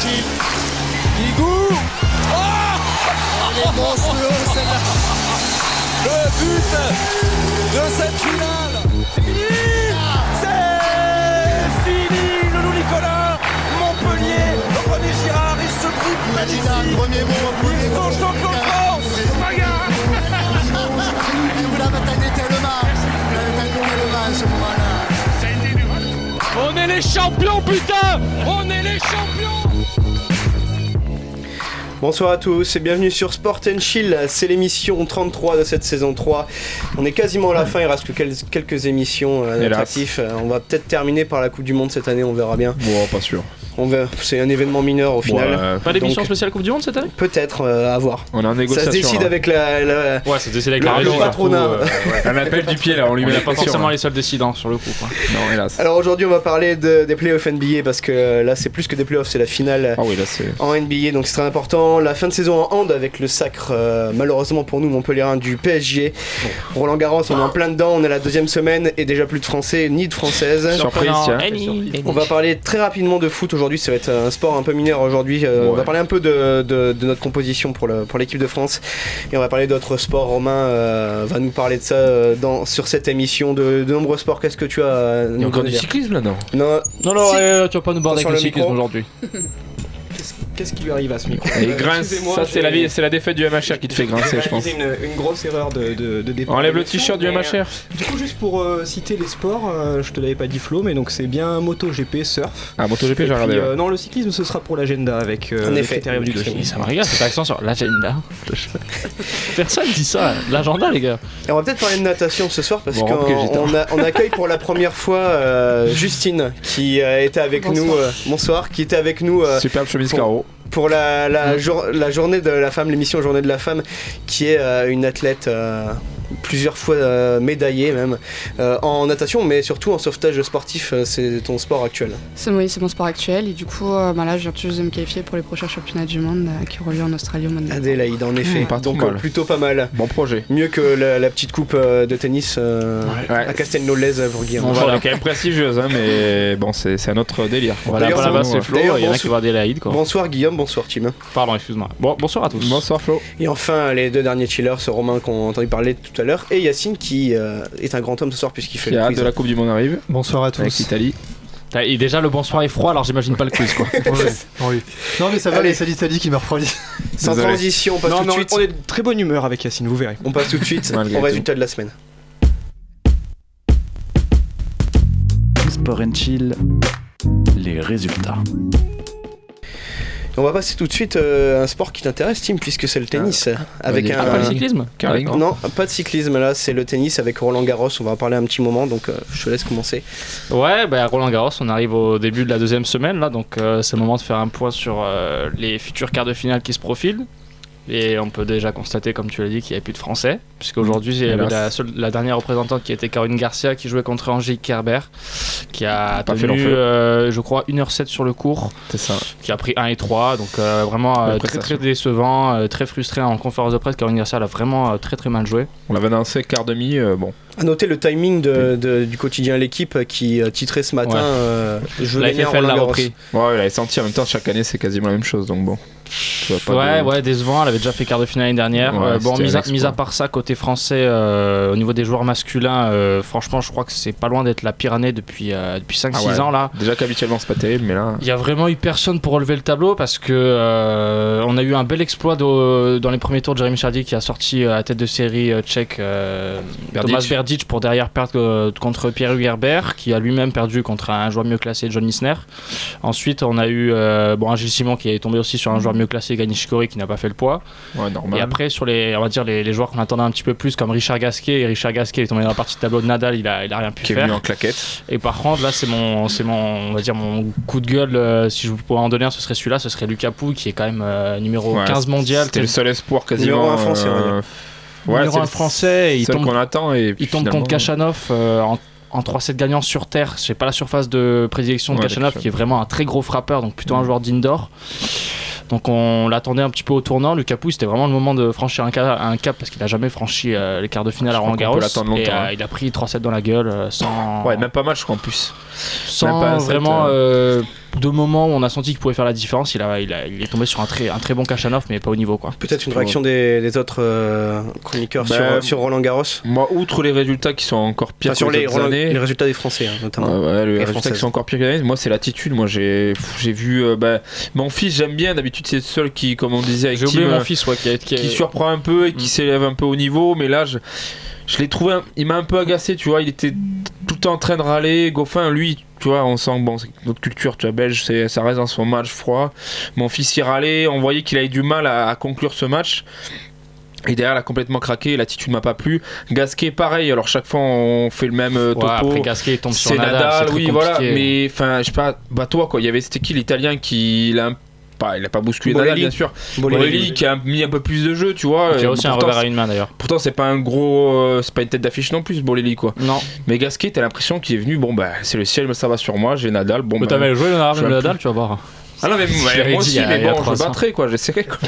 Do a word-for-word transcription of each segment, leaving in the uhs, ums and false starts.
Gilles. Guigou. Oh, elle est monstrueuse celle-là. Le but de cette finale. C'est fini. C'est fini. Loulou Nicolas. Montpellier. René Girard. Il se groupe. Imagine un premier mot. Ils sont champions de France. Regarde. Vous l'avez tellement tellement. Vous l'avez tellement tellement à ce moment-là. On est les champions, putain! On est les champions! Bonsoir à tous et bienvenue sur Sport and Chill, c'est l'émission trente-trois de cette saison trois. On est quasiment à la fin, il reste que quelques émissions euh, attractives. On va peut-être terminer par la Coupe du Monde cette année, on verra bien. Bon, pas sûr. On verra. C'est un événement mineur au final. Ouais, pas d'émission Donc, spéciale Coupe du Monde cette année? Peut-être, euh, à voir. On est en négociation. Ça se décide là. avec la, la... Ouais, ça se décide avec le, la le région. patronat. Euh, ouais. Un appel du pied là, on lui On met n'est la pas pression. forcément Là. les seuls décidants sur le coup, quoi. Non, hélas. Alors aujourd'hui on va parler de, des playoffs N B A parce que euh, là c'est plus que des playoffs, c'est la finale Ah oui, là c'est. en N B A, donc c'est très important. La fin de saison en hand avec le sacre, euh, malheureusement pour nous Montpellierin, du P S G. Bon. Roland Garros, on est en plein dedans, on est à la deuxième semaine et déjà plus de Français ni de Françaises. Surprise, tiens. On va parler très rapidement de foot aujourd'hui, ça va être un sport un peu mineur aujourd'hui. Euh, ouais. On va parler un peu de, de, de notre composition pour, le, pour l'équipe de France et on va parler d'autres sports. Romain euh, va nous parler de ça euh, dans, sur cette émission de, de nombreux sports. Qu'est-ce que tu as à Il y nous a encore du dire? cyclisme là, non? Non, Non, non, Si. ouais, tu vas pas nous border Sur avec le le cyclisme micro. aujourd'hui. Qu'est-ce, qu'est-ce qui lui arrive à ce micro? Et il grince, ça c'est la, vie- c'est la défaite du M H R qui te fait grincer, je pense. J'ai réalisé une, une grosse erreur de, de, de départ. Enlève le t-shirt du M H R. Du coup, juste pour euh, citer les sports, euh, je te l'avais pas dit Flo, mais donc c'est bien MotoGP, surf. Ah, MotoGP, Et j'ai regardé. puis, ouais. euh, non, le cyclisme ce sera pour l'agenda avec euh, En le effet. critérium du Dauphine. Ça me regarde cet accent sur l'agenda. Personne dit ça, l'agenda, les gars. Et on va peut-être parler de natation ce soir parce Bon, qu'on ok, j'ai tort. on a- on accueille pour la première fois euh, Justine qui euh, était avec Bonsoir. nous. euh, bonsoir, qui était avec nous. euh, Superbe chemise pour- carreau. pour la, la, jour- la journée de la femme, l'émission Journée de la femme, qui est euh, une athlète euh, plusieurs fois euh, médaillée même euh, en natation, mais surtout en sauvetage sportif. Euh, c'est ton sport actuel. C'est, oui, c'est mon sport actuel et du coup, euh, bah là, je viens tout juste de me qualifier pour les prochains championnats du monde euh, qui auront lieu en Australie au mois de novembre. Adélaïde, en effet. Ouais, pas trop Donc euh, mal. plutôt pas mal. Bon projet. Mieux que la, la petite coupe euh, de tennis euh, Ouais. à Castelnau-Lez pour Guillaume. On Bon, va elle là. est quand même prestigieuse, hein, mais bon, c'est, c'est un autre délire. Voilà, D'ailleurs, pas là-bas, bon, c'est Flo, d'ailleurs, il y en a bon qui voient des laïdes, quoi. Bonsoir Guillaume, bonsoir Tim. Pardon, excuse-moi. Bon, bonsoir à tous. Bonsoir Flo. Et enfin les deux derniers chillers, ce Romain qu'on a entendu parler tout à l'heure, et Yacine qui euh, est un grand homme ce soir puisqu'il fait Qui le a hâte quiz. de la Coupe du Monde arrive. Bonsoir à Avec tous. l'Italie. Ah, et déjà, le bonsoir est froid, alors j'imagine pas le quiz, quoi. Oui, oui. Non mais ça va, Allez. les c'est l'Italie qui me refroidit. Sans Désolé. transition, on passe Non, tout de mais suite. on est de très bonne humeur avec Yacine, vous verrez. On passe tout de suite Malgré au tout. résultat de la semaine. Sport and Chill, les résultats. On va passer tout de suite euh, à un sport qui t'intéresse, Tim, puisque c'est le tennis. avec vas-y. un, Ah, pas le cyclisme? Curling. D'accord. Non, pas de cyclisme là, c'est le tennis avec Roland Garros. On va en parler un petit moment, donc euh, je te laisse commencer. Ouais, bah, Roland Garros, on arrive au début de la deuxième semaine là, donc euh, c'est le moment de faire un point sur euh, les futurs quarts de finale qui se profilent. Et on peut déjà constater, comme tu l'as dit, qu'il n'y avait plus de Français, puisqu'aujourd'hui il y avait Hélas. la, seule- la dernière représentante qui était Caroline Garcia qui jouait contre Angélique Kerber, qui a Pas fait tenu, l'enfeu. euh, je crois, une heure sept sur le cours, C'est ça. qui a pris un et trois, donc euh, vraiment euh, Belle très très prestation. décevant, euh, très frustré en conférence de presse. Caroline Garcia elle a vraiment euh, très très mal joué. On l'avait annoncé quart demi, euh, bon. À noter le timing de, de- du quotidien L'équipe euh, qui euh, titrait ce matin Ouais. euh, Je veux La gagner F à F L Roland l'a Garros. repris. Ouais, il avait senti en même temps, chaque année c'est quasiment la même chose, donc bon. Tu vas pas Ouais, de- ouais, décevant. Elle avait déjà fait quart de finale l'année dernière. Ouais, Euh, bon, c'était mis un à, exploit. mis à part ça, côté français, euh, au niveau des joueurs masculins, euh, franchement, je crois que c'est pas loin d'être la pire année depuis, euh, depuis cinq six Ah ouais. ans là. Déjà qu'habituellement c'est pas terrible, mais là. Il y a vraiment eu personne pour relever le tableau parce que euh, on a eu un bel exploit de- dans les premiers tours de Jérémy Chardy qui a sorti euh, à tête de série euh, tchèque euh, Berdic. Thomas Berdic pour derrière perdre euh, contre Pierre Hugerbert qui a lui-même perdu contre un joueur mieux classé, John Isner. Ensuite on a eu euh, bon, un Gilles Simon qui est tombé aussi sur un joueur mieux classé, Gani Shikori, qui n'a pas fait le poids. Ouais, normal. Et après sur les, on va dire les, les joueurs qu'on attendait un petit peu plus comme Richard Gasquet, et Richard Gasquet est tombé dans la partie de tableau de Nadal, il a, il a rien pu Qui est faire. venu en claquette. Et par contre, là, c'est mon, c'est mon, on va dire mon coup de gueule. euh, si je pouvais en donner un, ce serait celui-là. Ce serait Lucas Pouille, qui est quand même euh, numéro Ouais, quinze mondial. C'était le seul espoir quasiment. Numéro un français, on va dire. euh, Ouais, numéro c'est un le français. Et il seul tombe, qu'on attend et il tombe finalement, contre Kachanov euh, en, en trois sept gagnants sur terre. Je sais pas la surface de prédilection de Ouais, Kachanov, Kachanov. qui est vraiment un très gros frappeur, donc plutôt un joueur d'indoor. Donc on l'attendait un petit peu au tournant. Lucas Pouille, c'était vraiment le moment de franchir un cap, un cap parce qu'il a jamais franchi euh, les quarts de finale Je à crois Roland qu'on Garros. peut l'attendre Et longtemps, euh, hein. il a pris trois sept dans la gueule euh, sans, Ouais, même pas mal, je crois en plus. sans même pas un set, vraiment euh, euh, de moments où on a senti qu'il pouvait faire la différence, il, a, il, a, il est tombé sur un très, un très bon Khachanov, mais pas au niveau, quoi. Peut-être une réaction des, des autres euh, chroniqueurs bah, sur, sur Roland Garros. Moi, outre les résultats qui sont encore pires enfin, sur que les, les, Roland, années, les résultats des Français, hein, notamment. Ouais, ouais, les résultats françaises. qui sont encore pires que les années, moi c'est l'attitude. Moi j'ai, j'ai vu euh, bah, mon fils, j'aime bien, d'habitude c'est le seul qui, comme on disait avec J'ai oublié Tim, mon euh, fils, ouais, qui, a, qui, qui a... surprend un peu et qui mm. s'élève un peu au niveau, mais là je, je l'ai trouvé, un, il m'a un peu agacé, tu vois, il était tout le temps en train de râler. Goffin, lui, tu vois, on sent que bon, c'est notre culture, tu vois, belge, c'est, ça reste dans son match froid. Mon fils y râlait, on voyait qu'il avait du mal à, à conclure ce match. Et derrière, il a complètement craqué, l'attitude m'a pas plu. Gasquet, pareil, alors chaque fois on fait le même euh, topo. Ouais, après Gasquet tombe sur c'est Nadal, Nadal, c'est très oui, compliqué. voilà, mais enfin, je sais pas, bah toi quoi, il y avait, c'était qui l'Italien qui l'a un Pas, il a pas bousculé Nadal, bien sûr. Bolelli qui a mis un peu plus de jeu, tu vois. Qui a aussi un pourtant, revers à une main d'ailleurs. Pourtant, c'est pas un gros, euh, c'est pas une tête d'affiche non plus, Bolelli quoi. Non. Mais Gasquet, t'as l'impression qu'il est venu, bon bah c'est le ciel, ça va sur moi, j'ai Nadal. Bon. Mais bah, t'avais joué le Nadal, Nadal, tu vas voir. Ah non mais ouais, moi aussi, mais bon, je battrai quoi, j'essaierai quoi.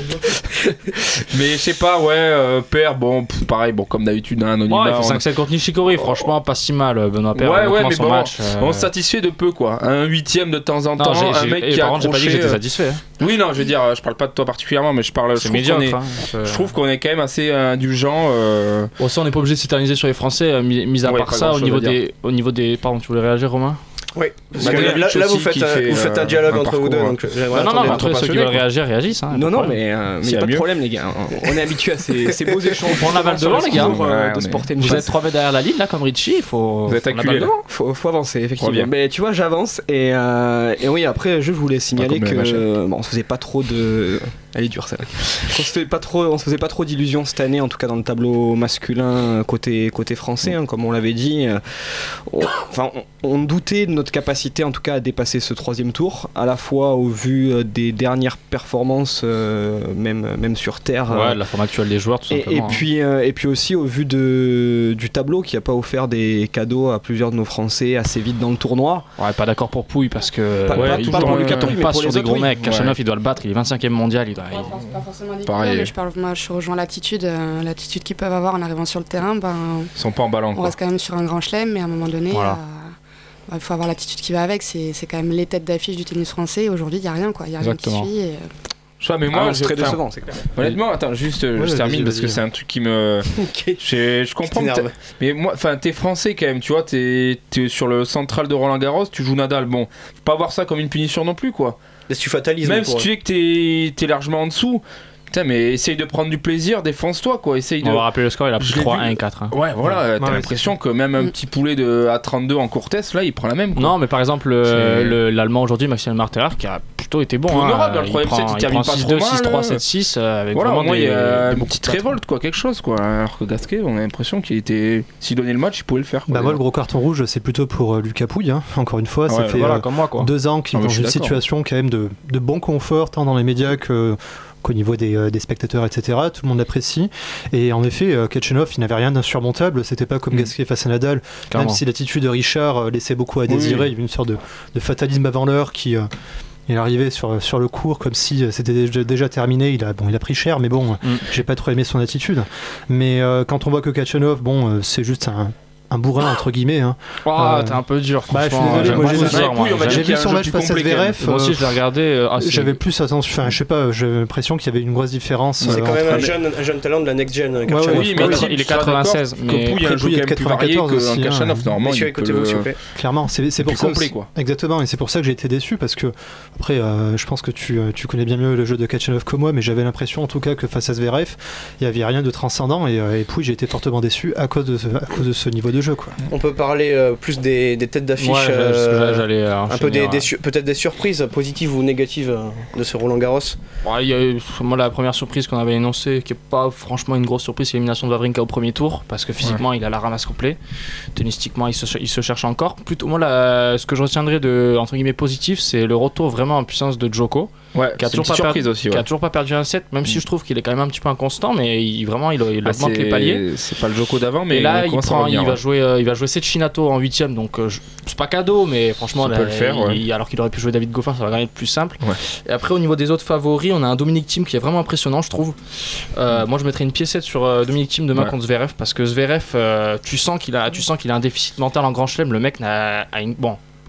Mais je sais pas, ouais, euh, Père, bon, pff, pareil, bon comme d'habitude, un anonymat. Ouais, il fait cinq sept contre Nishikori, franchement pas si mal, Benoît Paire. Ouais, ouais, mais son bon, match, euh... on se satisfait de peu quoi. Un huitième de temps en temps, non, un mec qui a accroché. J'ai pas dit que j'étais satisfait. Hein. Oui, non, je veux dire, je parle pas de toi particulièrement, mais je parle. C'est médiocre. Est, hein, je trouve qu'on est quand même assez indulgent. Euh... Bon, ça, on n'est pas obligé de s'éterniser sur les Français, mis, mis à ouais, part ça, au niveau des, au niveau des, pardon, tu voulais réagir, Romain? Oui, parce bah, que là, là vous, faites, fait, vous faites un dialogue un entre vous deux. Donc non, non, non, entre ceux qui veulent réagir, réagissent. Hein, non, non, mais il n'y a pas de problème, les gars. On est habitués à ces, ces beaux échanges. On prend la balle devant, les gars. De se porter une Vous êtes trois mètres derrière la ligne, là, comme Richie. Il faut. Vous êtes acculé. Il faut avancer, effectivement. Mais tu vois, j'avance. Et oui, après, je voulais signaler que. Bon, on se faisait pas trop de. Elle est dure celle-là. On se faisait pas trop, on se faisait pas trop d'illusions cette année, en tout cas dans le tableau masculin côté côté français, hein, comme on l'avait dit. On, enfin, on, on doutait de notre capacité, en tout cas, à dépasser ce troisième tour, à la fois au vu des dernières performances, euh, même même sur terre. Ouais, euh, de la forme actuelle des joueurs, tout et, simplement. Et puis euh, et puis aussi au vu de du tableau qui a pas offert des cadeaux à plusieurs de nos Français assez vite dans le tournoi. Ouais, pas d'accord pour Pouille parce que pas, ouais, pas, il pas tombe, pour Lucas Pouille, mais pas pour sur les des autres, gros oui. mecs. Khachanov, Ouais. il doit le battre, il est vingt-cinquième mondial, il doit. Pas, forc- pas forcément des Pareil. gros, mais je parle, moi, je rejoins l'attitude, euh, l'attitude qu'ils peuvent avoir en arrivant sur le terrain. Ben, Ils sont pas en ballon. on Quoi. reste quand même sur un grand chelem, mais à un moment donné, il Voilà. euh, faut avoir l'attitude qui va avec. C'est, c'est quand même les têtes d'affiche du tennis français. Aujourd'hui, il y a rien, quoi. Il y a rien qui Exactement. suit. Et... Je sais, mais moi, Ah, c'est très enfin, décevant, c'est clair. Honnêtement, attends, juste, euh, Ouais, je termine vas-y, parce vas-y, que hein. c'est un truc qui me. Ok. Je, je comprends. t'énerve. Mais moi, enfin, t'es français quand même, tu vois, t'es, t'es sur le central de Roland Garros, tu joues Nadal. Bon, faut pas voir ça comme une punition non plus, quoi. Est-ce que tu fatalises Même pour si tu sais que t'es, t'es largement en dessous. Putain, mais essaye de prendre du plaisir, défonce-toi, quoi. Essaye de. On va rappeler le score, il a pris Je l'ai trois vu. un et quatre. Hein. Ouais, voilà, t'as Ouais, l'impression que même un Mm. petit poulet de à trente-deux en Cortès, là, il prend la même. Quoi. Non, mais par exemple, le, C'est- le- l'allemand aujourd'hui, Maxime Marterer, qui a plutôt été bon. Plus Hein, honorable, dans le il troisième prend, set, il il termine prend pas six trop deux, mal, six trois, euh. sept six euh, avec Voilà, au vraiment moins il y a des, une des petite beaucoup de révolte, quoi, quelque chose, quoi. Alors que Gasquet, on a l'impression qu'il était. S'il donnait le match, il pouvait le faire. Quoi, Bah moi le gros carton rouge c'est plutôt pour euh, Lucas Pouille, hein. Encore une fois, ça Ouais, fait Voilà, euh, comme moi, quoi. deux ans qu'il Ah, est mais dans je suis une d'accord. situation quand même de, de bon confort, tant dans les médias que qu'au niveau des, euh, des spectateurs, et cetera. Tout le monde l'apprécie. Et en effet, euh, Khachanov, il n'avait rien d'insurmontable. C'était pas comme Mm. Gasquet face à Nadal, Clairement. même si l'attitude de Richard euh, laissait beaucoup à Oui, désirer. oui. Il y avait une sorte de, de fatalisme avant l'heure qui... euh, il est arrivé sur, sur le court comme si euh, c'était déjà, déjà terminé. Il a, bon, il a pris cher, mais bon, Mm. j'ai pas trop aimé son attitude. Mais euh, quand on voit que Khachanov, bon, euh, c'est juste un, un bourrin, entre guillemets. Hein. Oh, Euh, t'es un peu dur, bah, je suis franchement. désolé, J'aime moi, beaucoup j'ai- ce soir, moi. Pouille, on va dire J'ai qu'il y vu a son un jeu match plus face à complet, Zverev. Moi aussi, euh, je l'ai regardé. euh, ah, c'est- J'avais plus attention, enfin je sais pas, j'ai l'impression qu'il y avait une grosse différence. C'est euh, quand même entre- un jeune, un jeune talent de la next gen. ouais, Khachanov. Oui, mais mais il est quatre-vingt-seize, mais- Pouille a un Après, jeu Pouille, quand même plus varié quatre-vingt-quatorze qu'un aussi, Khachanov, hein. normalement. Messieurs, il peut écoutez-vous, le- s'il vous plaît. Clairement, c'est c'est pour plus ça. complet, aussi- quoi. Exactement, et c'est pour ça que j'ai été déçu parce que après, euh, je pense que tu, euh, tu connais bien mieux le jeu de Khachanov que moi, mais j'avais l'impression en tout cas que face à Zverev, il y avait rien de transcendant et, euh, et Pouille, j'ai été fortement déçu à cause de ce, à cause de ce niveau de jeu, quoi. On peut parler euh, plus des, des têtes d'affiche. Ouais, j'allais- euh, j'allais, euh, un peu enchaîner, des, ouais. des su- peut-être des surprises positives ou négatives euh, de ce Roland Garros. Ouais, il y a eu- moi, la première surprise qu'on avait énoncée, qui est pas franchement une grosse surprise, c'est l'élimination de Wawrinka au premier tour, parce que physiquement, il a la ramasse complet. Tennistiquement, il se, il se cherche encore. Plutôt, moi, la- ce que je retiendrai de entre guillemets positif, c'est le retour vraiment en puissance de Djoko, Ouais, qui a c'est une toujours pas petite surprise perdu, aussi. qui a Ouais. toujours pas perdu un set, même si Mm. je trouve qu'il est quand même un petit peu inconstant, mais il, vraiment, il, il Ah, augmente c'est- les paliers. C'est pas le Joko d'avant, mais Et là, il, commence à prend, revenir, il, va ouais. jouer, euh, il va jouer Cecchinato en huitième, donc euh, je- c'est pas cadeau, mais franchement, Ça là, peut le faire, ouais. il- alors qu'il aurait pu jouer David Goffin, ça va quand même être plus simple. Ouais. Et après, au niveau des autres favoris, on a un Dominic Thiem qui est vraiment impressionnant, je trouve. Euh, moi, je mettrais une piécette sur euh, Dominic Thiem demain Ouais. contre Zverev, parce que Zverev, euh, tu sens qu'il a, tu sens qu'il a un déficit mental en Grand Chelem. Le mec n'a, a une, bon.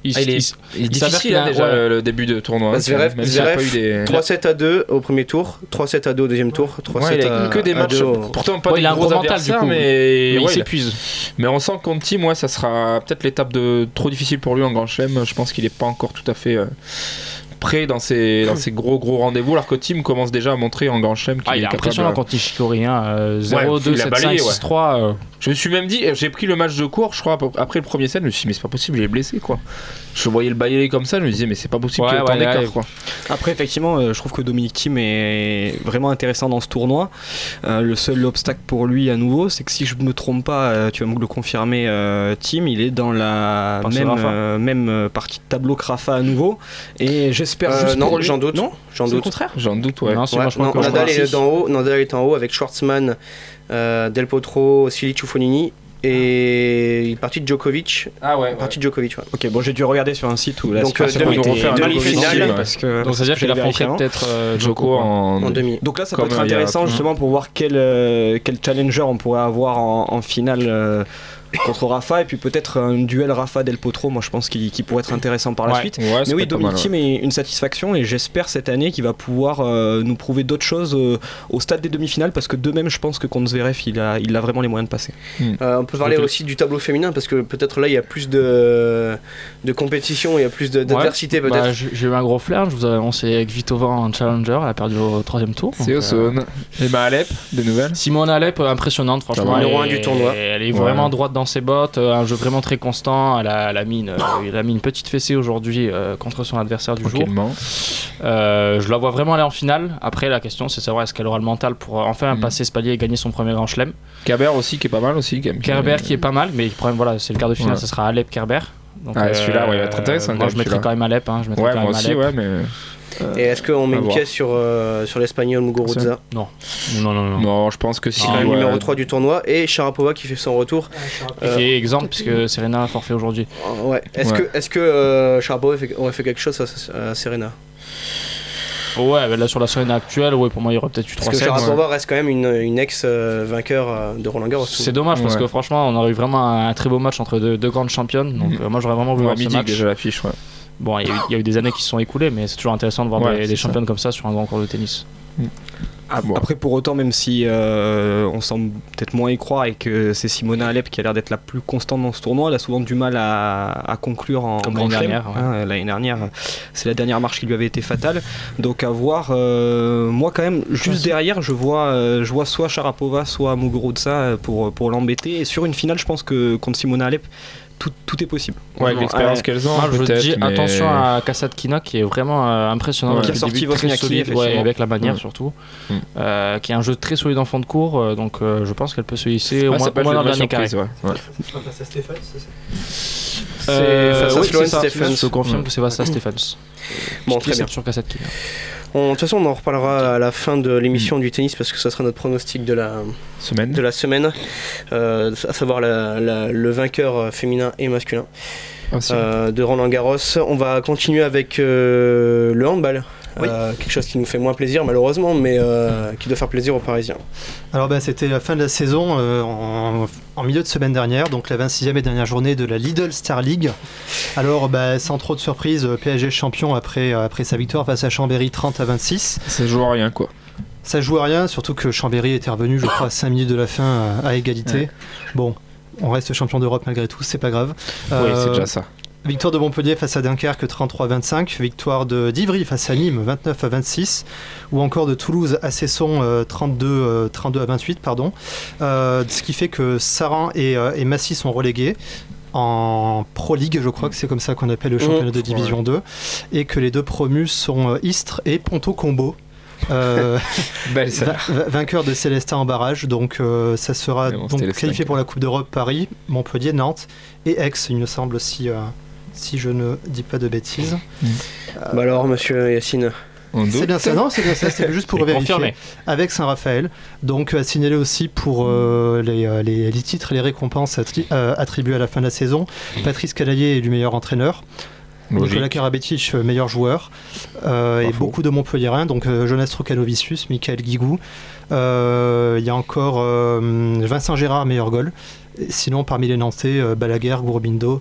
il, ah, il, est, il est difficile hein, déjà ouais. le début de tournoi. Bah, Zverev, même Zverev, si des... trois sept à deux au premier tour, trois sept à deux au deuxième tour, trois sept ouais, il a à, que des matchs. Au... Pourtant pas ouais, des il a gros un gros mental du coup, mais, mais ouais, il s'épuise. Mais on sent que Conti, moi, ça sera peut-être l'étape de trop difficile pour lui en Grand Chelem. Je pense qu'il est pas encore tout à fait. Euh... près dans ces, dans ces gros gros rendez-vous alors que Tim commence déjà à montrer en Grand Chelem qu'il ah, il est est impressionnant capable... quand il chicorie hein, euh, zéro deux sept cinq six trois euh... je me suis même dit j'ai pris le match de cours je crois après le premier set je me suis dit mais c'est pas possible il est blessé quoi je voyais le bailler comme ça je me disais mais c'est pas possible ouais, qu'il y ait autant ouais, d'écart ouais. quoi. Après effectivement euh, je trouve que Dominic Thiem est vraiment intéressant dans ce tournoi euh, le seul obstacle pour lui à nouveau c'est que si je me trompe pas euh, tu vas me le confirmer euh, Thiem il est dans la même, euh, même partie de tableau que Rafa à nouveau et j'espère euh, juste non, pour lui j'en doute non j'en doute au contraire j'en doute ouais, non, ouais, moi, non Nadal est en haut Nadal est en haut avec Schwartzmann euh, Del Potro Silic ou Fognini et une partie de Djokovic. Ah ouais. Une partie de Djokovic. Ouais. Ok, bon, j'ai dû regarder sur un site où la donc euh, demi, demi-finale parce que donc ça veut dire qu'il affronterait peut-être euh, Joko en... en demi. Donc là, ça peut être intéressant justement pour voir quel euh, quel challenger on pourrait avoir en, en finale. Euh, contre Rafa et puis peut-être un duel Rafa Del Potro moi je pense qu'il, qu'il pourrait être intéressant par la ouais. suite ouais, mais oui Dominic Thiem est une satisfaction et j'espère cette année qu'il va pouvoir euh, nous prouver d'autres choses euh, au stade des demi-finales parce que de même je pense que contre Zverev il a, il a vraiment les moyens de passer mm. euh, on peut parler okay. aussi du tableau féminin parce que peut-être là il y a plus de, de compétition il y a plus de, d'adversité ouais. peut-être bah, j'ai, j'ai eu un gros flair je vous avais annoncé Kvitova en challenger elle a perdu au troisième tour c'est Osone euh... et bah Alep des nouvelles Simone Alep impressionnante franchement numéro un du tournoi elle est vraiment ouais. droite dans ses bottes un jeu vraiment très constant elle a, elle a, mis, une, elle a mis une petite fessée aujourd'hui euh, contre son adversaire du jour euh, je la vois vraiment aller en finale après la question c'est savoir est-ce qu'elle aura le mental pour enfin mmh. passer ce palier et gagner son premier grand chelem Kerber aussi qui est pas mal aussi Kerber qui est pas mal mais le problème voilà c'est le quart de finale ouais. ça sera Alep Kerber donc, ah, celui-là euh, ouais, il va être intéressant moi je mettrais quand même Alep hein, je mettrais ouais, quand moi même aussi Alep. ouais mais Euh, et est-ce qu'on met une pièce sur, euh, sur l'espagnol Muguruza ? Non. Non, non, non. Non, je pense que si. C'est ah, le ouais. numéro trois du tournoi et Sharapova qui fait son retour. Ouais, euh, et exemple, puisque Serena a forfait aujourd'hui. Euh, ouais. Est-ce ouais. que, est-ce que euh, Sharapova aurait fait quelque chose à, à Serena ? Ouais, mais là sur la Serena actuelle, ouais, pour moi il y aurait peut-être eu trois sept. Parce que Sharapova ouais. reste quand même une, une ex-vainqueur de Roland Garros. C'est dommage parce ouais. que franchement on aurait eu vraiment un, un très beau match entre deux, deux grandes championnes. Donc mmh. euh, moi j'aurais vraiment voulu ouais, voir ce match. Déjà l'affiche, ouais. Bon, il y, y a eu des années qui se sont écoulées, mais c'est toujours intéressant de voir ouais, des, des championnes comme ça sur un grand court de tennis. Mmh. Ah, bon. Après, pour autant, même si euh, on semble peut-être moins y croire et que c'est Simona Alep qui a l'air d'être la plus constante dans ce tournoi, elle a souvent du mal à, à conclure en Comme l'année dernière. Ouais. Hein, l'année dernière, c'est la dernière marche qui lui avait été fatale. Donc à voir. Euh, moi, quand même, juste derrière, je vois, euh, je vois soit Sharapova, soit Muguruza pour pour l'embêter. Et sur une finale, je pense que contre Simona Alep. Tout, tout est possible. Ouais, avec l'expérience euh, qu'elles ont. Moi, je peut-être, dis mais... attention à Kasatkina qui est vraiment euh, impressionnant. Ouais. Qui a sorti Wozniacki, ouais, avec la manière ouais. surtout. Mm. Euh, qui a un jeu très solide en fond de cours, euh, donc euh, je pense qu'elle peut se hisser ouais, au moins, au moins dans le dernier carré. Ouais. Ouais. Face à Stephens, c'est ça euh, face à oui, Sloane Stephens. Je confirme mm. que c'est face à Stephens. Bon, très bien. Sur Kasatkina. De toute façon, on en reparlera à la fin de l'émission mmh. du tennis parce que ça sera notre pronostic de la semaine, de la semaine euh, à savoir la, la, le vainqueur féminin et masculin euh, de Roland Garros. On va continuer avec euh, le handball. Oui. Euh, quelque chose qui nous fait moins plaisir malheureusement, mais euh, qui doit faire plaisir aux Parisiens. Alors bah, c'était la fin de la saison euh, en, en milieu de semaine dernière, donc la vingt-sixième et dernière journée de la Lidl Star League. Alors bah, sans trop de surprise, P S G champion après, après sa victoire face à Chambéry trente à vingt-six. Ça joue à rien quoi. Ça joue à rien, surtout que Chambéry était revenu je crois à cinq minutes de la fin à, à égalité. Ouais. Bon, on reste champion d'Europe malgré tout, c'est pas grave. Oui, euh, c'est déjà ça. Victoire de Montpellier face à Dunkerque trente-trois à vingt-cinq, victoire de d'Ivry face à Nîmes vingt-neuf à vingt-six, ou encore de Toulouse à Cesson euh, trente-deux, euh, trente-deux à vingt-huit, pardon. Euh, ce qui fait que Saran et, euh, et Massy sont relégués en Pro League, je crois que c'est comme ça qu'on appelle le championnat de Division deux, et que les deux promus sont euh, Istres et Ponto Combo. Euh, Belle, ça. va- vainqueur de Célestin en barrage, donc euh, ça sera bon, donc qualifié pour la Coupe d'Europe Paris, Montpellier, Nantes et Aix, il me semble, si, euh, si je ne dis pas de bêtises. Mmh. Euh, bah alors, monsieur Yacine. C'est bien ça, non, c'est bien ça, c'était juste pour vérifier. Confirmé. Avec Saint-Raphaël. Donc, à signaler aussi pour euh, les, les, les titres et les récompenses attri- euh, attribuées à la fin de la saison. Patrice Canaillé est élu meilleur entraîneur. Logique. Nicolas Karabatic, meilleur joueur, euh, et beaucoup de Montpelliérains, donc euh, Jonas Trocanovicius, Michael Guigou. Il euh, y a encore euh, Vincent Gérard, meilleur goal. Et sinon, parmi les Nantais, euh, Balaguer, Gourbindo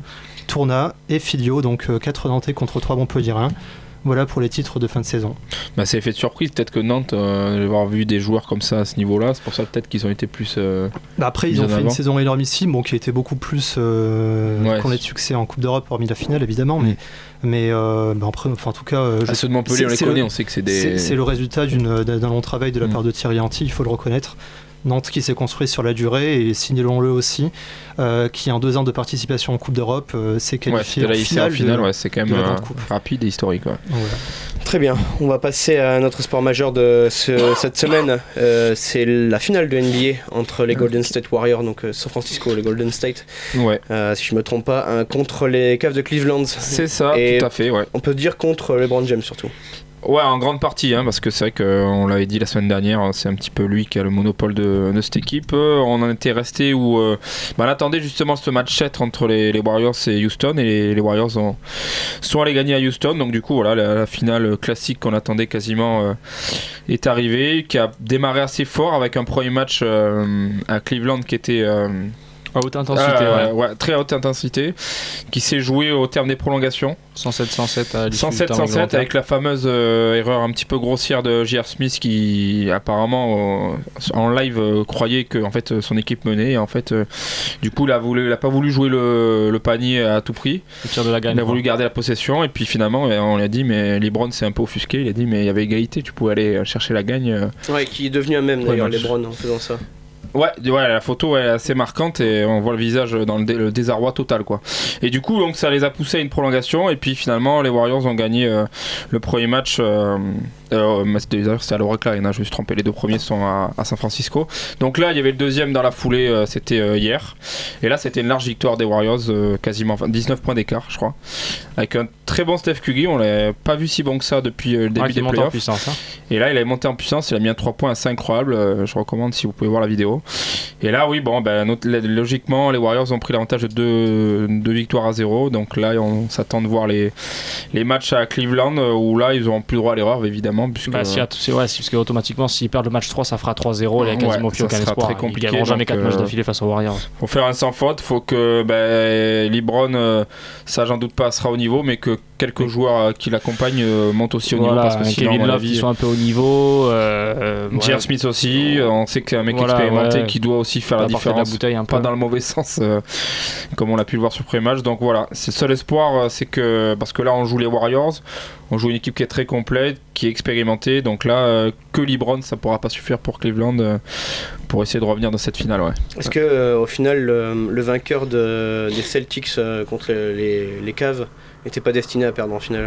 Tourna et Filio, donc quatre Nantais contre trois Montpelliérains. Voilà pour les titres de fin de saison. Bah, c'est effet de surprise, peut-être que Nantes, euh, avoir vu des joueurs comme ça à ce niveau-là, c'est pour ça peut-être qu'ils ont été plus. Euh, bah après, ils ont fait avant. Une saison énormissime, bon, qui a été beaucoup plus euh, ouais, qu'on ait de succès en Coupe d'Europe, hormis la finale évidemment, mais. Mais euh, bah après, enfin, en tout cas, euh, je... ah, ceux de Montpellier, on les connaît, le, on sait que c'est des. C'est, c'est le résultat d'une, d'un long travail de la mmh. part de Thierry Anti, il faut le reconnaître. Nantes qui s'est construit sur la durée et signalons-le aussi, euh, qui en deux ans de participation en Coupe d'Europe euh, s'est qualifié ouais, en finale. En finale, de, ouais, c'est quand même euh, rapide et historique. Ouais. Voilà. Très bien, on va passer à notre sport majeur de ce, cette semaine. Euh, c'est la finale de N B A entre les Golden State Warriors, donc euh, San Francisco, les Golden State, ouais. euh, si je me trompe pas, hein, contre les Cavs de Cleveland. C'est ça, et tout à fait. Ouais. On peut dire contre LeBron James surtout. Ouais, en grande partie, hein, parce que c'est vrai qu'on l'avait dit la semaine dernière, c'est un petit peu lui qui a le monopole de, de cette équipe. Euh, on en était resté où euh, bah, on attendait justement ce match sept entre les, les Warriors et Houston, et les, les Warriors ont, sont allés gagner à Houston. Donc du coup, voilà, la, la finale classique qu'on attendait quasiment euh, est arrivée, qui a démarré assez fort avec un premier match euh, à Cleveland qui était... Euh, à haute intensité, euh, ouais. ouais. Très haute intensité, qui s'est joué au terme des prolongations. cent sept cent sept à l'issue cent sept cent sept avec la fameuse euh, erreur un petit peu grossière de J R. Smith qui apparemment euh, en live euh, croyait que en fait son équipe menait et en fait euh, du coup il a, voulu, il a pas voulu jouer le, le panier à tout prix. Le tir de la gagne, il a voulu garder la possession et puis finalement on lui a dit mais LeBron s'est un peu offusqué, il a dit mais il y avait égalité, tu pouvais aller chercher la gagne. Ouais, qui est devenu un même d'ailleurs LeBron en faisant ça. Ouais, ouais, la photo est assez marquante et on voit le visage dans le, dé- le désarroi total quoi. Et du coup donc ça les a poussés à une prolongation et puis finalement les Warriors ont gagné euh, le premier match. Euh, euh, c'était, c'était à l'Oracle Arena, je me suis trompé, les deux premiers sont à, à San Francisco. Donc là il y avait le deuxième dans la foulée, euh, c'était euh, hier. Et là c'était une large victoire des Warriors, euh, quasiment enfin, dix-neuf points d'écart je crois. Avec un très bon Steph Curry, on l'a pas vu si bon que ça depuis euh, le début ouais, des playoffs. En puissance, hein. Et là il a monté en puissance, il a mis un trois points assez incroyable, euh, je recommande si vous pouvez voir la vidéo. Et là oui bon ben notre, logiquement les Warriors ont pris l'avantage de deux, deux victoires à zéro. Donc là on s'attend de voir les, les matchs à Cleveland euh, où là ils n'auront plus droit à l'erreur évidemment puisque, bah, si, c'est vrai, parce que automatiquement s'ils perdent le match trois ça fera trois zéro, il n'y a quasiment ouais, plus aucun espoir, très compliqué, ils gagneront jamais quatre euh, matchs d'affilée face aux Warriors. Faut faire un sans faute, faut que bah, LeBron euh, ça j'en doute pas sera au niveau mais que quelques oui. joueurs euh, qui l'accompagnent euh, montent aussi au voilà, niveau parce que sinon Kevin Love qui sont un peu au niveau, euh, J R. Ouais. Smith aussi, on sait que c'est un mec voilà, expérimenté ouais. qui doit aussi faire la différence, la bouteille un pas peu. Dans le mauvais sens euh, comme on l'a pu le voir sur le premier match. Donc voilà, c'est le seul espoir, c'est que parce que là on joue les Warriors, on joue une équipe qui est très complète, qui est expérimentée, donc là euh, que LeBron ça pourra pas suffire pour Cleveland euh, pour essayer de revenir dans cette finale. Ouais. Est-ce que euh, au final le, le vainqueur de, des Celtics euh, contre les, les Cavs n'était pas destiné à perdre en finale?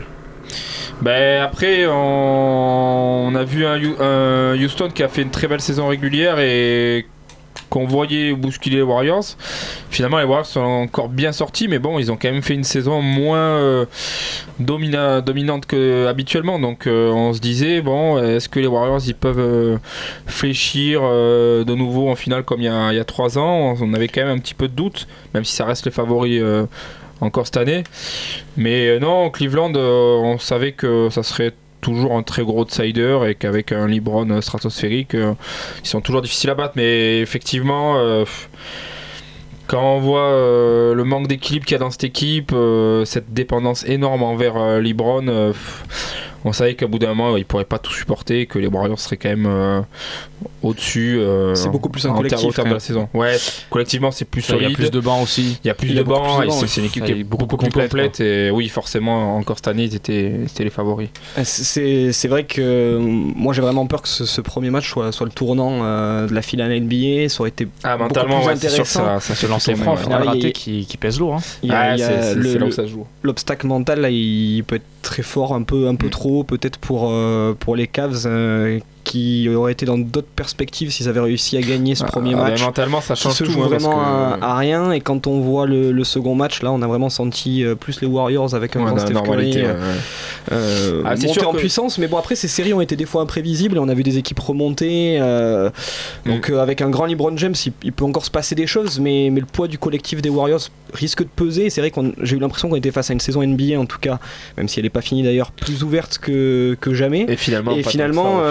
Ben après on, on a vu un, un Houston qui a fait une très belle saison régulière et qu'on voyait bousculer les Warriors. Finalement les Warriors sont encore bien sortis mais bon ils ont quand même fait une saison moins euh, domina- dominante qu'habituellement donc euh, on se disait bon est-ce que les Warriors ils peuvent euh, fléchir euh, de nouveau en finale comme il y a, il y a trois ans. On avait quand même un petit peu de doute même si ça reste les favoris euh, encore cette année mais euh, non Cleveland euh, on savait que ça serait toujours un très gros outsider et qu'avec un LeBron stratosphérique euh, ils sont toujours difficiles à battre mais effectivement euh, quand on voit euh, le manque d'équilibre qu'il y a dans cette équipe, euh, cette dépendance énorme envers euh, LeBron, euh, on savait qu'à bout d'un moment il pourrait pas tout supporter, que les Warriors seraient quand même euh, au-dessus. Euh, c'est beaucoup plus un en collectif. Au terme de la saison. Ouais, collectivement c'est plus solide. Il y a plus de bancs aussi. Il y a plus il de a bancs. Et c'est, c'est une équipe qui est beaucoup, beaucoup plus complète. complète et oui, forcément, encore cette année ils étaient, c'était les favoris. C'est, c'est vrai que moi j'ai vraiment peur que ce, ce premier match soit, soit le tournant euh, de la finale N B A. Ça aurait été ah, beaucoup mentalement, plus ouais, intéressant. C'est sûr que ça, ça se lancer franc en finale ouais, ratée qui, qui pèse lourd. Hein. Il y a, ah, il y a c'est, le, c'est là où ça se joue. L'obstacle mental là, il peut être très fort, un peu, un peu mm. trop peut-être pour, euh, pour les Cavs euh, qui auraient été dans d'autres perspectives s'ils avaient réussi à gagner ce ah, premier ah, match. Mentalement ça change se tout. joue hein, vraiment que... à, à rien et quand on voit le, le second match là on a vraiment senti euh, plus les Warriors avec un ouais, grand Steph Curry euh, ouais. euh, ah, monter en que... puissance mais bon après ces séries ont été des fois imprévisibles et on a vu des équipes remonter euh, mm. donc euh, avec un grand LeBron James il, il peut encore se passer des choses mais, mais le poids du collectif des Warriors risque de peser. C'est vrai que j'ai eu l'impression qu'on était face à une saison N B A en tout cas même si elle n'est pas finie d'ailleurs plus ouverte que, que jamais et finalement, et finalement ça, euh, final, bah, le, ouais.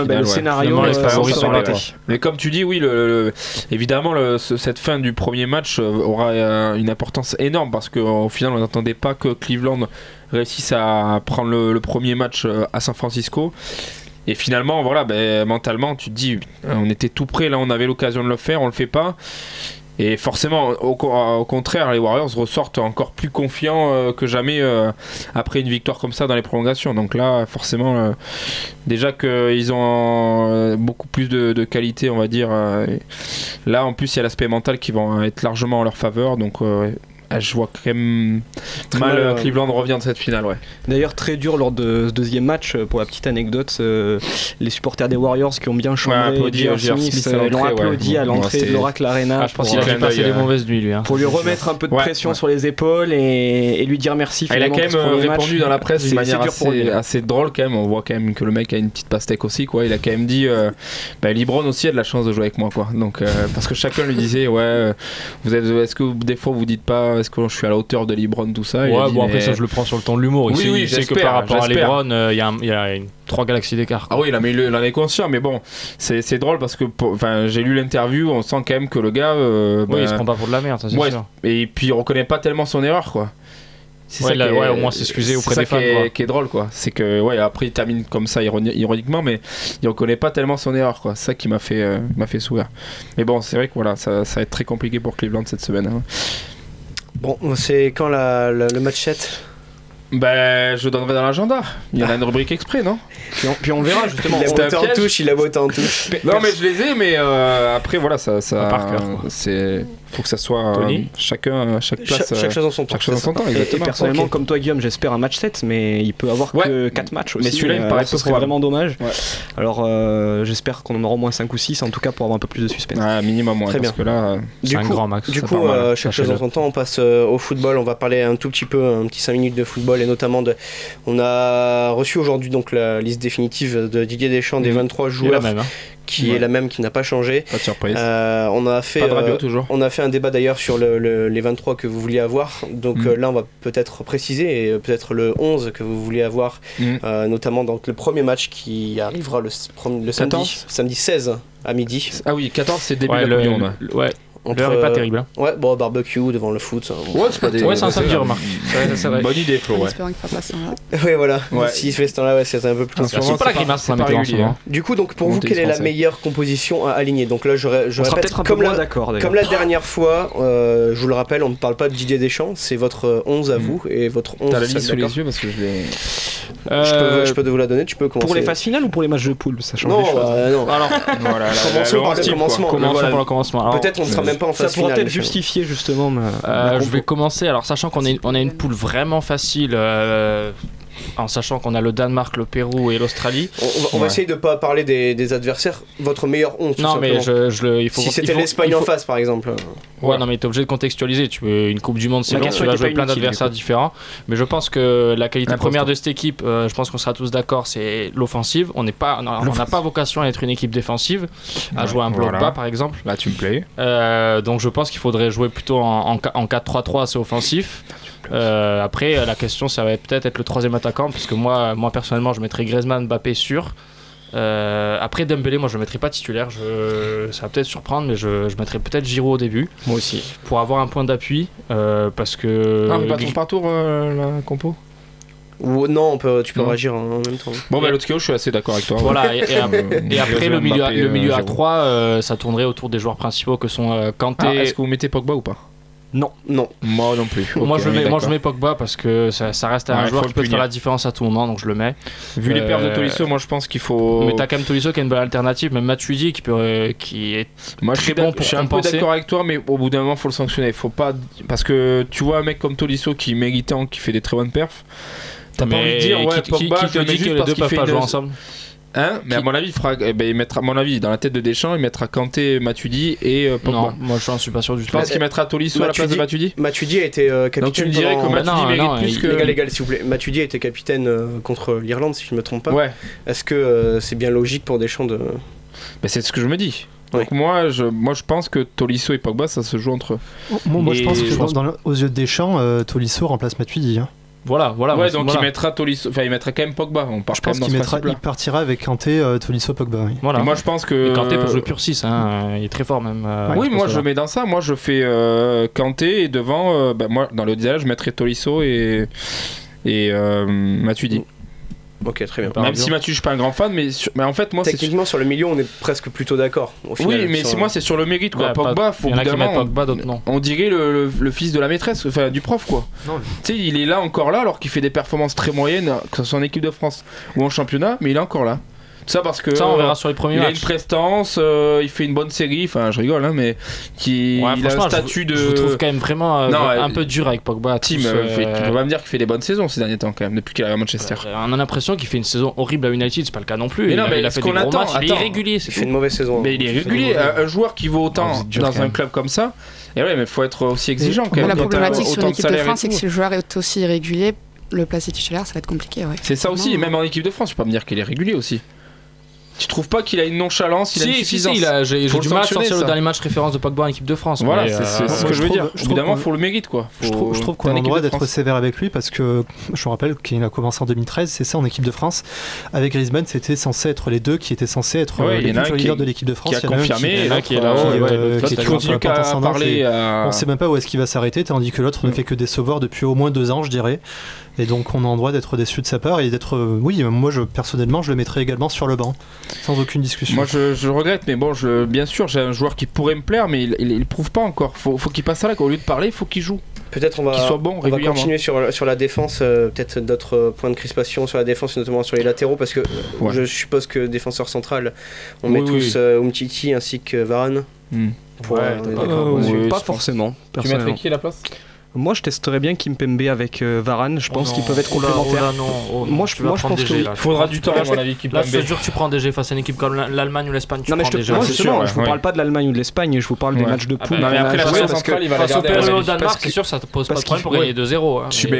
scénario, les euh, favoris ça sont aurait là, été. quoi. Mais comme tu dis, oui, le, le- évidemment, le- ce- cette fin du premier match euh, aura euh, une importance énorme parce qu'au final, on n'attendait pas que Cleveland réussisse à prendre le, le premier match euh, à San Francisco. Et finalement, voilà, ben, mentalement, tu te dis, on était tout près, là, on avait l'occasion de le faire, on le fait pas. Et forcément, au, au contraire, les Warriors ressortent encore plus confiants euh, que jamais euh, après une victoire comme ça dans les prolongations. Donc là, forcément, euh, déjà qu'ils ont euh, beaucoup plus de, de qualité, on va dire. Euh, là, en plus, il y a l'aspect mental qui va être largement en leur faveur. Donc, euh, je vois quand même Très mal mal, euh, ouais. Cleveland revient de cette finale. Ouais. D'ailleurs, très dur lors de ce deuxième match, pour la petite anecdote, euh, les supporters des Warriors qui ont bien chambré Ouais, applaudi J R. J R. Smith, Smith à euh, l'ont l'entrée, applaudi ouais. à l'entrée Ouais, de l'Oracle Arena Ah, je pense pour, qu'il a euh, dû passer d'œil, des euh, mauvaises nuits, lui. Hein. pour lui remettre un peu de Ouais, pression ouais. sur les épaules et, et lui dire merci. Ah, il a finalement, quand même pour ce euh, premier répondu match. dans la presse C'est- d'une manière c'est dur pour lui. assez, assez drôle quand même. On voit quand même que le mec a une petite pastèque aussi, quoi. Il a quand même dit, euh, bah, LeBron aussi a de la chance de jouer avec moi, quoi. Donc euh, parce que chacun lui disait, ouais, euh, vous êtes, est-ce que vous- des fois vous dites pas, est-ce que je suis à la hauteur de LeBron, tout ça. Il a Ouais, dit, bon, après mais- ça, je le prends sur le ton de l'humour. Il Oui, sait, oui, il sait que j'espère, par rapport à j'espère. LeBron, euh, il y a, un- il y a une, trois galaxies d'écart. Ah oui, là, mais il, il en est conscient, mais bon, c'est, c'est drôle parce que pour- enfin, j'ai lu l'interview, on sent quand même que le gars. Euh, Oui, bah, il se prend pas pour de la merde, ça c'est ouais, sûr. et puis il reconnaît pas tellement son erreur, quoi. C'est Ouais, ça là, qui est- ouais, au moins s'excuser c'est auprès ça des fans, qui est, quoi. qui est drôle, quoi. C'est que, ouais, après il termine comme ça ironi- ironiquement, mais il reconnaît pas tellement son erreur, quoi. C'est ça qui m'a fait, euh, m'a fait sourire. Mais bon, c'est vrai que voilà, ça, ça va être très compliqué pour Cleveland cette semaine. Hein. Bon, c'est quand la, la- le match sept? Ben, je donnerai dans l'agenda. Il y en a une rubrique exprès, non? Puis on, puis on verra justement. Il a C'était un voté en piège. touche, il a voté en touche. Non, mais je les ai, mais euh, après, voilà, ça. ça Par cœur, quoi. c'est. Faut que ça soit. Tony euh, chacun, chaque place. Cha- chaque chose en son temps. Chaque chose en son temps, Et, et exactement. personnellement, Ok. comme toi, Guillaume, j'espère un match sept, mais il peut avoir que Ouais. quatre matchs aussi. Mais celui-là, il me euh, paraît ce peu serait probable. vraiment dommage. Ouais. Alors, euh, j'espère qu'on en aura au moins cinq ou six, en tout cas pour avoir un peu plus de suspense. Ouais, minimum, ouais, Très parce que là. euh, C'est Du un coup- grand max. Du ça coup, part mal. euh, chaque chose en Sachez-le. son temps, on passe euh, au football. On va parler un tout petit peu, un petit cinq minutes de football et notamment de. On a reçu aujourd'hui donc la liste définitive de Didier Deschamps des Mhm. vingt-trois C'est la joueurs, même, hein. qui Ouais. est la même, qui n'a pas changé. Pas de surprise. Euh, on a fait. pas de radio, euh, toujours. On a fait un débat d'ailleurs sur le- le- les vingt-trois que vous vouliez avoir. Donc Mm. euh, là, on va peut-être préciser et euh, peut-être le onze que vous vouliez avoir, Mm. euh, notamment donc le premier match qui arrivera le, s- prom- le samedi, quatorze samedi seize à midi. Ah oui, quatorze, c'est début Ouais, de la le- Coupe du Monde. le- ouais, Entre, l'heure est pas euh, terrible. hein. Ouais, bon, barbecue devant le foot. Ça, bon. Ouais, c'est pas des. Ouais, c'est un samedi, remarque. C'est vrai, c'est vrai. Bonne idée, Flo, En ouais. espérant qu'il fera pas ça là. Ouais, voilà. Ouais. S'il fait ce temps-là, ouais, c'est un peu plus. En ce moment, C'est pas la c'est grimace c'est pour la pas météo en ce régulier, moment. Du coup, donc pour vous, Montez quelle est la français. meilleure composition à aligner? Donc là, je, ré- je On sera répète, peut-être un peu comme moins la, d'accord d'ailleurs. comme la dernière fois, euh, je vous le rappelle, on ne parle pas de Didier Deschamps, c'est votre euh, onze à vous et votre onze. T'as la ça, liste sous d'accord. les yeux parce que je l'ai. Je, peux, Euh, je peux vous la donner, tu peux commencer. Pour les phases finales ou pour les matchs de poule, ça change Non, les choses. euh, non. Alors, Voilà, la- Commençons la- par le le type, quoi. commencement. commençons Voilà. par le commencement. Alors, Peut-être on ne sera même pas en Ça phase pourra finale. peut-être justifier justement ma. Euh, ma je compo. vais commencer. Alors, sachant qu'on a, on a une poule vraiment facile, euh, en sachant qu'on a le Danemark, le Pérou et l'Australie. On, on va, on va Ouais. essayer de ne pas parler des, des adversaires. Votre meilleur onze, tout Non, mais simplement. je, je le, il faut. Si il c'était faut- l'Espagne il en faut- face, par exemple. Ouais, non, mais t'es obligé de contextualiser. Tu veux une Coupe du Monde, c'est La long, question tu vas était jouer pas plein inutile, d'adversaires du coup. différents. Mais je pense que la qualité Important. première de cette équipe, euh, je pense qu'on sera tous d'accord, c'est l'offensive. On n'est pas, on a- on n'a pas vocation à être une équipe défensive, à Ouais, jouer un bloc voilà. bas, par exemple. Là, tu me plais. Euh, donc je pense qu'il faudrait jouer plutôt en, en, en quatre trois trois assez offensif. Euh, après euh, la question ça va être peut-être être le troisième attaquant parce que moi, moi personnellement je mettrais Griezmann, Mbappé sûr. Euh, après Dembélé moi je le mettrais pas titulaire, je, ça va peut-être surprendre mais je, je mettrais peut-être Giroud au début. Moi aussi. Pour avoir un point d'appui euh, parce que... Ah, on va tour par tour euh, la compo. Ou non, on peut, tu peux Non. réagir en, en même temps. Bon, bah, l'autre je suis assez d'accord avec toi. Voilà, et, et ap- Euh, et après le Griezmann, milieu, à- Mbappé, le milieu euh, à Giroud. trois euh, ça tournerait autour des joueurs principaux que sont euh, Kanté. Ah, est-ce que vous mettez Pogba ou pas? Non. Moi non plus. moi, Ok, je on est mets, moi je d'accord. mets Pogba parce que ça, ça reste un Ouais, joueur faut qui le peut te faire punir. la différence à tout moment donc je le mets. Vu les pertes de Euh, Tolisso, moi je pense qu'il faut. Mais t'as quand même Tolisso qui a une bonne alternative, même Matuidi qui, peut, euh, qui est Moi je très suis, bon d'ac- pour je suis un peu compenser. d'accord avec toi, mais au bout d'un moment faut le sanctionner. Faut pas. Parce que tu vois un mec comme Tolisso qui est méritant, qui fait des très bonnes perfs. T'as pas Mais envie de dire, ouais, qui, Pogba, qui, je qui te le mets dit que juste les parce deux qu'il peuvent fait pas une- jouer ensemble? Hein mais à mon avis, il fera, eh ben, il mettra, à mon avis, dans la tête de Deschamps, il mettra Kanté, Matuidi et euh, Pogba. Non, moi je suis pas sûr du Tu tout. penses qu'il mettra Tolisso à la place de Matuidi? Matuidi a été euh, capitaine. Donc tu me dirais que pendant- Matuidi non, mérite non, plus il- que. Légal, légal, s'il vous plaît. Matuidi a été capitaine euh, contre l'Irlande, si je ne me trompe pas. Ouais, Est-ce que euh, c'est bien logique pour Deschamps de. mais c'est ce que je me dis. Ouais. Donc moi je, moi, je pense que Tolisso et Pogba, ça se joue entre eux. Moi, moi, je Et pense que je dans- pense- dans le- aux yeux de Deschamps, euh, Tolisso remplace Matuidi. Hein. Voilà, voilà. Ouais, donc voilà. il mettra Tolisso, enfin il mettra quand même Pogba. On part Je pense qu'il mettra, il partira avec Kanté, euh, Tolisso, Pogba. Oui. Voilà. Et moi je pense que. Et Kanté peut jouer pur six, hein, il est très fort même. Euh, oui, moi je mets dans ça. Moi je fais euh, Kanté et devant, euh, bah, moi dans le dialogue je mettrais Tolisso et et euh, Matuidi. Ok, très bien. Même si Mathieu, je suis pas un grand fan, mais, sur... mais en fait, moi, techniquement, c'est... sur le milieu, on est presque plutôt d'accord. Au final, oui, mais sur... moi, c'est sur le mérite, quoi. Ouais, Pogba, faut évidemment. Pogba, d'autres non. On dirait le, le, le fils de la maîtresse, enfin du prof, quoi. Tu sais, il est là encore là, alors qu'il fait des performances très moyennes, que ce soit en équipe de France ou en championnat, mais il est encore là. Ça parce que ça on verra sur les premiers il matchs. a une prestance, euh, il fait une bonne série, enfin je rigole hein, mais qui ouais, il a un statut je, de. Je trouve quand même vraiment euh, non, un euh, peu dur avec Pogba. Tim, euh, fait, tu peux pas me dire qu'il fait des bonnes saisons ces derniers temps quand même depuis qu'il est à Manchester. Ouais, on a l'impression qu'il fait une saison horrible à United, c'est pas le cas non plus. Mais il non, a, mais il a fait des gros attend, matchs, attends, il est irrégulier. Il fait une mauvaise saison. Mais il est régulier, un, un joueur qui vaut autant oh, dans un club comme ça. Et ouais, mais il faut être aussi exigeant quand même. La problématique sur l'équipe de France, c'est que si le joueur est aussi irrégulier, le placer titulaire, ça va être compliqué. C'est ça aussi, même en équipe de France, tu peux pas me dire qu'il est régulier aussi. Tu trouves pas qu'il a une nonchalance, il si, a une suffisance? Si, si, il a, j'ai, j'ai du mal à sortir ça. le dernier match référence de Pogba en équipe de France. Voilà, mais c'est, c'est, euh, c'est ce que je veux dire. Évidemment, il faut le mérite, quoi. Faut... Je trouve, je trouve qu'on a le droit d'être sévère avec lui parce que je me rappelle qu'il a commencé en deux mille treize, c'est ça, en équipe de France. Avec Griezmann, c'était censé être les deux qui étaient censés être ouais, les futurs leaders de l'équipe de France. Qui a confirmé, il y en a qui est là-haut, qui continue qu'à parler. On sait même pas où est-ce qu'il va s'arrêter, tandis que l'autre ne fait que des sauveurs depuis au moins deux ans, je dirais. Et donc on a le droit d'être déçu de sa part et d'être... Euh, oui, moi je, personnellement je le mettrais également sur le banc, sans aucune discussion. Moi je, je regrette, mais bon, je, bien sûr j'ai un joueur qui pourrait me plaire, mais il, il, il prouve pas encore. Faut, faut qu'il passe à là, au lieu de parler, il faut qu'il joue. Peut-être on va, qu'il soit bon, on va continuer sur, sur la défense, euh, peut-être d'autres points de crispation sur la défense, notamment sur les latéraux, parce que ouais. je suppose que défenseur central, on oui, met oui, tous oui. Euh, Umtiti ainsi que Varane. Mm. Pour, ouais, euh, euh, oui, pas forcément. Tu mettrais qui à la place? Moi, je testerais bien Kimpembe avec euh, Varane. Je pense oh qu'ils peuvent être complémentaires. Oh là, non. Oh, moi, je, moi, je pense qu'il faudra du temps. À mon avis, là, c'est sûr que tu prends D G face à une équipe comme l'Allemagne ou l'Espagne. Tu non, mais prends je te, D G. moi, justement, ouais, je vous ouais. parle pas de l'Allemagne ou de l'Espagne. Je vous parle ouais. des matchs de poule. Ah bah, mais après, la défense centrale, il va la garder. Face au Danemark, c'est sûr, ça te pose pas de problème pour gagner deux zéro.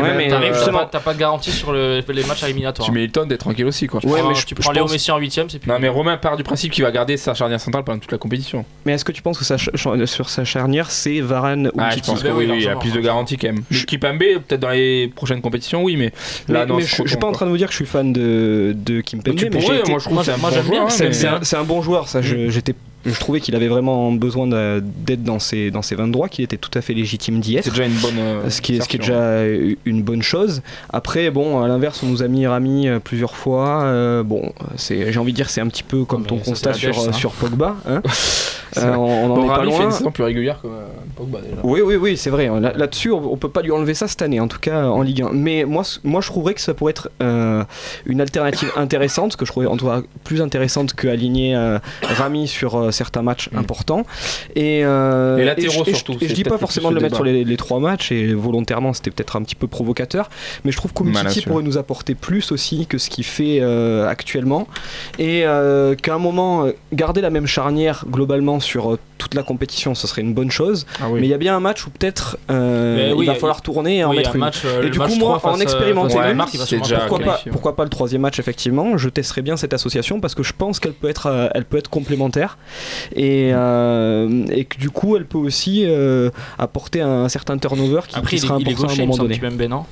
T'as pas de garantie sur les matchs éliminatoires. Tu mets Hilton d'être tranquille aussi, quoi. Ouais, mais tu prends Léo Messi en huitième, c'est plus. Non, mais Romain part du principe qu'il va garder sa charnière centrale pendant toute la compétition. Mais est-ce que tu penses que sur sa charnière, c'est Varane ou Titi? Je pense qu'il y a plus de garantie quand même. Kimpembe, peut-être dans les prochaines compétitions, oui, mais là, mais, non. Mais je, je suis pas en train de vous dire que je suis fan de, de Kimpembe. Tu pourrais, moi je trouve que c'est un bon joueur. C'est un bon joueur, ça. J'étais je trouvais qu'il avait vraiment besoin d'être dans ses, dans ses vingt droits, qu'il était tout à fait légitime d'y être. C'est déjà une bonne. Euh, ce, qui est, ce qui est déjà une bonne chose. Après, bon, à l'inverse, on nous a mis Rami plusieurs fois. Euh, bon, j'ai envie de dire, c'est un petit peu comme mais ton constat sur, dèche, sur Pogba. Hein. euh, on on en bon, est pas Rami loin. fait une saison plus régulière que euh, Pogba déjà. Oui, oui, oui, c'est vrai. Là, là-dessus, on, on peut pas lui enlever ça cette année, en tout cas en Ligue un. Mais moi, moi je trouverais que ça pourrait être euh, une alternative intéressante, que je trouverais en tout cas plus intéressante qu'aligner euh, Rami sur euh, certains matchs mmh. importants. Et, euh, les latéraux et je, surtout. Et je dis pas forcément de le mettre sur les, les trois matchs, et volontairement c'était peut-être un petit peu provocateur, mais je trouve qu'Umtiti pourrait nous apporter plus aussi que ce qu'il fait euh, actuellement, et euh, qu'à un moment garder la même charnière globalement sur euh, toute la compétition, ce serait une bonne chose. Ah oui. Mais il y a bien un match où peut-être euh, oui, il va falloir tourner et en oui, mettre une. Match, euh, et du coup moi en expérimenter ouais, une, pourquoi pas, qualifié. pourquoi pas le troisième match effectivement, je testerai bien cette association parce que je pense qu'elle peut être, euh, elle peut être complémentaire et euh, et que du coup elle peut aussi euh, apporter un certain turnover qui, Après, qui sera il est, important il est gaucher, à un moment donné. Kimpembe, non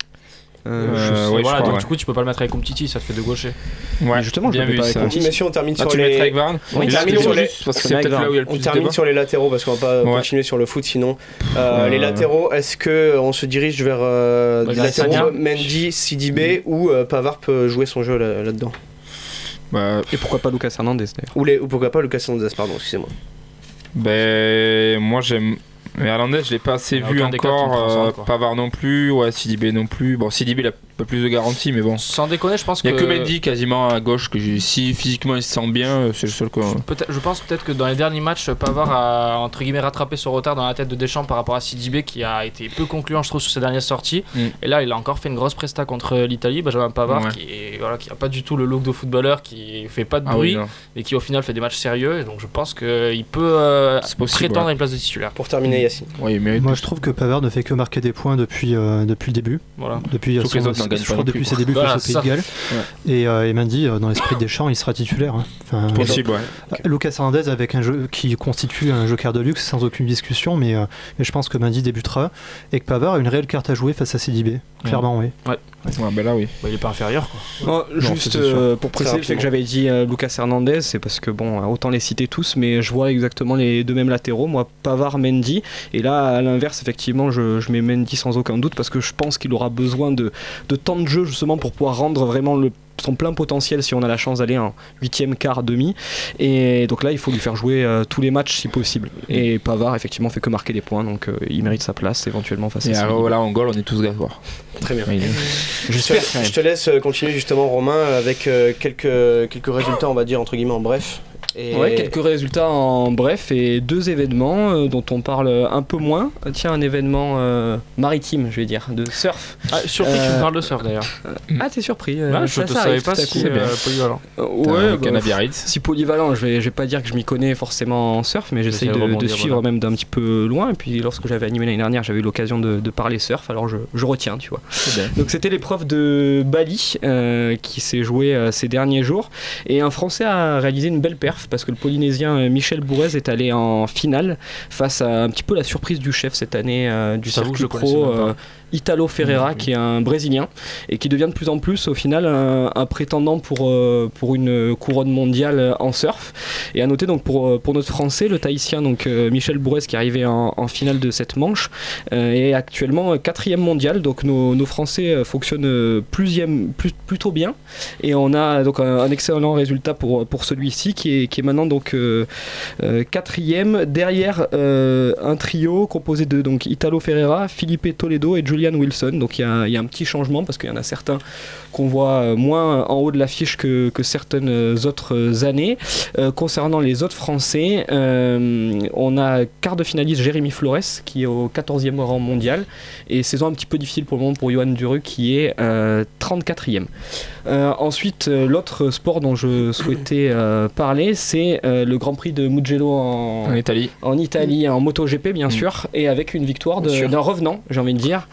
Euh, euh, sais, ouais, voilà, crois, donc ouais. du coup tu peux pas le mettre avec Umtiti, ça te fait de gaucher. Ouais, justement, bien je vu pas ça. Continuation, on termine ah, sur tu les. Avec Varane on termine sur les. Parce que c'est peut-être là où il y a le plus on termine débat. sur les latéraux parce qu'on va pas ouais. continuer sur le foot sinon. Euh, euh... Les latéraux, est-ce que on se dirige vers euh, des latéraux Mendy, Sidibé mmh. ou euh, Pavard peut jouer son jeu là, là-dedans? Bah, et pourquoi pas Lucas Hernandez d'ailleurs? Ou, les, ou pourquoi pas Lucas Hernandez, pardon, excusez-moi. Ben moi j'aime. Mais Hernandez, je l'ai pas assez vu encore. Euh, Pavard non plus, ouais, Sidibé non plus. Bon, Sidibé il a un peu plus de garantie, mais bon. Sans déconner, je pense que. Il y a que, que Mendy quasiment à gauche que j'ai... si physiquement il se sent bien, c'est le seul quoi. Je, je pense peut-être que dans les derniers matchs, Pavard a entre guillemets rattrapé son retard dans la tête de Deschamps par rapport à Sidibé qui a été peu concluant, je trouve, sur ses dernières sorties. Mm. Et là, il a encore fait une grosse presta contre l'Italie. Benjamin Pavard, ouais. qui est, voilà, qui a pas du tout le look de footballeur, qui fait pas de bruit, ah oui, mais qui au final fait des matchs sérieux. Et donc je pense qu'il peut euh, possible, prétendre ouais. à une place de titulaire. Pour terminer terminer, Yacine. Oui, mais moi je trouve que Pavard ne fait que marquer des points depuis, euh, depuis le début. Voilà. Depuis, Tous son, les autres n'en gagnent je pas crois non depuis plus, ses débuts voilà, face au Pays de Galles. Ouais. Et, euh, et Mendy, euh, dans l'esprit des champs, il sera titulaire. Hein. Enfin, Possible, ouais. okay. Lucas Hernandez avec un jeu qui constitue un joker de luxe sans aucune discussion, mais, euh, mais je pense que Mendy débutera et que Pavard a une réelle carte à jouer face à Sidibé. Clairement, oui. Ouais. Ouais, ben là, oui. Bah, il est pas inférieur, quoi. Oh, juste euh, pour préciser le fait que j'avais dit euh, Lucas Hernandez, c'est parce que bon, autant les citer tous, mais je vois exactement les deux mêmes latéraux, moi Pavard, Mendy, et là à l'inverse, effectivement, je, je mets Mendy sans aucun doute parce que je pense qu'il aura besoin de, de temps de jeu justement pour pouvoir rendre vraiment le son plein potentiel si on a la chance d'aller en huitième, quart, demi, et donc là il faut lui faire jouer euh, tous les matchs si possible, et Pavard effectivement fait que marquer des points, donc euh, il mérite sa place éventuellement face à et ça. alors là en goal on est tous d'accord. Très bien. Oui, je, te, je te laisse continuer justement Romain avec euh, quelques, quelques résultats on va dire entre guillemets en bref. Et... Ouais, quelques résultats en bref et deux événements euh, dont on parle un peu moins. Tiens, un événement euh, maritime, je vais dire, de surf. Ah, surpris euh... que tu me parles de surf d'ailleurs. Euh, ah, t'es surpris euh, ouais, je ne savais pas si euh, polyvalent. Euh, ouais, bah, si polyvalent, je vais, je vais pas dire que je m'y connais forcément en surf, mais j'essaye de, de, de suivre voilà. même d'un petit peu loin. Et puis lorsque j'avais animé l'année dernière, j'avais eu l'occasion de, de parler surf, alors je, je retiens, tu vois. Donc c'était l'épreuve de Bali euh, qui s'est jouée euh, ces derniers jours. Et un Français a réalisé une belle perf parce que le Polynésien Michel Bourrez est allé en finale face à un petit peu la surprise du chef cette année euh, du ça circuit pro, euh, Italo Ferreira, mmh, qui est un Brésilien et qui devient de plus en plus au final un, un prétendant pour, euh, pour une couronne mondiale en surf. Et à noter donc pour, pour notre Français, le Tahitien donc euh, Michel Bourez qui est arrivé en, en finale de cette manche euh, est actuellement quatrième mondial. Donc nos, nos Français fonctionnent plusième, plus, plutôt bien et on a donc un, un excellent résultat pour, pour celui-ci qui est, qui est maintenant donc euh, euh, quatrième derrière euh, un trio composé de donc Italo Ferreira, Felipe Toledo et Julian Wilson. Donc il y, y a un petit changement parce qu'il y en a certains qu'on voit moins en haut de l'affiche que, que certaines autres années. Euh, concernant les autres Français, euh, on a quart de finaliste Jérémy Flores qui est au quatorzième rang mondial et saison un petit peu difficile pour le moment pour Johan Duru qui est euh, trente-quatrième. Euh, ensuite, euh, l'autre sport dont je souhaitais euh, parler, c'est euh, le Grand Prix de Mugello en, en Italie, en Italie, en MotoGP bien mmh. sûr, et avec une victoire de, d'un revenant, j'ai envie de dire,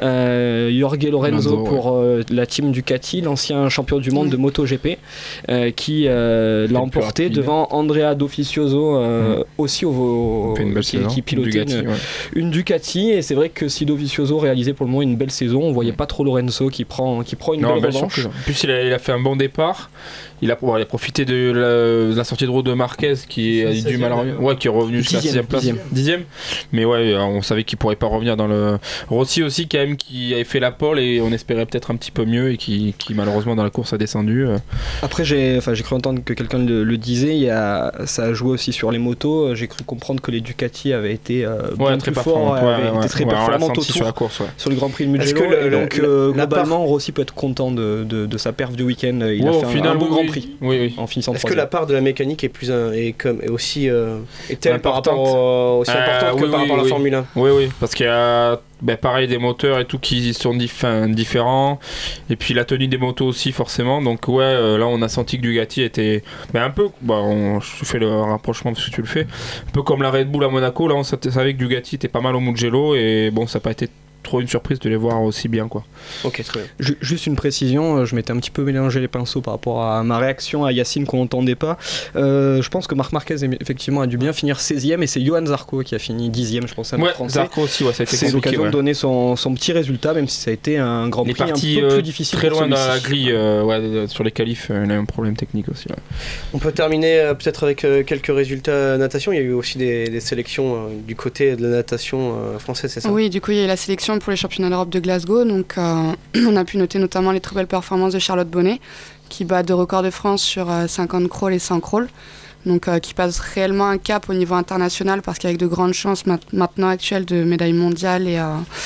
euh, Jorge Lorenzo Lorenzo, pour ouais. euh, la team Ducati, l'ancien champion du monde mmh. de MotoGP, euh, qui euh, l'a emporté devant Andrea Dovizioso, euh, mmh. aussi au, au, au qui, qui pilotait une Ducati, une, ouais. une Ducati, et c'est vrai que si Dovizioso réalisait pour le moment une belle saison, on voyait mmh. pas trop Lorenzo qui prend, qui prend une non, belle revanche. En plus, il a, il a fait un bon départ. Il a, bon, il a profité de la, de la sortie de route de Marquez qui a du mal à revenir. Ouais, qui est revenu jusqu'à la sixième place. Dixième. Mais ouais, on savait qu'il pourrait pas revenir dans le. Rossi aussi, quand même, qui avait fait la pole et on espérait peut-être un petit peu mieux et qui, qui malheureusement dans la course a descendu. Après, j'ai, enfin, j'ai cru entendre que quelqu'un le, le disait. Il y a, ça a joué aussi sur les motos. J'ai cru comprendre que les Ducati avaient été euh, ouais, bien très plus forts, ouais, avaient ouais, été très ouais, performantes autour sur la course, ouais. sur le Grand Prix de Mugello. Le, et donc, le, euh, la globalement, part... Rossi peut être content de, de, de sa perf du week-end. Il ouais, a fait un, final, un beau oui, Grand oui. Prix. Oui, oui. En finissant Est-ce que la part de la mécanique est plus un, est comme est aussi euh, est-elle par rapport au, aussi importante euh, que oui, par oui, rapport à la oui. Formule un? Oui, oui, parce qu'il y a ben, pareil des moteurs et tout qui sont dif- différents et puis la tenue des motos aussi forcément. Donc ouais, euh, là on a senti que Ducati était ben, un peu, bah, on, je fais le rapprochement parce que tu le fais, un peu comme la Red Bull à Monaco. Là on savait que Ducati était pas mal au Mugello et bon ça n'a pas été trop une surprise de les voir aussi bien quoi. Ok, très bien. Juste une précision, je m'étais un petit peu mélangé les pinceaux par rapport à ma réaction à Yacine qu'on n'entendait pas. Euh, je pense que Marc Marquez effectivement a dû bien finir seizième et c'est Johan Zarco qui a fini dixième, je pense à notre ouais, français. Zarco aussi, ouais, ça a été c'est compliqué. l'occasion ouais. de donner son, son petit résultat, même si ça a été un Grand Prix un peu euh, plus difficile. Très loin dans la grille, euh, ouais, sur les qualifs, euh, il a un problème technique aussi. Ouais. On peut terminer euh, peut-être avec euh, quelques résultats natation. Il y a eu aussi des, des sélections euh, du côté de la natation euh, française, c'est ça? Oui, du coup il y a eu la sélection pour les championnats d'Europe de Glasgow, donc euh, on a pu noter notamment les très belles performances de Charlotte Bonnet qui bat deux records de France sur euh, cinquante crawl et cent crawl, donc euh, qui passe réellement un cap au niveau international parce qu'avec de grandes chances ma- maintenant actuelles de médaille mondiale et, euh,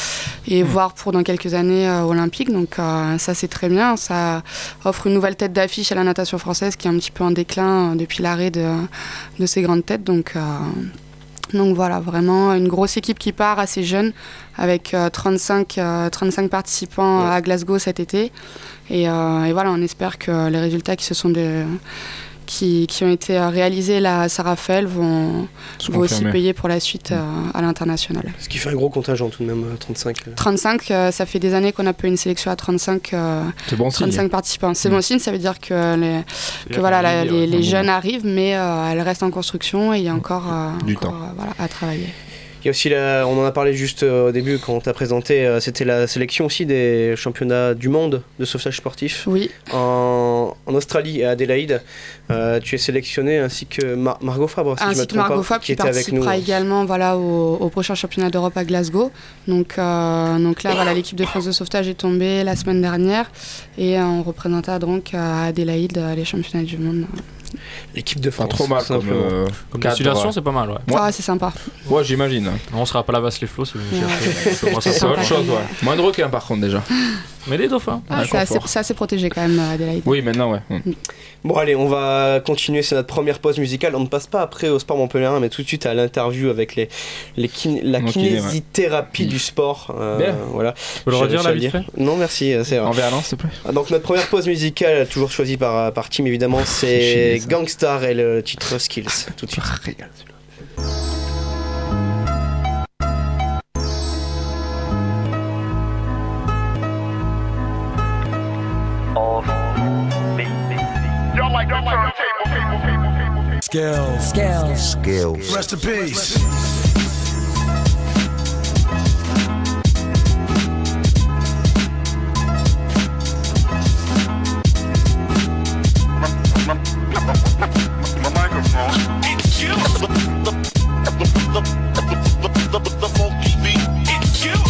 et mmh. voire pour dans quelques années euh, olympique, donc euh, ça c'est très bien, ça offre une nouvelle tête d'affiche à la natation française qui est un petit peu en déclin euh, depuis l'arrêt de, de ces grandes têtes, donc euh, Donc voilà, vraiment une grosse équipe qui part assez jeune avec euh, trente-cinq, euh, trente-cinq participants ouais. à Glasgow cet été. Et, euh, et voilà, on espère que les résultats qui se sont, de, qui, qui ont été réalisées là à Saint-Raphaël vont, vont aussi payer pour la suite euh, à l'international. Ce qui fait un gros contingent tout de même, trente-cinq. trente-cinq, euh, ça fait des années qu'on a pas eu une sélection à trente-cinq, euh, bon trente-cinq participants. C'est mmh. bon signe, ça veut dire que les, que voilà, la, les, les jeunes arrivent, mais euh, elles restent en construction et il y a encore, euh, du encore temps. Euh, voilà, à travailler. Il y a aussi, la, on en a parlé juste au début quand on t'a présenté, euh, c'était la sélection aussi des championnats du monde de sauvetage sportif. Oui. En, en Australie et à Adélaïde. Euh, tu es sélectionné ainsi que Mar- Margot Fabre, si ainsi je me que trompe Margot pas, Fabre qui qui était avec nous. participera également voilà, au, au prochain championnat d'Europe à Glasgow. Donc, euh, donc là, voilà, l'équipe de France de sauvetage est tombée la semaine dernière et on représentera donc à Adélaïde les championnats du monde. L'équipe de France. Pas trop mal comme, euh, comme destination, c'est pas mal. Ouais, ouais. Ah, c'est sympa. Ouais, j'imagine. On sera pas la vasse les flots si vous cherchez. Ouais. C'est autre chose, ouais. Moins de requins par contre déjà. Mais les dauphins. Ah, ouais, c'est, assez, c'est assez protégé quand même, Adélaïde. Oui, maintenant, ouais. Mm. Bon, allez, on va continuer. C'est notre première pause musicale. On ne passe pas après au sport montpelliérain, mais tout de suite à l'interview avec les, les kin- la okay, kinésithérapie ouais. du sport. Euh, Bien. Voilà. Tu peux le redire là, vite fait ? Non, merci. C'est en verlan, s'il te plaît. Donc, notre première pause musicale, toujours choisie par, par Tim, évidemment, c'est Gangstar et le titre Skills. Tout de suite. Régale, Skills. Skills. Skills. Rest in peace. My microphone. It's you. The funky beat. It's you.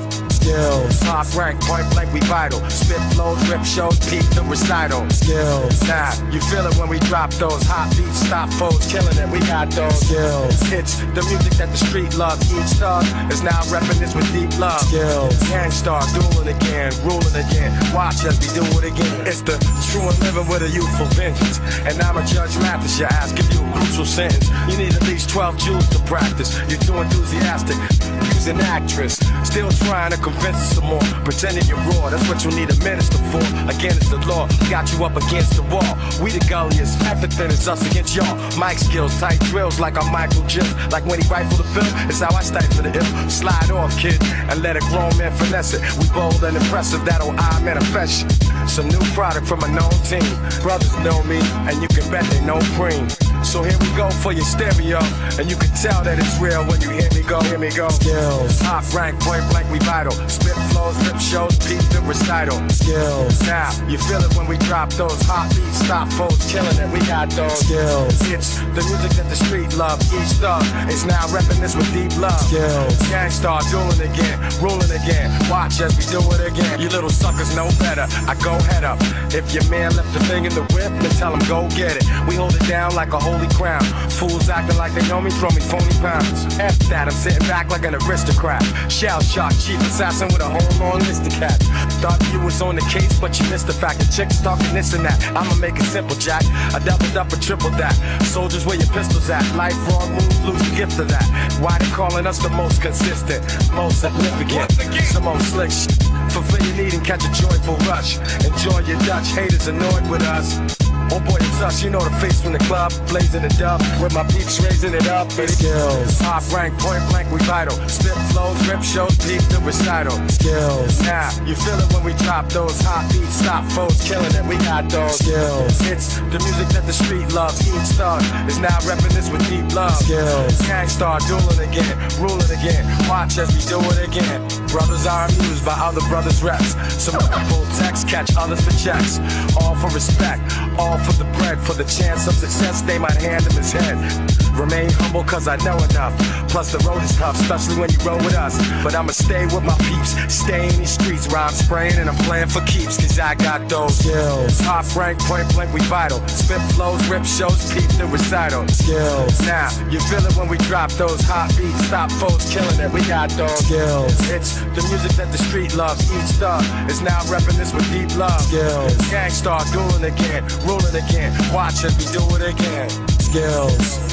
Skills. Top rank, point blank, we vital. Spit flows, rip shows, peak the recital. Skills. Now, you feel it when we drop those hot beats, stop foes, killing it. We got those skills. It's the music that the street loves. Each thug is now repping this with deep love. Skills. Gangstar, dueling again, ruling again. Watch us, we do it again. It's the true and living with a youthful vengeance. And I'm a judge Mathis, your ass give you a crucial sentence. You need at least twelve jewels to practice. You're too enthusiastic. Use an actress, still trying to convince us some more. Pretending you're raw, that's what you need a minister for. Again, it's the law, got you up against the wall. We the gulliest, everything is us against y'all. Mic skills, tight drills like I'm Michael Jim. Like when he rifle the film, it's how I stifle the ill. Slide off, kid, and let a grown man finesse it. We bold and impressive, that'll I manifest. Some new product from a known team. Brothers know me, and you can bet they know Preem. So here we go for your stereo, and you can tell that it's real when you hear me go, hear me go. Skills, top rank, point blank, we vital. Spit flows, rip shows, peep the recital. Skills, now you feel it when we drop those hot beats, stop foes, killing it. We got those skills. It's the music that the street loves. Each thug is now repping this with deep love. Skills, Gangstar dueling again, ruling again. Watch as we do it again. You little suckers know better. I go head up. If your man left the thing in the whip, then tell him go get it. We hold it down like a holy crown. Fools acting like they know me, throw me phony pounds. F that, I'm sitting back like an aristocrat. Shell shock, chief assassin with a whole long list of cats. Thought you was on the case, but you missed the fact that chicks talking this and that. I'ma make it simple, Jack. I doubled up and tripled that. Soldiers, where your pistols at? Life wrong move, lose the gift of that. Why they calling us the most consistent, most significant? Some old slick shit. Fulfill your need and catch a joyful rush. Enjoy your Dutch, haters annoyed with us. Oh boy, it's us, you know the face from the club. Blazing the dub, with my peeps raising it up. Skills, top rank, point blank, we vital. Spit flows, rip shows, peep the recital. Skills, now you feel it when we drop those hot beats, stop foes, killing it. We got those skills. It's the music that the street loves. Each thug is now repping this with deep love. Skills, Gangstar dueling again, ruling again. Watch as we do it again. Brothers are amused by other brothers' reps. Some full text, catch others for checks. All for respect, all for the bread, for the chance of success they might hand him his head. Remain humble cause I know enough. Plus the road is tough, especially when you roll with us. But I'ma stay with my peeps, stay in these streets. Rhyme spraying and I'm playing for keeps, cause I got those skills. Top rank, point blank, we vital. Spit flows, rip shows, peep the recital. Skills, now you feel it when we drop those hot beats. Stop foes, killing it, we got those skills. It's the music that the street loves. Each thug is now repping this with deep love. Skills, Gangstar dueling again, ruling again. Watch as we do it again. Skills.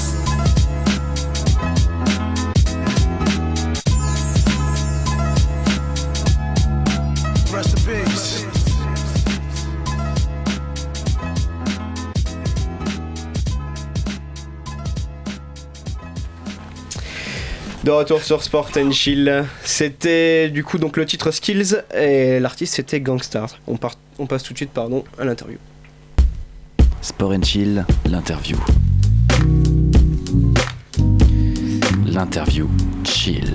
Rest in peace. De retour sur Sport and Chill. C'était du coup donc le titre Skills et l'artiste c'était Gangstar. On, part, on passe tout de suite pardon, à l'interview. Sport and Chill, l'interview. L'interview chill.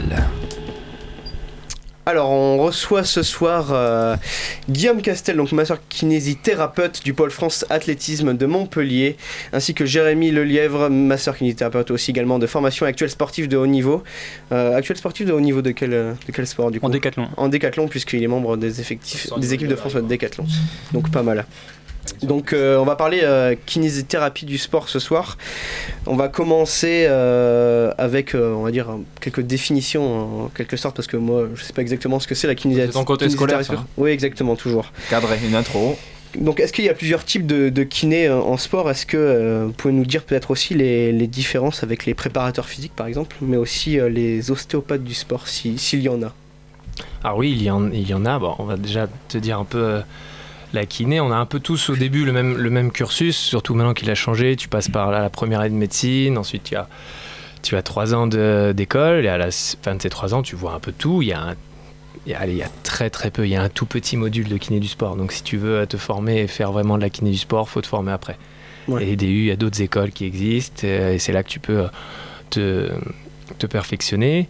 Alors on reçoit ce soir euh, Guillaume Castel, donc masseur kinésithérapeute du pôle France athlétisme de Montpellier, ainsi que Jérémy Lelièvre, masseur kinésithérapeute aussi également de formation, actuel sportif de haut niveau. Euh, actuel sportif de haut niveau de quel, de quel sport du coup ? En décathlon. En décathlon, puisqu'il est membre des effectifs des équipes de France de décathlon. Donc pas mal. Donc euh, on va parler euh, kinésithérapie du sport ce soir. On va commencer euh, avec euh, on va dire quelques définitions en quelque sorte, parce que moi je sais pas exactement ce que c'est la kinésithérapie. C'est ton côté scolaire, ça. Oui, exactement, toujours. Cadrer une intro. Donc est-ce qu'il y a plusieurs types de, de kinés euh, en sport ? Est-ce que euh, vous pouvez nous dire peut-être aussi les, les différences avec les préparateurs physiques par exemple, mais aussi euh, les ostéopathes du sport si, s'il y en a ? Ah oui, il y en, il y en a. Bon, on va déjà te dire un peu... Euh... La kiné, on a un peu tous au début le même, le même cursus, surtout maintenant qu'il a changé. Tu passes par la, la première année de médecine, ensuite tu as, tu as trois ans de, d'école, et à la fin de ces trois ans, tu vois un peu tout. Il y a, un, il y a, allez, il y a très très peu, il y a un tout petit module de kiné du sport. Donc si tu veux te former et faire vraiment de la kiné du sport, il faut te former après. Ouais. Et les D U, il y a d'autres écoles qui existent, et c'est là que tu peux te, te perfectionner.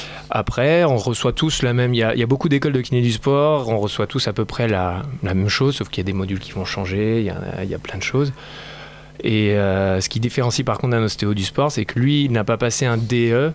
Après, on reçoit tous la même... Il y a, il y a beaucoup d'écoles de kiné du sport, on reçoit tous à peu près la, la même chose, sauf qu'il y a des modules qui vont changer, il y a, il y a plein de choses. Et euh, ce qui différencie par contre d'un ostéo du sport, c'est que lui, il n'a pas passé un D E,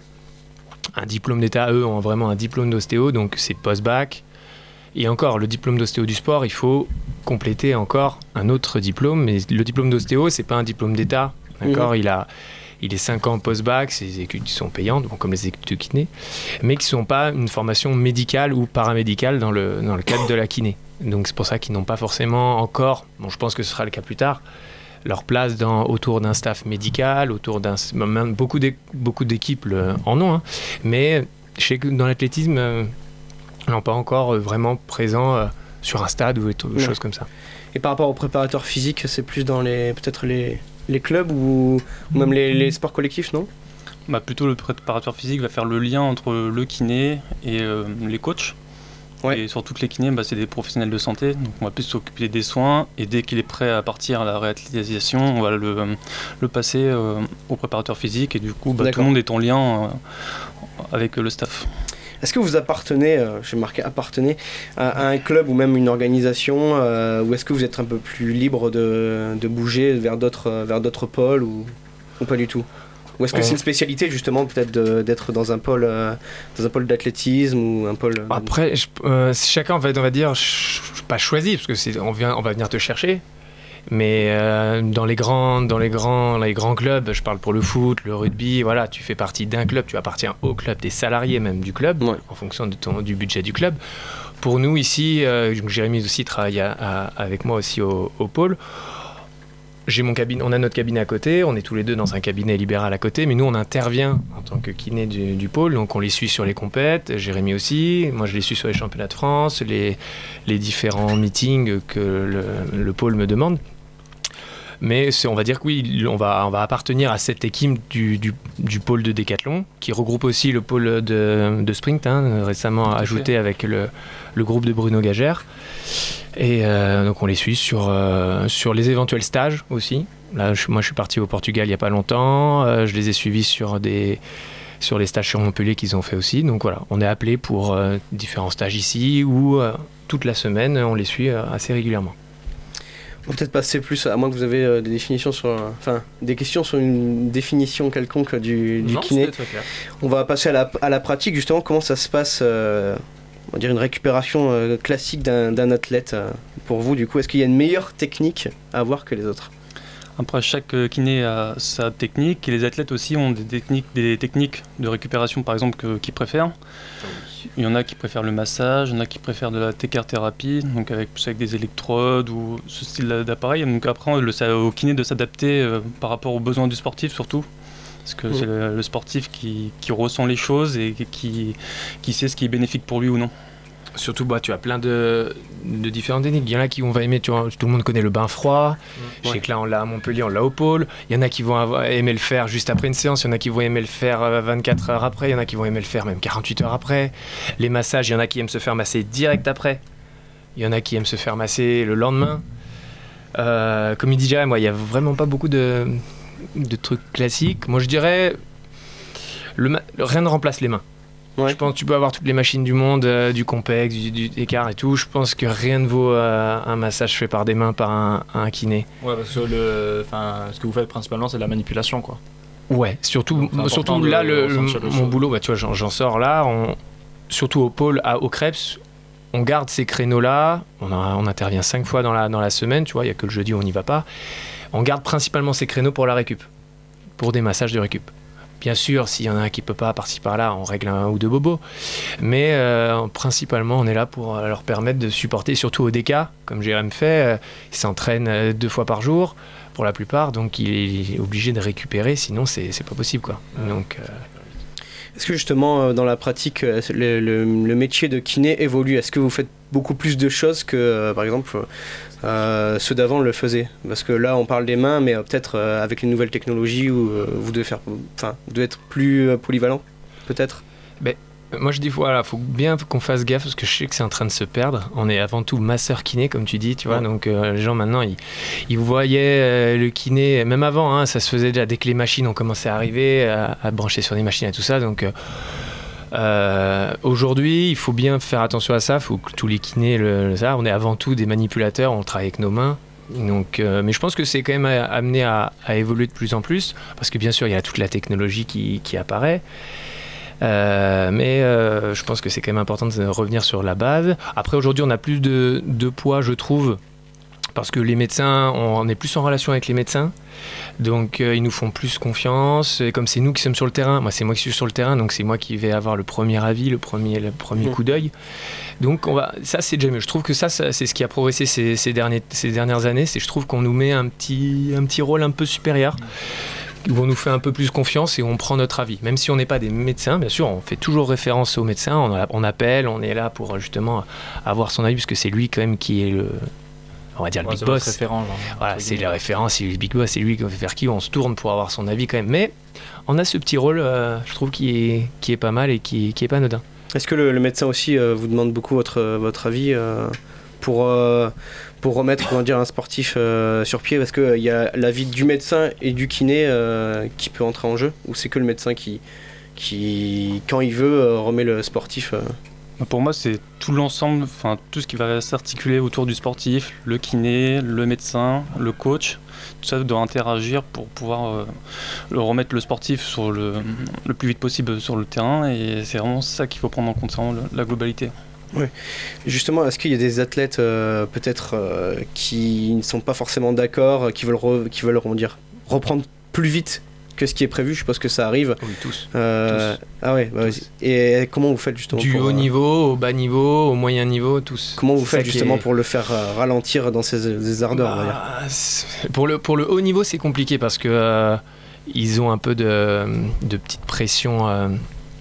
un diplôme d'état. Eux ont vraiment un diplôme d'ostéo, donc c'est post-bac. Et encore, le diplôme d'ostéo du sport, il faut compléter encore un autre diplôme. Mais le diplôme d'ostéo, c'est pas un diplôme d'état, d'accord ? Mmh. Il a... Il est cinq ans post-bac, c'est des études qui sont payantes, bon, comme les études de kiné, mais qui ne sont pas une formation médicale ou paramédicale dans le, dans le cadre de la kiné. Donc c'est pour ça qu'ils n'ont pas forcément encore, bon, je pense que ce sera le cas plus tard, leur place dans, autour d'un staff médical, autour d'un... Même beaucoup, d'é, beaucoup d'équipes le, en ont, hein, mais je sais que dans l'athlétisme, euh, ils n'ont pas encore vraiment présent euh, sur un stade ou des ouais. choses comme ça. Et par rapport aux préparateurs physiques, c'est plus dans les peut-être les... les clubs ou, ou même les, les sports collectifs, non ? Bah plutôt le préparateur physique va faire le lien entre le kiné et euh, les coachs. Ouais. Et sur toutes les kinés, bah, c'est des professionnels de santé, donc on va plus s'occuper des soins, et dès qu'il est prêt à partir à la réathlétisation, on va le, le passer euh, au préparateur physique, et du coup bah, tout le monde est en lien euh, avec le staff. Est-ce que vous appartenez, euh, j'ai marqué appartenez, à, à un club ou même une organisation, euh, ou est-ce que vous êtes un peu plus libre de, de bouger vers d'autres, vers d'autres pôles, ou, ou pas du tout ? Ou est-ce que euh... c'est une spécialité justement peut-être de, d'être dans un pôle, euh, dans un pôle d'athlétisme ou un pôle... Après, je, euh, chacun en fait, on va dire, je, pas choisi, parce que c'est, on, vient, on va venir te chercher. Mais euh, dans, les grands, dans les, grands, les grands clubs, je parle pour le foot, le rugby, voilà, tu fais partie d'un club, tu appartiens au club, des salariés même du club, ouais. en fonction de ton, du budget du club. Pour nous ici, euh, Jérémy aussi travaille à, à, avec moi aussi au, au pôle. J'ai mon cabinet, on a notre cabinet à côté, on est tous les deux dans un cabinet libéral à côté, mais nous on intervient en tant que kiné du, du pôle, donc on les suit sur les compètes, Jérémy aussi, moi je les suis sur les championnats de France, les, les différents meetings que le, le pôle me demande. Mais c'est, on va dire que oui, on va, on va appartenir à cette équipe du, du, du pôle de décathlon, qui regroupe aussi le pôle de, de sprint, hein, récemment ajouté avec le, le groupe de Bruno Gagère. Et euh, donc on les suit sur, euh, sur les éventuels stages aussi. Là, je, moi je suis parti au Portugal il n'y a pas longtemps, euh, je les ai suivis sur, des, sur les stages sur Montpellier qu'ils ont fait aussi. Donc voilà, on est appelé pour euh, différents stages ici, où euh, toute la semaine on les suit euh, assez régulièrement. On va peut-être passer plus, à moins que vous avez euh, des définitions sur, enfin euh, des questions sur une définition quelconque du, du non, kiné. Très clair. On va passer à la, à la pratique justement. Comment ça se passe, euh, on va dire une récupération euh, classique d'un, d'un athlète euh, pour vous du coup. Est-ce qu'il y a une meilleure technique à avoir que les autres ? Après, chaque kiné a sa technique, et les athlètes aussi ont des techniques, des techniques de récupération par exemple que, qu'ils préfèrent. Il y en a qui préfèrent le massage, il y en a qui préfèrent de la técar-thérapie, donc avec, avec des électrodes ou ce style d'appareil. Donc après, le, c'est au kiné de s'adapter euh, par rapport aux besoins du sportif surtout. Parce que mmh. c'est le, le sportif qui, qui ressent les choses et qui, qui sait ce qui est bénéfique pour lui ou non. surtout, bah, tu as plein de, de différentes techniques. Il y en a qui vont aimer, tu vois, tout le monde connaît le bain froid. Mmh. Je sais que là, on l'a à Montpellier, on l'a au pôle. Il y en a qui vont avoir, aimer le faire juste après une séance. Il y en a qui vont aimer le faire vingt-quatre heures après. Il y en a qui vont aimer le faire même quarante-huit heures après. Les massages, il y en a qui aiment se faire masser direct après. Il y en a qui aiment se faire masser le lendemain. Euh, comme il dit déjà, moi, il n'y a vraiment pas beaucoup de, de trucs classiques. Moi, je dirais, le ma- rien ne remplace les mains. Ouais. Je pense que tu peux avoir toutes les machines du monde, euh, du Compex, du, du écart et tout. Je pense que rien ne vaut euh, un massage fait par des mains par un, un kiné. Ouais, parce que le, ce que vous faites principalement, c'est de la manipulation, quoi. Ouais, surtout, surtout là, le, le, mon boulot, bah, tu vois, j'en, j'en sors là, on, surtout au pôle, à, au Krebs, on garde ces créneaux-là, on, a, on intervient cinq fois dans la, dans la semaine, tu vois, il n'y a que le jeudi où on n'y va pas. On garde principalement ces créneaux pour la récup, pour des massages de récup. Bien sûr, s'il y en a un qui ne peut pas par-ci par-là, on règle un ou deux bobos. Mais euh, principalement, on est là pour leur permettre de supporter, surtout au D K, comme Jérém fait. Euh, il s'entraîne euh, deux fois par jour, pour la plupart, donc il est obligé de récupérer, sinon c'est, c'est pas possible, quoi. Donc, euh... Est-ce que justement, dans la pratique, le, le, le métier de kiné évolue ? Est-ce que vous faites beaucoup plus de choses que, euh, par exemple, euh, ceux d'avant le faisaient ? Parce que là, on parle des mains, mais euh, peut-être euh, avec les nouvelles technologies, où, euh, vous devez faire, enfin, vous devez être plus euh, polyvalent, peut-être ? Ben, moi, je dis, voilà, faut bien qu'on fasse gaffe, parce que je sais que c'est en train de se perdre. On est avant tout masseur kiné, comme tu dis, tu vois. Ouais. Donc, euh, les gens, maintenant, ils, ils voyaient euh, le kiné, même avant, hein, ça se faisait déjà dès que les machines ont commencé à arriver, à, à brancher sur des machines et tout ça. Donc, euh, euh, aujourd'hui, il faut bien faire attention à ça. Il faut que tous les kinés le, le ça. On est avant tout des manipulateurs, on travaille avec nos mains. Donc, euh, mais je pense que c'est quand même amené à, à évoluer de plus en plus, parce que bien sûr, il y a toute la technologie qui, qui apparaît. Euh, mais euh, je pense que c'est quand même important de revenir sur la base. Après, aujourd'hui, on a plus de, de poids, je trouve, parce que les médecins, on est plus en relation avec les médecins, donc euh, ils nous font plus confiance. Et comme c'est nous qui sommes sur le terrain, moi c'est moi qui suis sur le terrain, donc c'est moi qui vais avoir le premier avis, le premier, le premier mmh. coup d'œil. Donc on va, ça c'est déjà mieux. Je trouve que ça, ça c'est ce qui a progressé ces, ces, derniers, ces dernières années. C'est je trouve qu'on nous met un petit, un petit rôle un peu supérieur. Mmh. Où on nous fait un peu plus confiance et on prend notre avis. Même si on n'est pas des médecins, bien sûr, on fait toujours référence aux médecins, on, a, on appelle, on est là pour justement avoir son avis, puisque c'est lui quand même qui est le, on va dire le ouais, big boss. Référent, genre, voilà, c'est le référent, c'est le big boss, c'est lui vers qui on se tourne pour avoir son avis quand même. Mais on a ce petit rôle, euh, je trouve, qui est, qui est pas mal et qui, qui est pas anodin. Est-ce que le, le médecin aussi euh, vous demande beaucoup votre, votre avis euh, pour... Euh, pour remettre comment dire, un sportif euh, sur pied, parce qu'il euh, y a l'avis du médecin et du kiné euh, qui peut entrer en jeu, ou c'est que le médecin qui, qui quand il veut, euh, remet le sportif euh... Pour moi, c'est tout l'ensemble, enfin tout ce qui va s'articuler autour du sportif, le kiné, le médecin, le coach, tout ça doit interagir pour pouvoir euh, le remettre le sportif sur le, le plus vite possible sur le terrain, et c'est vraiment ça qu'il faut prendre en compte, c'est vraiment la globalité. Oui. Justement, est-ce qu'il y a des athlètes euh, peut-être euh, qui ne sont pas forcément d'accord, qui veulent, re, qui veulent comment dire, reprendre plus vite que ce qui est prévu ? Je suppose que ça arrive. Oui, tous. Euh, tous. Ah ouais, bah, tous. Et comment vous faites justement du pour, haut euh, niveau, au bas niveau, au moyen niveau, tous. Comment vous c'est faites justement est... pour le faire euh, ralentir dans ses, ses ardeurs bah, on va dire. Pour le, pour le haut niveau, c'est compliqué parce que euh, ils ont un peu de, de petite pression... Euh,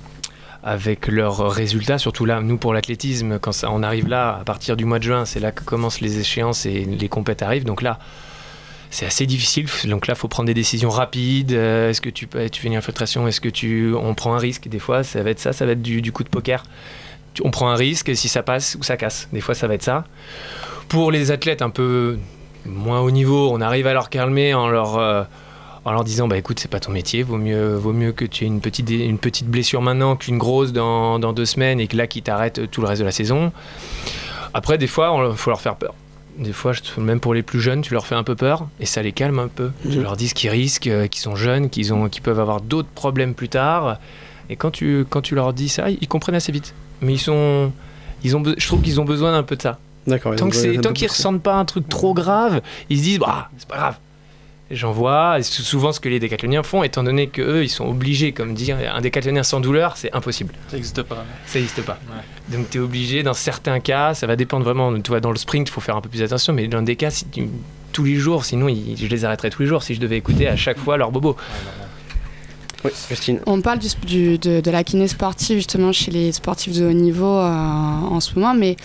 avec leurs résultats, surtout là, nous pour l'athlétisme, quand ça, on arrive là, à partir du mois de juin, c'est là que commencent les échéances et les compètes arrivent, donc là, c'est assez difficile, donc là, il faut prendre des décisions rapides, euh, est-ce que tu, tu fais une infiltration, est-ce que tu, on prend un risque, des fois, ça va être ça, ça va être du, du coup de poker, on prend un risque, et si ça passe ou ça casse, des fois, ça va être ça. Pour les athlètes un peu moins haut niveau, on arrive à leur calmer en leur... Euh, en leur disant, bah écoute, c'est pas ton métier, vaut mieux, vaut mieux que tu aies une petite, une petite blessure maintenant qu'une grosse dans, dans deux semaines et que là, qui t'arrête tout le reste de la saison. Après, des fois, il faut leur faire peur. Des fois, même pour les plus jeunes, tu leur fais un peu peur et ça les calme un peu. Mmh. Tu leur dis qu'ils risquent, qu'ils sont jeunes, qu'ils, ont, qu'ils peuvent avoir d'autres problèmes plus tard. Et quand tu, quand tu leur dis ça, ils comprennent assez vite. Mais ils sont, ils ont, je trouve qu'ils ont besoin d'un peu de ça. D'accord. Tant, que c'est, tant qu'ils ne ressentent pas un truc trop grave, ils se disent, bah, c'est pas grave. J'en vois, et souvent ce que les décathloniens font, étant donné qu'eux, ils sont obligés, comme dire, un décathlonien sans douleur, c'est impossible. Ça n'existe pas. Ça n'existe pas. Ouais. Donc tu es obligé, dans certains cas, ça va dépendre vraiment, tu vois, dans le sprint, il faut faire un peu plus attention, mais dans des cas, si tu, tous les jours, sinon ils, je les arrêterais tous les jours si je devais écouter à chaque fois leur bobo. Ouais, Oui, Justine. On parle du, du, de, de la kiné sportive justement chez les sportifs de haut niveau euh, en ce moment, mais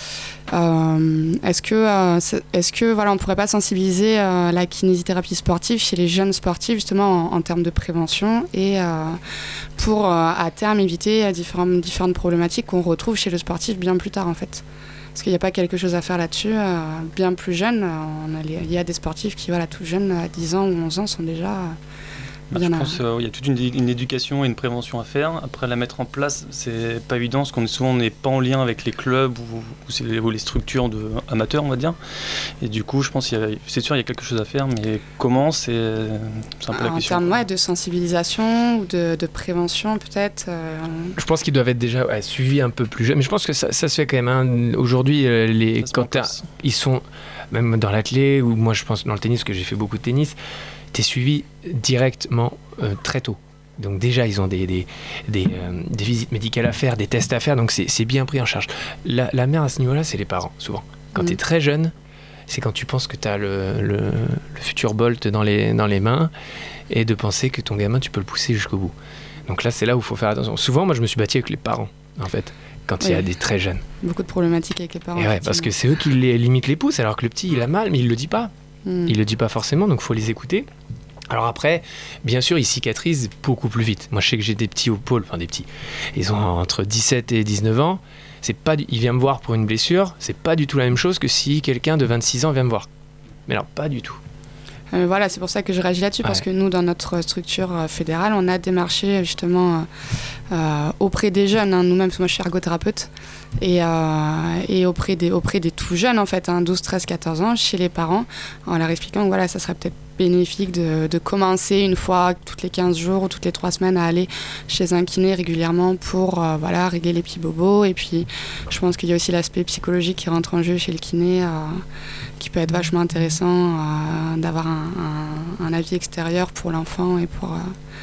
euh, est-ce que, euh, est-ce que voilà, on ne pourrait pas sensibiliser euh, la kinésithérapie sportive chez les jeunes sportifs justement en, en termes de prévention et euh, pour euh, à terme éviter euh, différentes, différentes problématiques qu'on retrouve chez le sportif bien plus tard en fait? Est-ce qu'il n'y a pas quelque chose à faire là-dessus euh, bien plus jeune? On a les, il y a des sportifs qui voilà, tout jeunes, à dix ans ou onze ans, sont déjà... Euh, Bah, je pense qu'il euh, y a toute une, une éducation et une prévention à faire. Après, la mettre en place, c'est pas évident parce qu'on est souvent on n'est pas en lien avec les clubs ou, ou, les, ou les structures de, amateurs, on va dire. Et du coup, je pense qu'il y a, c'est sûr, il y a quelque chose à faire, mais comment, c'est, c'est un peu ah, la question. En termes ouais, de sensibilisation ou de, de prévention, peut-être euh... Je pense qu'ils doivent être déjà ouais, suivis un peu plus jeunes. Mais je pense que ça, ça se fait quand même. Hein. Aujourd'hui, euh, les, quand ils sont, même dans l'athlé, ou moi je pense dans le tennis, parce que j'ai fait beaucoup de tennis, t'es suivi directement euh, très tôt. Donc déjà, ils ont des, des, des, euh, des visites médicales à faire, des tests à faire, donc c'est, c'est bien pris en charge. La, la mère à ce niveau-là, c'est les parents, souvent. Quand mmh. tu es très jeune, c'est quand tu penses que tu as le, le, le futur Bolt dans les, dans les mains et de penser que ton gamin, tu peux le pousser jusqu'au bout. Donc là, c'est là où il faut faire attention. Souvent, moi, je me suis battu avec les parents, en fait, quand il oui. y a des très jeunes. Beaucoup de problématiques avec les parents. Et ouais, parce que c'est eux qui les, limite les poussent, alors que le petit, il a mal, mais il le dit pas. Mmh. Il le dit pas forcément, donc il faut les écouter. Alors après, bien sûr, ils cicatrisent beaucoup plus vite. Moi, je sais que j'ai des petits au pôle, enfin des petits. Ils ont entre dix-sept et dix-neuf ans. C'est pas du... Il vient me voir pour une blessure. C'est pas du tout la même chose que si quelqu'un de vingt-six ans vient me voir. Mais alors, pas du tout. Euh, voilà, c'est pour ça que je réagis là-dessus, ouais. Parce que nous, dans notre structure euh, fédérale, on a démarché justement euh, euh, auprès des jeunes, hein, nous-mêmes, parce que moi je suis ergothérapeute, et, euh, et auprès, des, auprès des tout jeunes, en fait, hein, douze, treize, quatorze ans, chez les parents, en leur expliquant que voilà, ça serait peut-être bénéfique de, de commencer une fois toutes les quinze jours ou toutes les trois semaines à aller chez un kiné régulièrement pour euh, voilà, régler les petits bobos. Et puis, je pense qu'il y a aussi l'aspect psychologique qui rentre en jeu chez le kiné, euh, qui peut être vachement intéressant euh, d'avoir un, un, un avis extérieur pour l'enfant et pour... Euh,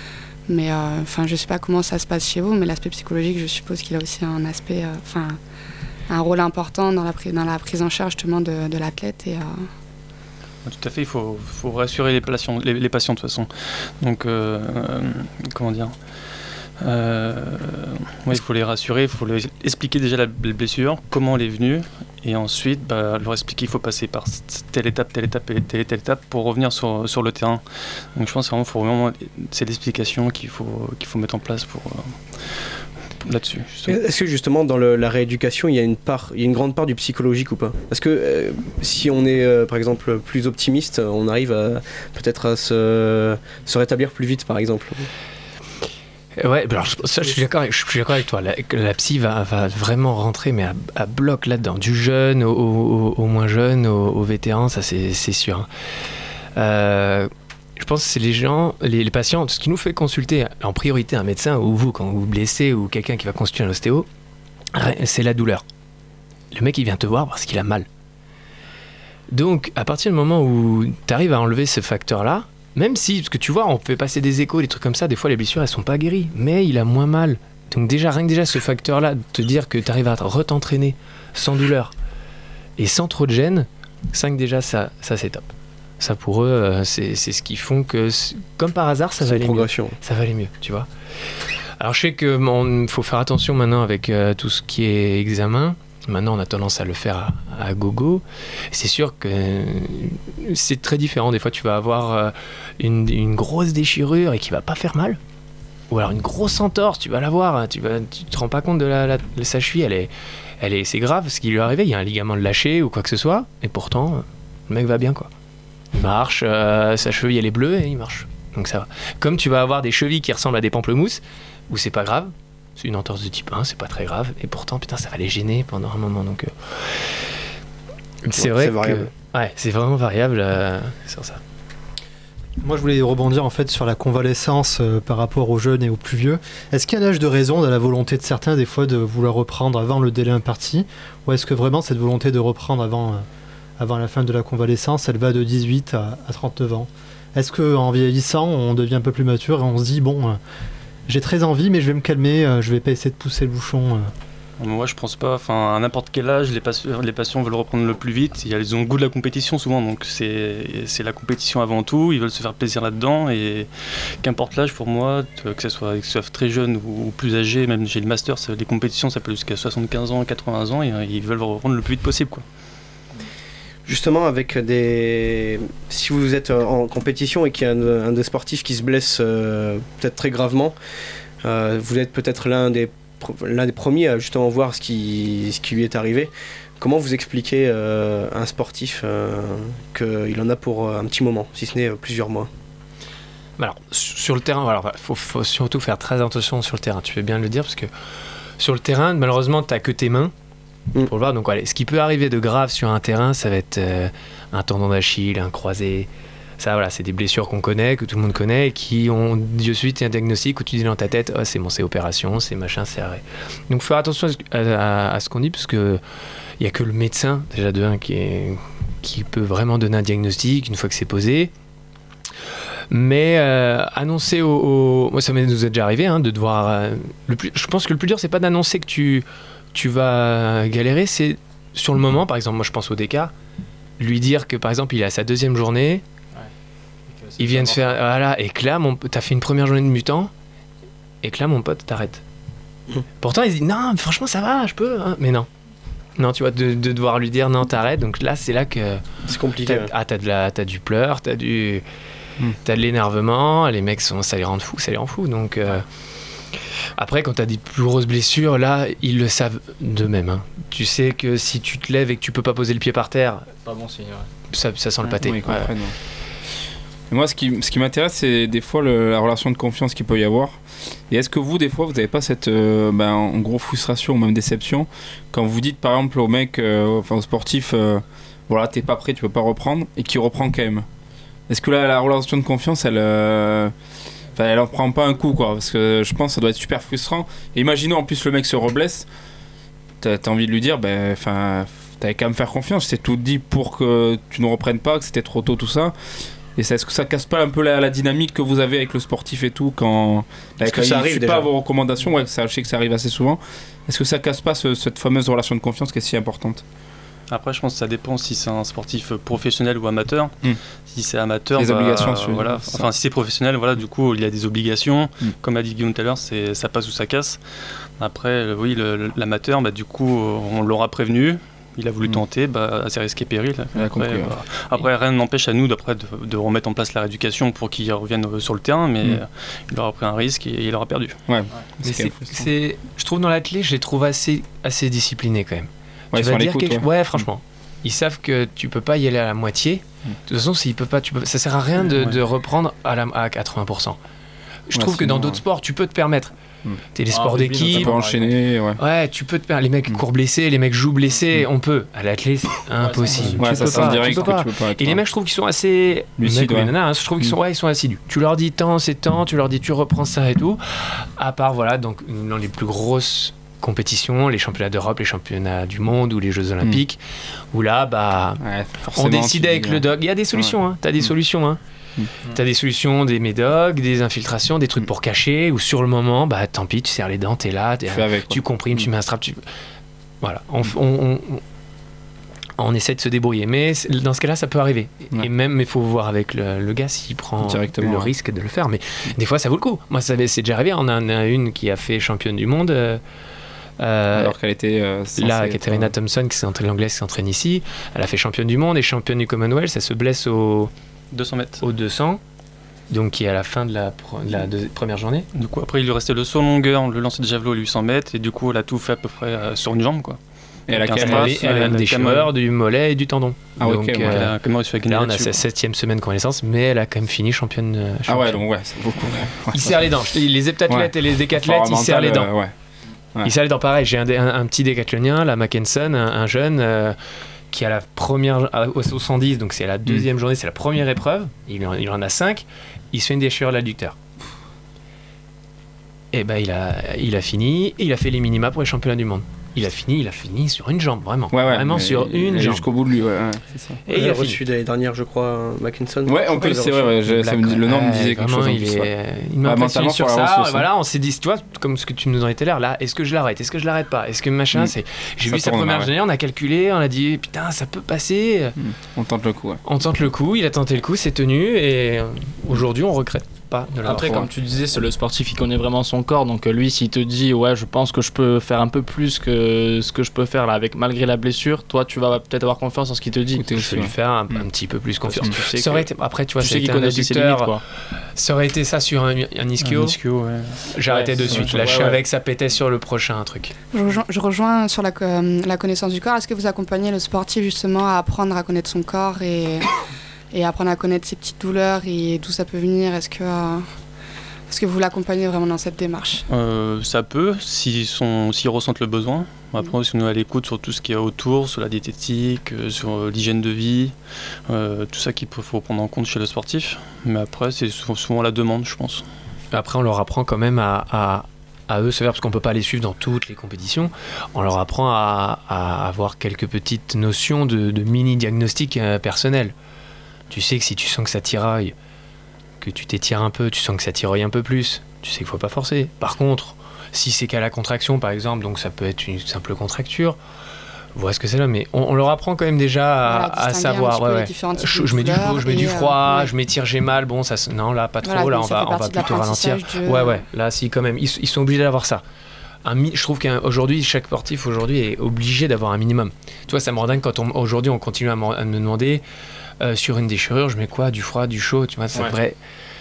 mais enfin, euh, je sais pas comment ça se passe chez vous, mais l'aspect psychologique, je suppose qu'il a aussi un aspect, enfin, euh, un rôle important dans la, dans la prise en charge justement de, de l'athlète. Et, euh... Tout à fait, il faut, faut rassurer les patients, les, les patients de toute façon. Donc, euh, euh, comment dire euh, ouais, il faut les rassurer, il faut leur expliquer déjà la blessure, comment elle est venue, et ensuite bah, leur expliquer qu'il faut passer par telle étape, telle étape et telle, telle étape pour revenir sur, sur le terrain. Donc je pense vraiment faut vraiment c'est l'explication qu'il faut, qu'il faut mettre en place pour, euh, là-dessus. Justement. Est-ce que justement dans le, la rééducation il y a une part, il y a une grande part du psychologique ou pas? Parce que euh, si on est euh, par exemple plus optimiste, on arrive à, peut-être à se, se rétablir plus vite par exemple. Ouais, alors ça, je suis d'accord avec, je suis d'accord avec toi. La, la psy va, va vraiment rentrer, mais à, à bloc là-dedans, du jeune au, au, au moins jeune, au, au vétéran, ça c'est, c'est sûr. Euh, je pense que c'est les gens, les, les patients, ce qui nous fait consulter en priorité un médecin, ou vous quand vous vous blessez, ou quelqu'un qui va consulter un ostéo, c'est la douleur. Le mec il vient te voir parce qu'il a mal. Donc à partir du moment où tu arrives à enlever ce facteur-là, même si, parce que tu vois, on fait passer des échos, des trucs comme ça, des fois les blessures elles sont pas guéries, mais il a moins mal. Donc déjà, rien que déjà ce facteur-là, de te dire que tu arrives à re-t'entraîner sans douleur et sans trop de gêne, ça déjà, ça, ça c'est top. Ça pour eux, c'est, c'est ce qui font que, comme par hasard, ça va aller mieux. Ça va aller mieux, tu vois. Alors je sais qu'il faut faire attention maintenant avec euh, tout ce qui est examen. Maintenant, on a tendance à le faire à, à gogo. C'est sûr que c'est très différent. Des fois, tu vas avoir une, une grosse déchirure et qui va pas faire mal. Ou alors une grosse entorse, tu vas l'avoir. Tu vas, tu te rends pas compte de la, la, la sa cheville. Elle est, elle est, c'est grave ce qui lui est arrivé. Il y a un ligament lâché ou quoi que ce soit. Et pourtant, le mec va bien, quoi. Il marche, euh, sa cheville elle est bleue et il marche. Donc ça va. Comme tu vas avoir des chevilles qui ressemblent à des pamplemousses, où c'est pas grave. C'est une entorse de type un, c'est pas très grave, et pourtant, putain, ça va les gêner pendant un moment. Donc, euh... c'est vrai c'est variable. Que ouais, c'est vraiment variable euh, sur ça. Moi, je voulais rebondir en fait sur la convalescence euh, par rapport aux jeunes et aux plus vieux. Est-ce qu'il y a un âge de raison de la volonté de certains des fois de vouloir reprendre avant le délai imparti, ou est-ce que vraiment cette volonté de reprendre avant, euh, avant la fin de la convalescence, elle va de dix-huit à, à trente-neuf ans? Est-ce qu'en vieillissant, on devient un peu plus mature et on se dit bon, euh, j'ai très envie, mais je vais me calmer, euh, je vais pas essayer de pousser le bouchon. Euh. Moi, je pense pas. Enfin, à n'importe quel âge, les, patients, les patients veulent reprendre le plus vite. Ils ont le goût de la compétition souvent, donc c'est, c'est la compétition avant tout. Ils veulent se faire plaisir là-dedans et qu'importe l'âge, pour moi, que ce soit, que ce soit très jeune ou plus âgé, même j'ai le master, les compétitions, ça peut jusqu'à soixante-quinze ans, quatre-vingts ans, et ils veulent reprendre le plus vite possible, quoi. Justement, avec des. Si vous êtes en compétition et qu'il y a un, un des sportifs qui se blesse euh, peut-être très gravement, euh, vous êtes peut-être l'un des, l'un des premiers à justement voir ce qui, ce qui lui est arrivé. Comment vous expliquez euh, à un sportif euh, qu'il en a pour un petit moment, si ce n'est plusieurs mois ? Alors, sur le terrain, il faut, faut surtout faire très attention sur le terrain. Tu fais bien de le dire, parce que sur le terrain, malheureusement, tu n'as que tes mains. Pour le voir, donc allez, ce qui peut arriver de grave sur un terrain, ça va être euh, un tendon d'Achille, un croisé. Ça, voilà, c'est des blessures qu'on connaît, que tout le monde connaît, et qui ont de suite un diagnostic où tu dis dans ta tête, oh, c'est bon, c'est opération, c'est machin, c'est arrêt. Donc, faut faire attention à, à, à ce qu'on dit, parce que il y a que le médecin déjà de un qui est, qui peut vraiment donner un diagnostic une fois que c'est posé. Mais euh, annoncer au, au, moi, ça nous est déjà arrivé, hein, de devoir. Euh, le plus, je pense que le plus dur, c'est pas d'annoncer que tu tu vas galérer, c'est sur le moment, par exemple, moi je pense au D K, lui dire que par exemple il est à sa deuxième journée, ouais. Il vient de faire, voilà, et que là, mon, t'as fait une première journée de mutant, et que là mon pote t'arrête. Mmh. Pourtant il dit non, franchement ça va, je peux, hein. Mais non. Non, tu vois, de, de devoir lui dire non, t'arrêtes, donc là c'est là que. C'est compliqué. T'as, ouais. Ah, t'as, de la, t'as du pleur, t'as du. Mmh. T'as de l'énervement, les mecs, sont, ça les rend fous, ça les rend fous, donc. Euh, Après, quand tu as des plus grosses blessures, là, ils le savent d'eux-mêmes. Hein. Tu sais que si tu te lèves et que tu peux pas poser le pied par terre, pas bon signe, ouais. ça, ça sent ouais, le pâté. Oui, ouais. Et moi, ce qui, ce qui m'intéresse, c'est des fois le, la relation de confiance qu'il peut y avoir. Et est-ce que vous, des fois, vous n'avez pas cette euh, ben, en gros frustration ou même déception quand vous dites, par exemple, au mec, euh, enfin au sportif, euh, voilà, t'es pas prêt, tu peux pas reprendre, et qu'il reprend quand même. Est-ce que là, la relation de confiance, elle... Euh, elle en prend pas un coup, quoi, parce que je pense que ça doit être super frustrant. Et imaginons en plus le mec se reblesse, t'as, t'as envie de lui dire, ben, enfin, t'avais qu'à me faire confiance, c'est tout dit pour que tu ne reprennes pas, que c'était trop tôt, tout ça. Et ça, est-ce que ça casse pas un peu la, la dynamique que vous avez avec le sportif et tout quand, est-ce que ça arrive ne suit pas vos recommandations, ouais, ça, je sais que ça arrive assez souvent. Est-ce que ça casse pas ce, cette fameuse relation de confiance qui est si importante ? Après, je pense que ça dépend si c'est un sportif professionnel ou amateur. Mm. Si c'est amateur, les bah, obligations, euh, voilà. Enfin, si c'est professionnel, voilà, du coup, il y a des obligations. Mm. Comme a dit Guillaume tout à l'heure, c'est ça passe ou ça casse. Après, le, oui, le, l'amateur, bah, du coup, on l'aura prévenu. Il a voulu mm. tenter, bah, à ses risques et périls. Après, compris, ouais. bah, après rien n'empêche à nous d'après de, de remettre en place la rééducation pour qu'il revienne sur le terrain, mais mm. il aura pris un risque et il aura perdu. Ouais. Ouais. Mais c'est, c'est, je trouve dans l'athlète, je les trouve assez, assez disciplinés quand même. Ouais, tu vas dire quelque... ouais. ouais, franchement. Mmh. Ils savent que tu peux pas y aller à la moitié. Mmh. De toute façon, s'ils peuvent pas, tu peux... ça sert à rien de, ouais. de reprendre à, la... à quatre-vingts pour cent. Je ouais, trouve que dans d'autres ouais. sports, tu peux te permettre. Mmh. T'es les sports ah, d'équipe. Tu peux enchaîner. Ouais. ouais, tu peux te permettre. Les mecs mmh. courent blessés, les mecs jouent blessés, mmh. on peut. À l'athlète, c'est impossible. Ouais, tu, ça peux pas, direct tu peux pas. Tu peux pas. Et les mecs, je trouve qu'ils sont assez lucides. Ouais. Nanas, hein, je trouve qu'ils sont, ouais, ils sont assidus. Tu leur dis tant, c'est tant. Tu leur dis tu reprends ça et tout. À part voilà, donc dans les plus grosses compétitions, les championnats d'Europe, les championnats du monde ou les Jeux Olympiques, mmh. où là, bah, ouais, on décide avec dis, le dog. Il y a des solutions, ouais. hein. T'as des mmh. solutions, hein. Mmh. T'as des solutions, des médocs, des infiltrations, des trucs mmh. pour cacher, ou sur le moment, bah, tant pis, tu serres les dents, t'es là, t'es, avec, tu comprimes, mmh. tu mets un strap, tu... Voilà. On, on, on, on essaie de se débrouiller, mais dans ce cas-là, ça peut arriver. Ouais. Et même, il faut voir avec le, le gars s'il prend le ouais. risque de le faire. Mais mmh. des fois, ça vaut le coup. Moi, ça, c'est déjà arrivé. On en a une qui a fait championne du monde. Euh, Euh, Alors qu'elle était euh, là, Katerina euh... Thompson, qui s'entraîne l'anglaise, qui s'entraîne ici, elle a fait championne du monde et championne du Commonwealth. Elle se blesse au deux cents mètres. Au deux cents, donc qui est à la fin de la, pro... de la de... première journée. Du coup, après, il lui restait le saut longueur, le lancer de javelot à huit cents mètres, et du coup, elle a tout fait à peu près euh, sur une jambe, quoi. Et elle a, elle a, elle a une déchirure du mollet et du tendon. Ah, donc, okay, euh, ouais. là, on a sa septième semaine convalescence, mais elle a quand même fini championne. Euh, championne. Ah ouais, donc ouais, c'est beaucoup. Ouais. Il serre les dents. Les heptathlètes ouais. et les décathlètes, ils serrent les dents. Euh, ouais. Ouais. Il serre les dents pareil. J'ai un, un, un petit décathlonien, la Mackenson, un, un jeune euh, qui a la première au cent dix, donc c'est la deuxième mm. journée, c'est la première épreuve. Il en, il en a cinq. Il se fait une déchirure de l'adducteur. Et ben il a, il a fini et il a fait les minima pour les championnats du monde. Il a fini, il a fini sur une jambe, vraiment. Ouais, ouais, vraiment sur une jambe. Jusqu'au bout de lui, ouais. ouais c'est ça. Et il a reçu l'année dernière, je crois, Mackinson. Ouais, en plus, c'est vrai, ouais, je, ça me dit, le nom me disait quelque chose. Il, plus, est, ouais. il m'a impressionné sur ça. Aussi. Voilà, on s'est dit, tu vois, comme ce que tu nous en étais là, là, est-ce que je l'arrête, est-ce que je l'arrête pas, est-ce que machin, mm. c'est. J'ai ça vu sa première journée, on a calculé, on a dit, putain, ça peut passer. Mm. On tente le coup. Ouais. On tente le coup, il a tenté le coup, c'est tenu, et aujourd'hui, on regrette. Pas de Après, comme tu disais, c'est le sportif, il connaît vraiment son corps. Donc lui, s'il te dit, ouais, je pense que je peux faire un peu plus que ce que je peux faire là, avec malgré la blessure, toi, tu vas peut-être avoir confiance en ce qu'il te dit. Je vais lui faire un, un petit peu plus confiance. Tu sais ça aurait été, après, tu vois, tu sais qu'il connaît ses limites, quoi. Ça aurait été ça sur un, un ischio. Un ischio, ouais. J'arrêtais ouais, de suite. Là, je savais ouais. que ça pétait sur le prochain truc. Je rejoins, je rejoins sur la, euh, la connaissance du corps. Est-ce que vous accompagnez le sportif justement à apprendre à connaître son corps et, et apprendre à connaître ses petites douleurs et d'où ça peut venir? Est-ce que euh, Est-ce que vous l'accompagnez vraiment dans cette démarche? euh, Ça peut, s'ils, sont, s'ils ressentent le besoin. Après, mmh. si on est à l'écoute sur tout ce qu'il y a autour, sur la diététique, euh, sur euh, l'hygiène de vie, euh, tout ça qu'il faut prendre en compte chez le sportif. Mais après, c'est souvent, souvent la demande, je pense. Après, on leur apprend quand même à, à, à eux se faire, parce qu'on ne peut pas les suivre dans toutes les compétitions. On leur apprend à, à avoir quelques petites notions de, de mini-diagnostic euh, personnel. Tu sais que si tu sens que ça tiraille, que tu t'étires un peu, tu sens que ça tiraille un peu plus, tu sais qu'il ne faut pas forcer. Par contre, si c'est qu'à la contraction, par exemple, donc ça peut être une simple contracture, voilà ce que c'est là, mais on, on leur apprend quand même déjà à, voilà, à savoir. Ouais, ouais. Je, je mets du chaud, je mets du froid, euh, ouais. je m'étire, j'ai mal, bon, ça, non, là, pas trop, voilà, là, on va, on va plutôt ralentir. De... Ouais, ouais, là, si, quand même, ils, ils sont obligés d'avoir ça. Un, je trouve qu'aujourd'hui, chaque sportif aujourd'hui est obligé d'avoir un minimum. Tu vois, ça me rend dingue quand on, aujourd'hui, on continue à, à me demander euh, sur une déchirure, je mets quoi, du froid, du chaud, tu vois, c'est ouais. vrai.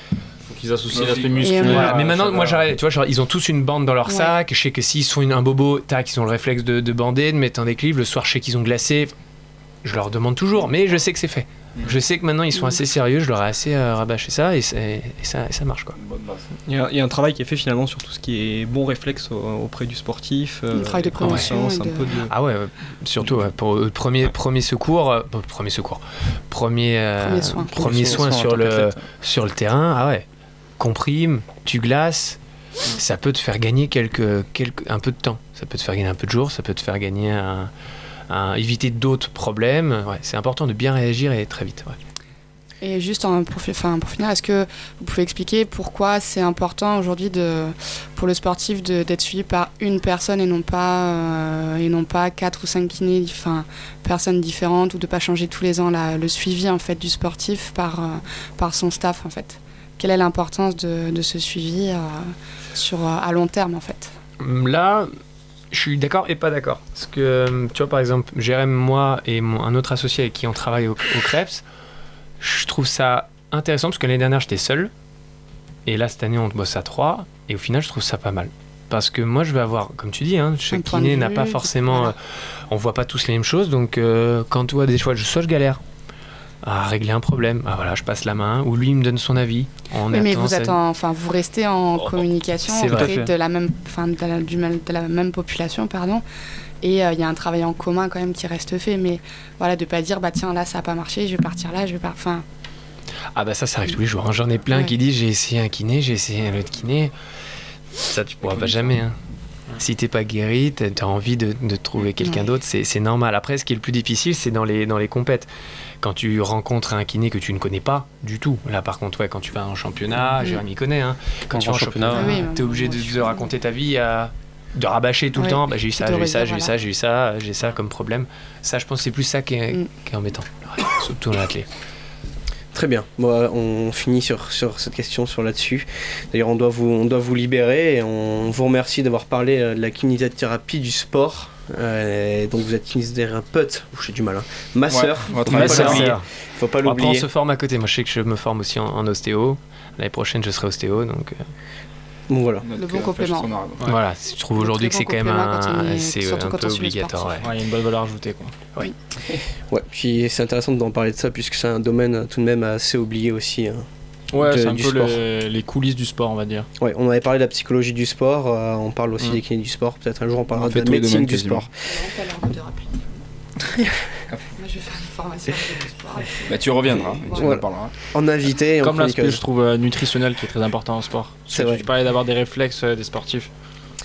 Ils associent l'aspect musculaire. Voilà. Mais maintenant, moi, j'arrête. Tu vois, genre, ils ont tous une bande dans leur ouais. sac. Je sais que s'ils se font une, un bobo, tac, ils ont le réflexe de, de bander, de mettre un déclive. Le soir, je sais qu'ils ont glacé. Je leur demande toujours, mais je sais que c'est fait. Mmh. Je sais que maintenant, ils sont assez sérieux. Je leur ai assez euh, rabâché ça et, et, ça et ça marche, quoi. Il y, a, il y a un travail qui est fait finalement sur tout ce qui est bon réflexe auprès du sportif. Euh, le travail de prévention. De... Un peu de... Ah ouais, surtout ouais, pour le premier, ouais. premier secours. Euh, premier secours. Premier, euh, premier soin, premier soin, soin sur, le, sur le terrain. Ah ouais. Comprime, tu glaces, ça peut te faire gagner quelques, quelques, un peu de temps. Ça peut te faire gagner un peu de jours, ça peut te faire gagner un, un, éviter d'autres problèmes. Ouais, c'est important de bien réagir et très vite. Ouais. Et juste en, pour, enfin, pour finir, est-ce que vous pouvez expliquer pourquoi c'est important aujourd'hui de, pour le sportif de, d'être suivi par une personne et non pas, euh, et non pas quatre ou cinq kinés, enfin, personnes différentes, ou de ne pas changer tous les ans la, le suivi en fait, du sportif par, euh, par son staff en fait? Quelle est l'importance de, de ce suivi euh, sur, euh, à long terme en fait? Là, je suis d'accord et pas d'accord. Parce que, tu vois, par exemple, Jérém, moi et mon, un autre associé avec qui on travaille au, au Krebs, je trouve ça intéressant parce que l'année dernière, j'étais seul. Et là, cette année, on bosse à trois. Et au final, je trouve ça pas mal. Parce que moi, je vais avoir, comme tu dis, hein, chaque kiné n'a pas forcément... Voilà. Euh, on voit pas tous les mêmes choses. Donc, euh, quand tu vois des choix, soit je galère à régler un problème, ah voilà, je passe la main, ou lui il me donne son avis. On oui, mais vous ça... êtes en, enfin vous restez en oh, communication auprès de la même, enfin de la, du, de la même population, pardon. Et il euh, y a un travail en commun quand même qui reste fait, mais voilà, de pas dire bah tiens là ça a pas marché, je vais partir là, je vais pas, enfin. Ah bah ça, ça arrive tous les jours. Hein. J'en ai plein ouais. qui disent j'ai essayé un kiné, j'ai essayé un autre kiné. Ça tu pourras pas jamais. Hein. Si t'es pas guéri, t'as envie de, de trouver quelqu'un ouais. d'autre, c'est, c'est normal. Après, ce qui est le plus difficile, c'est dans les, dans les compètes. Quand tu rencontres un kiné que tu ne connais pas du tout. Là, par contre, ouais, quand tu vas en championnat, mmh. Jérémy connaît, hein. Quand, quand tu vas en championnat, championnat oui, t'es obligé de, de raconter ta vie, à, de rabâcher tout ouais. le temps. Bah, j'ai eu ça, j'ai eu ça, j'ai eu ça, j'ai eu ça, j'ai ça comme problème. Ça, je pense que c'est plus ça qui est, mmh. qui est embêtant. Ouais, surtout dans l'athlète. Très bien. Bon, on finit sur, sur cette question, sur là-dessus. D'ailleurs, on doit vous, on doit vous libérer et on vous remercie d'avoir parlé de la kinésithérapie du sport. Euh, donc vous êtes kinésithérapeute, j'ai du mal, hein. Masseur, ouais, faut, pas faut pas l'oublier. Après, on se forme à côté. Moi, je sais que je me forme aussi en, en ostéo. L'année prochaine, je serai ostéo, donc. Euh... Bon, voilà. Le bon complément. Ouais. Voilà, je trouve aujourd'hui que c'est quand même un, c'est un peu obligatoire. Ouais. Ouais, il y a une bonne valeur ajoutée, quoi. Oui. Ouais, puis c'est intéressant d'en parler de ça puisque c'est un domaine tout de même assez oublié aussi. Hein. Ouais, de, c'est un peu le, les coulisses du sport, on va dire. Ouais, on avait parlé de la psychologie du sport, euh, on parle aussi mmh. des kinés du sport. Peut-être un jour on parlera on de la médecine du sport. Moi, je vais faire une formation de sport. Bah, tu reviendras, tu voilà. en parleras. En invité. Comme l'aspect, je trouve, euh, nutritionnel qui est très important en sport. C'est vrai. vrai. Tu parlais d'avoir des réflexes euh, des sportifs.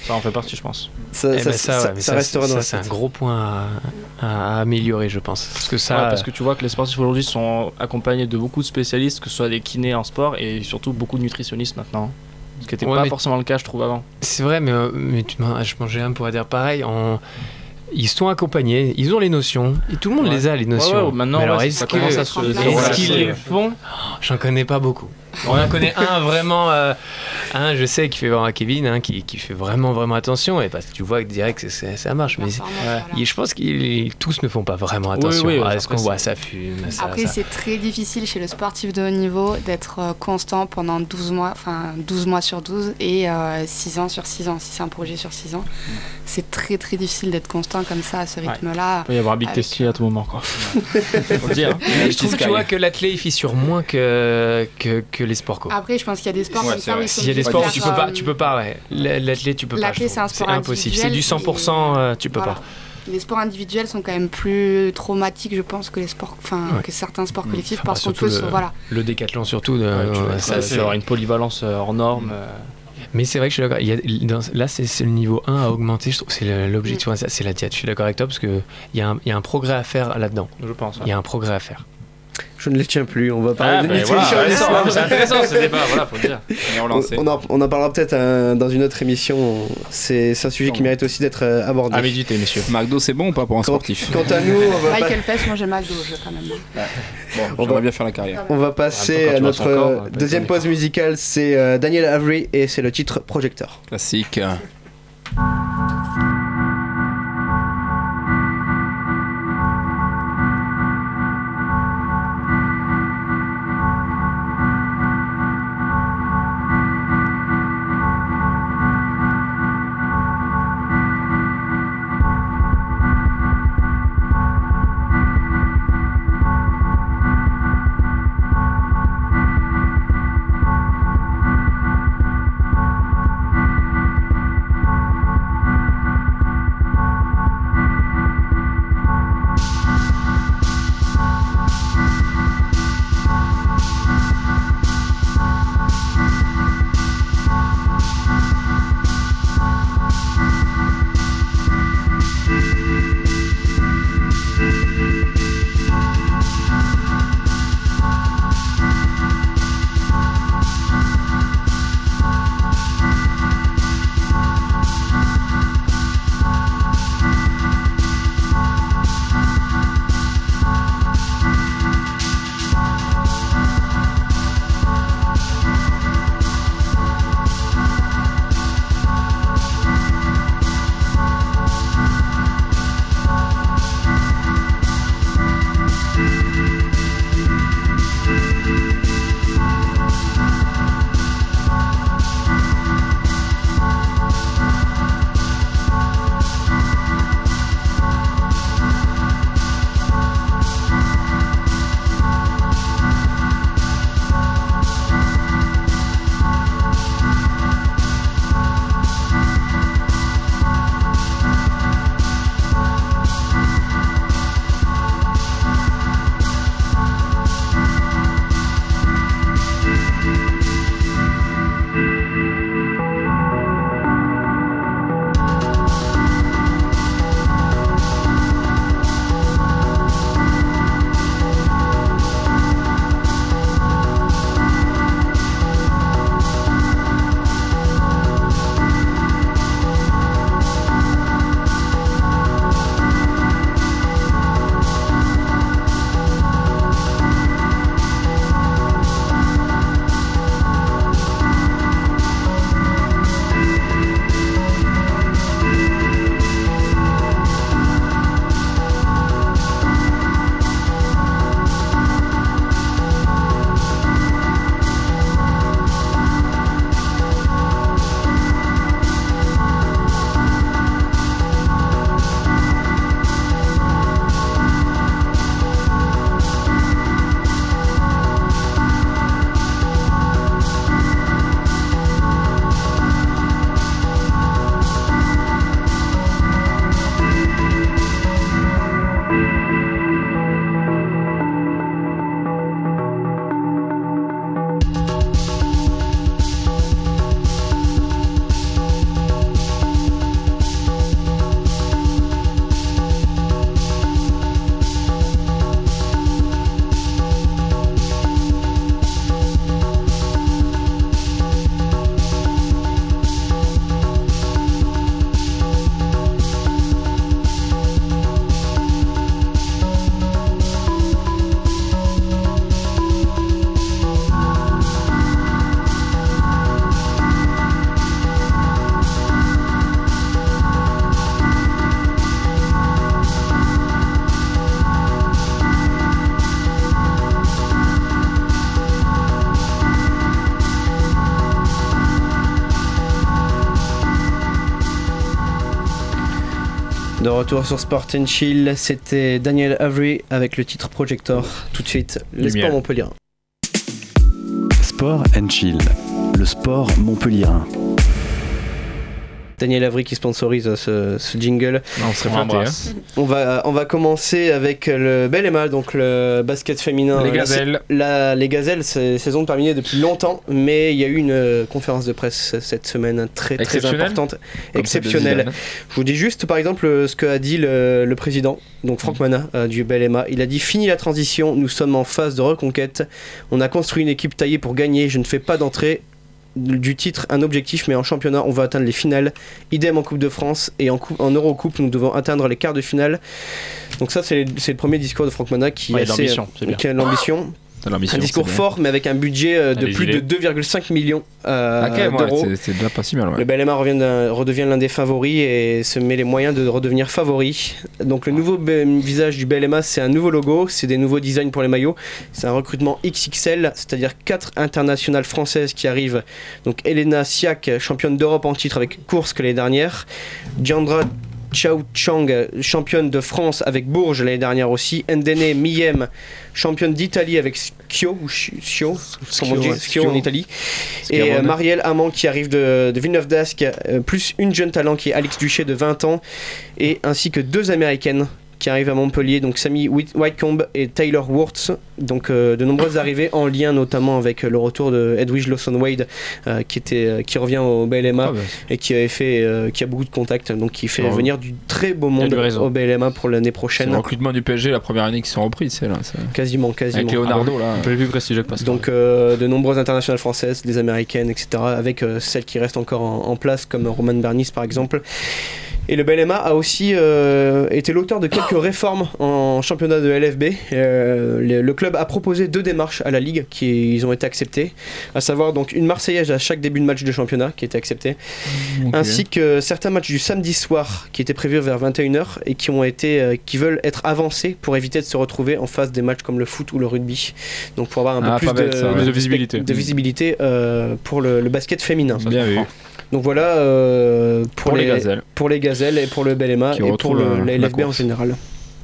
Ça en fait partie, je pense. Ça, ça, ben ça, ça, ouais, ça, ça restera dans la c'est un gros point à, à améliorer, je pense. Parce que ça, ouais, parce que tu vois que les sportifs aujourd'hui sont accompagnés de beaucoup de spécialistes, que ce soit des kinés en sport et surtout beaucoup de nutritionnistes maintenant. Ce qui n'était ouais, pas forcément le cas, je trouve, avant. C'est vrai, mais, mais tu, je mangeais un pourrait dire pareil. En... Ils sont accompagnés, ils ont les notions, et tout le monde ouais. les a, les notions. Ouais, ouais, maintenant, mais alors, ouais, est-ce, que, à se... est-ce qu'ils les font ? J'en connais pas beaucoup. On en connaît un vraiment, euh, un je sais qui fait vraiment Kevin, hein, qui, qui fait vraiment vraiment attention et parce que tu vois direct que c'est, ça marche. Mais ouais. je pense que tous ne font pas vraiment attention. Oui, oui, ah, est-ce qu'on voit ça fume ça, Après ça. C'est très difficile chez le sportif de haut niveau d'être euh, constant pendant douze mois, enfin douze mois sur douze et euh, six ans sur six ans. Si c'est un projet sur six ans, c'est très très difficile d'être constant comme ça à ce rythme-là. Il peut y avoir un big avec... testi à tout moment, quoi. Faut le dire. Hein. Je trouve que tu vois que l'athlète il fissure moins que que, que les sports co. Après, je pense qu'il y a des sports ouais, comme ça où ils sont il y a des sports où tu peux pas, tu peux pas, ouais. L'athlète, tu peux pas. L'athlète, c'est un sport c'est impossible. C'est du cent pour cent, euh, tu peux voilà. pas. Les sports individuels sont quand même plus traumatiques, je pense, que les sports, enfin, ouais. que certains sports collectifs, mmh. parce qu'on peut, le, voilà. Le décathlon surtout, de, ouais, euh, ça, c'est avoir une polyvalence hors norme. Mmh. Mais c'est vrai que je suis d'accord. Il y a, dans, là, c'est, c'est le niveau un à augmenter. Je trouve que c'est l'objectif, mmh. c'est la diète. Je suis d'accord avec toi parce qu'il y, y a un progrès à faire là-dedans. Je pense. Il ouais. y a un progrès à faire. Je ne les tiens plus, on va parler ah, de ben nutrition. Voilà, ouais, c'est intéressant ce débat, voilà, faut le dire. On, on, en, on en parlera peut-être euh, dans une autre émission. C'est, c'est un sujet qui mérite aussi d'être euh, abordé. À méditer, messieurs. McDo, c'est bon ou pas pour un sportif ? Quant à nous, on va Michael Phelps mangeait McDo, je quand même. Ouais. Bon, on j'aimerais va, bien faire la carrière. On va passer à notre corps, deuxième pause musicale. C'est euh, Daniel Avery et c'est le titre Projector. Classique. De retour sur Sport and Chill, c'était Daniel Avery avec le titre Projector. Tout de suite, les sports montpelliérains. Sport and Chill, le sport montpelliérain. Daniel Avery qui sponsorise ce, ce jingle. Non, on serait flatté, hein. On va, on va commencer avec le B L M A, donc le basket féminin. Les Gazelles. La, la, les Gazelles, c'est saison terminée depuis longtemps, mais il y a eu une conférence de presse cette semaine très très importante, exceptionnelle. Je vous dis juste par exemple ce qu'a dit le, le président, donc Franck mmh. Mana euh, du B L M A. Il a dit: fini la transition, nous sommes en phase de reconquête. On a construit une équipe taillée pour gagner. Je ne fais pas d'entrée du titre un objectif, mais en championnat on va atteindre les finales, idem en Coupe de France, et en, coupe, en Eurocoupe nous devons atteindre les quarts de finale. Donc ça c'est, c'est le premier discours de Franck Mana qui, ouais, assez, l'ambition, c'est bien. qui a l'ambition. Un discours fort, mais avec un budget euh, de plus de deux virgule cinq millions euh, okay, d'euros. Ouais, c'est, c'est déjà pas si mal. Ouais. Le B L M A revient redevient l'un des favoris et se met les moyens de redevenir favori. Donc le nouveau b- visage du B L M A, c'est un nouveau logo, c'est des nouveaux designs pour les maillots. C'est un recrutement X X L, c'est-à-dire quatre internationales françaises qui arrivent. Donc Elena Siak, championne d'Europe en titre avec Kursk l'année dernière. Diandra Chao Chang, championne de France avec Bourges l'année dernière aussi. Ndene Miyem, championne d'Italie avec Schio, ou Schio, Schio, ouais, Schio en Italie. Et euh, Marielle Amand qui arrive de, de Villeneuve d'Ascq, euh, plus une jeune talent qui est Alex Duché de vingt ans, et ainsi que deux américaines qui arrivent à Montpellier, donc Sammy Whitecomb et Taylor Wurtz. Donc euh, de nombreuses arrivées en lien notamment avec le retour de Edwidge Lawson-Wade euh, qui, était, euh, qui revient au B L M A ah bah. et qui, avait fait, euh, qui a beaucoup de contacts, donc qui fait oh. venir du très beau monde au B L M A pour l'année prochaine. C'est le recrutement du P S G la première année qui sont repris, c'est là. C'est... Quasiment, quasiment. Avec Leonardo ah, là. Un peu plus prestigieux que Pastor. Donc euh, de nombreuses internationales françaises, des américaines, et cetera. Avec euh, celles qui restent encore en, en place comme Roman Bernis par exemple. Et le B L M A a aussi euh, été l'auteur de quelques réformes en championnat de L F B. Euh, le, le club a proposé deux démarches à la Ligue qui ils ont été acceptées, à savoir donc une Marseillaise à chaque début de match de championnat qui était acceptée, okay. ainsi que certains matchs du samedi soir qui étaient prévus vers vingt et une heures et qui, ont été, euh, qui veulent être avancés pour éviter de se retrouver en face des matchs comme le foot ou le rugby. Donc pour avoir un ah, peu plus belle, de, ça, ouais. de visibilité, de visibilité euh, pour le, le basket féminin. Bien vu. Donc voilà euh, pour, pour, les, les gazelles. pour les gazelles et pour le B L M A et pour le, la L F B en général.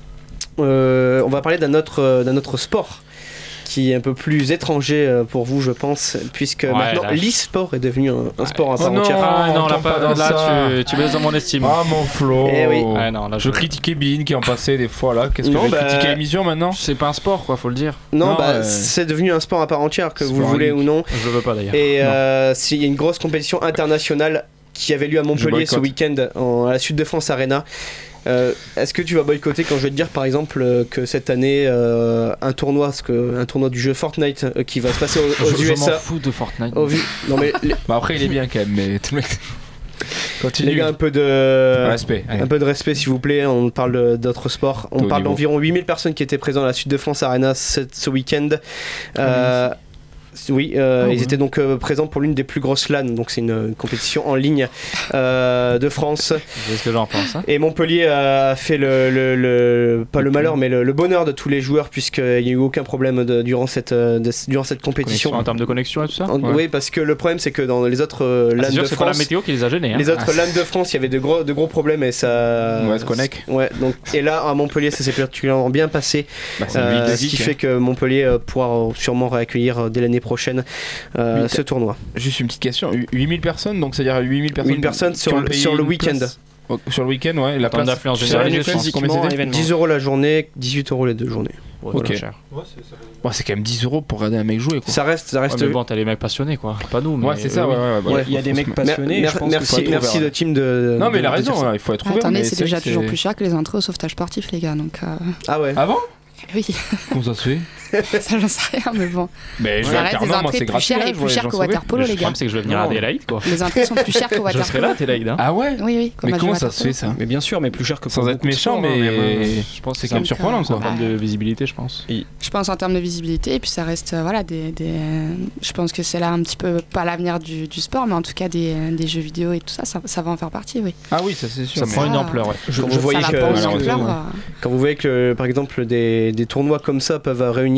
Euh, on va parler d'un autre, d'un autre sport qui est un peu plus étranger pour vous, je pense, puisque ouais, maintenant là, l'e-sport est devenu un, un sport ouais. à part oh entière. Non, ah, non, là, pas, là, là tu, tu me laisses dans mon estime. Ah mon Flo. Eh oui. ouais, non, là, je... je critiquais Bean qui en passait des fois là. Qu'est-ce que non, je vais bah... critiquer l'émission maintenant ? C'est pas un sport quoi, faut le dire. Non, non bah euh... c'est devenu un sport à part entière, que sport vous le voulez ou non. Je le veux pas d'ailleurs. Et euh, s'il y a une grosse compétition internationale qui avait lieu à Montpellier ce week-end en, à la Sud de France Arena. Euh, est-ce que tu vas boycotter quand je vais te dire par exemple euh, que cette année euh, un tournoi, ce que, un tournoi du jeu Fortnite euh, qui va se passer aux, aux je, U S A. Je m'en fous de Fortnite. Au vu... non, mais les... bah après il est bien quand même, mais continue. Les gars, un peu de respect. Un peu de respect s'il vous plaît. On parle de, d'autres sports. On parle niveau. d'environ huit mille personnes qui étaient présentes à la Sud de France Arena ce, ce week-end. Euh, Oui, euh, oh, ils ouais. étaient donc euh, présents pour l'une des plus grosses LAN, donc c'est une, une compétition en ligne euh, de France. C'est ce que j'en pense. Hein. Et Montpellier a fait le, le, le pas le, le malheur, mais le, le bonheur de tous les joueurs, puisqu'il n'y a eu aucun problème de, durant, cette, de, durant cette compétition. En termes de connexion et tout ça en, ouais. Oui, parce que le problème c'est que dans les autres euh, LAN ah, de c'est France, pas la météo qui les a gênés. Hein. Les autres ah. LAN de France, il y avait de gros, de gros problèmes et ça. Ouais, se connecte. Ouais, donc et là à Montpellier, ça s'est particulièrement bien passé, bah, euh, ce qui fait que Montpellier euh, pourra sûrement réaccueillir euh, dès l'année prochaine. Euh, ce tournoi. Juste une petite question, huit mille personnes, donc c'est-à-dire huit mille personnes, huit mille personnes sur, le, sur le week-end. Oh, sur le week-end, ouais, la place d'influence généralisée, dix euros la journée, dix-huit euros les deux journées. Ouais, ok. Cher. Ouais, c'est, ça... ouais, c'est quand même dix euros pour regarder un mec jouer. Quoi. Ça reste, ça reste. Ouais, mais bon, t'as les mecs passionnés, quoi. Pas nous. Mais ouais, c'est ça. Ouais, ouais, ouais, ouais. Il y a des mecs passionnés. Mer- je pense merci, merci le team de. Non, mais il a raison. Il faut être ouvert. Attendez, c'est déjà toujours plus cher que les entrées au sauvetage sportif, les gars. Donc. Ah ouais. Ah bon ? Oui. Comment ça se fait ? Ça j'en sais rien, mais bon. Mais je vais à Carnot, moi c'est gratuit. Plus cher et plus cher qu'au waterpolo, les gars. Le problème c'est que je vais venir à Adélaïde, quoi. Les entrées sont plus chères qu'au waterpolo. Je serai là, Adélaïde. Hein. Ah ouais ? Oui, oui. Mais comment ça se fait ça ? Mais bien sûr, mais plus cher que. Sans être méchant, mais je pense que c'est quand même surprenant, quoi. En termes de visibilité, je pense. Je pense en termes de visibilité, et puis ça reste, voilà, des. Je pense que c'est là un petit peu pas l'avenir du sport, mais en tout cas des jeux vidéo et tout ça, ça va en faire partie, oui. Ah oui, ça c'est sûr. Ça prend une ampleur, ouais. Quand vous voyez que, quand vous voyez que, par exemple, des des tournois comme ça peuvent réunir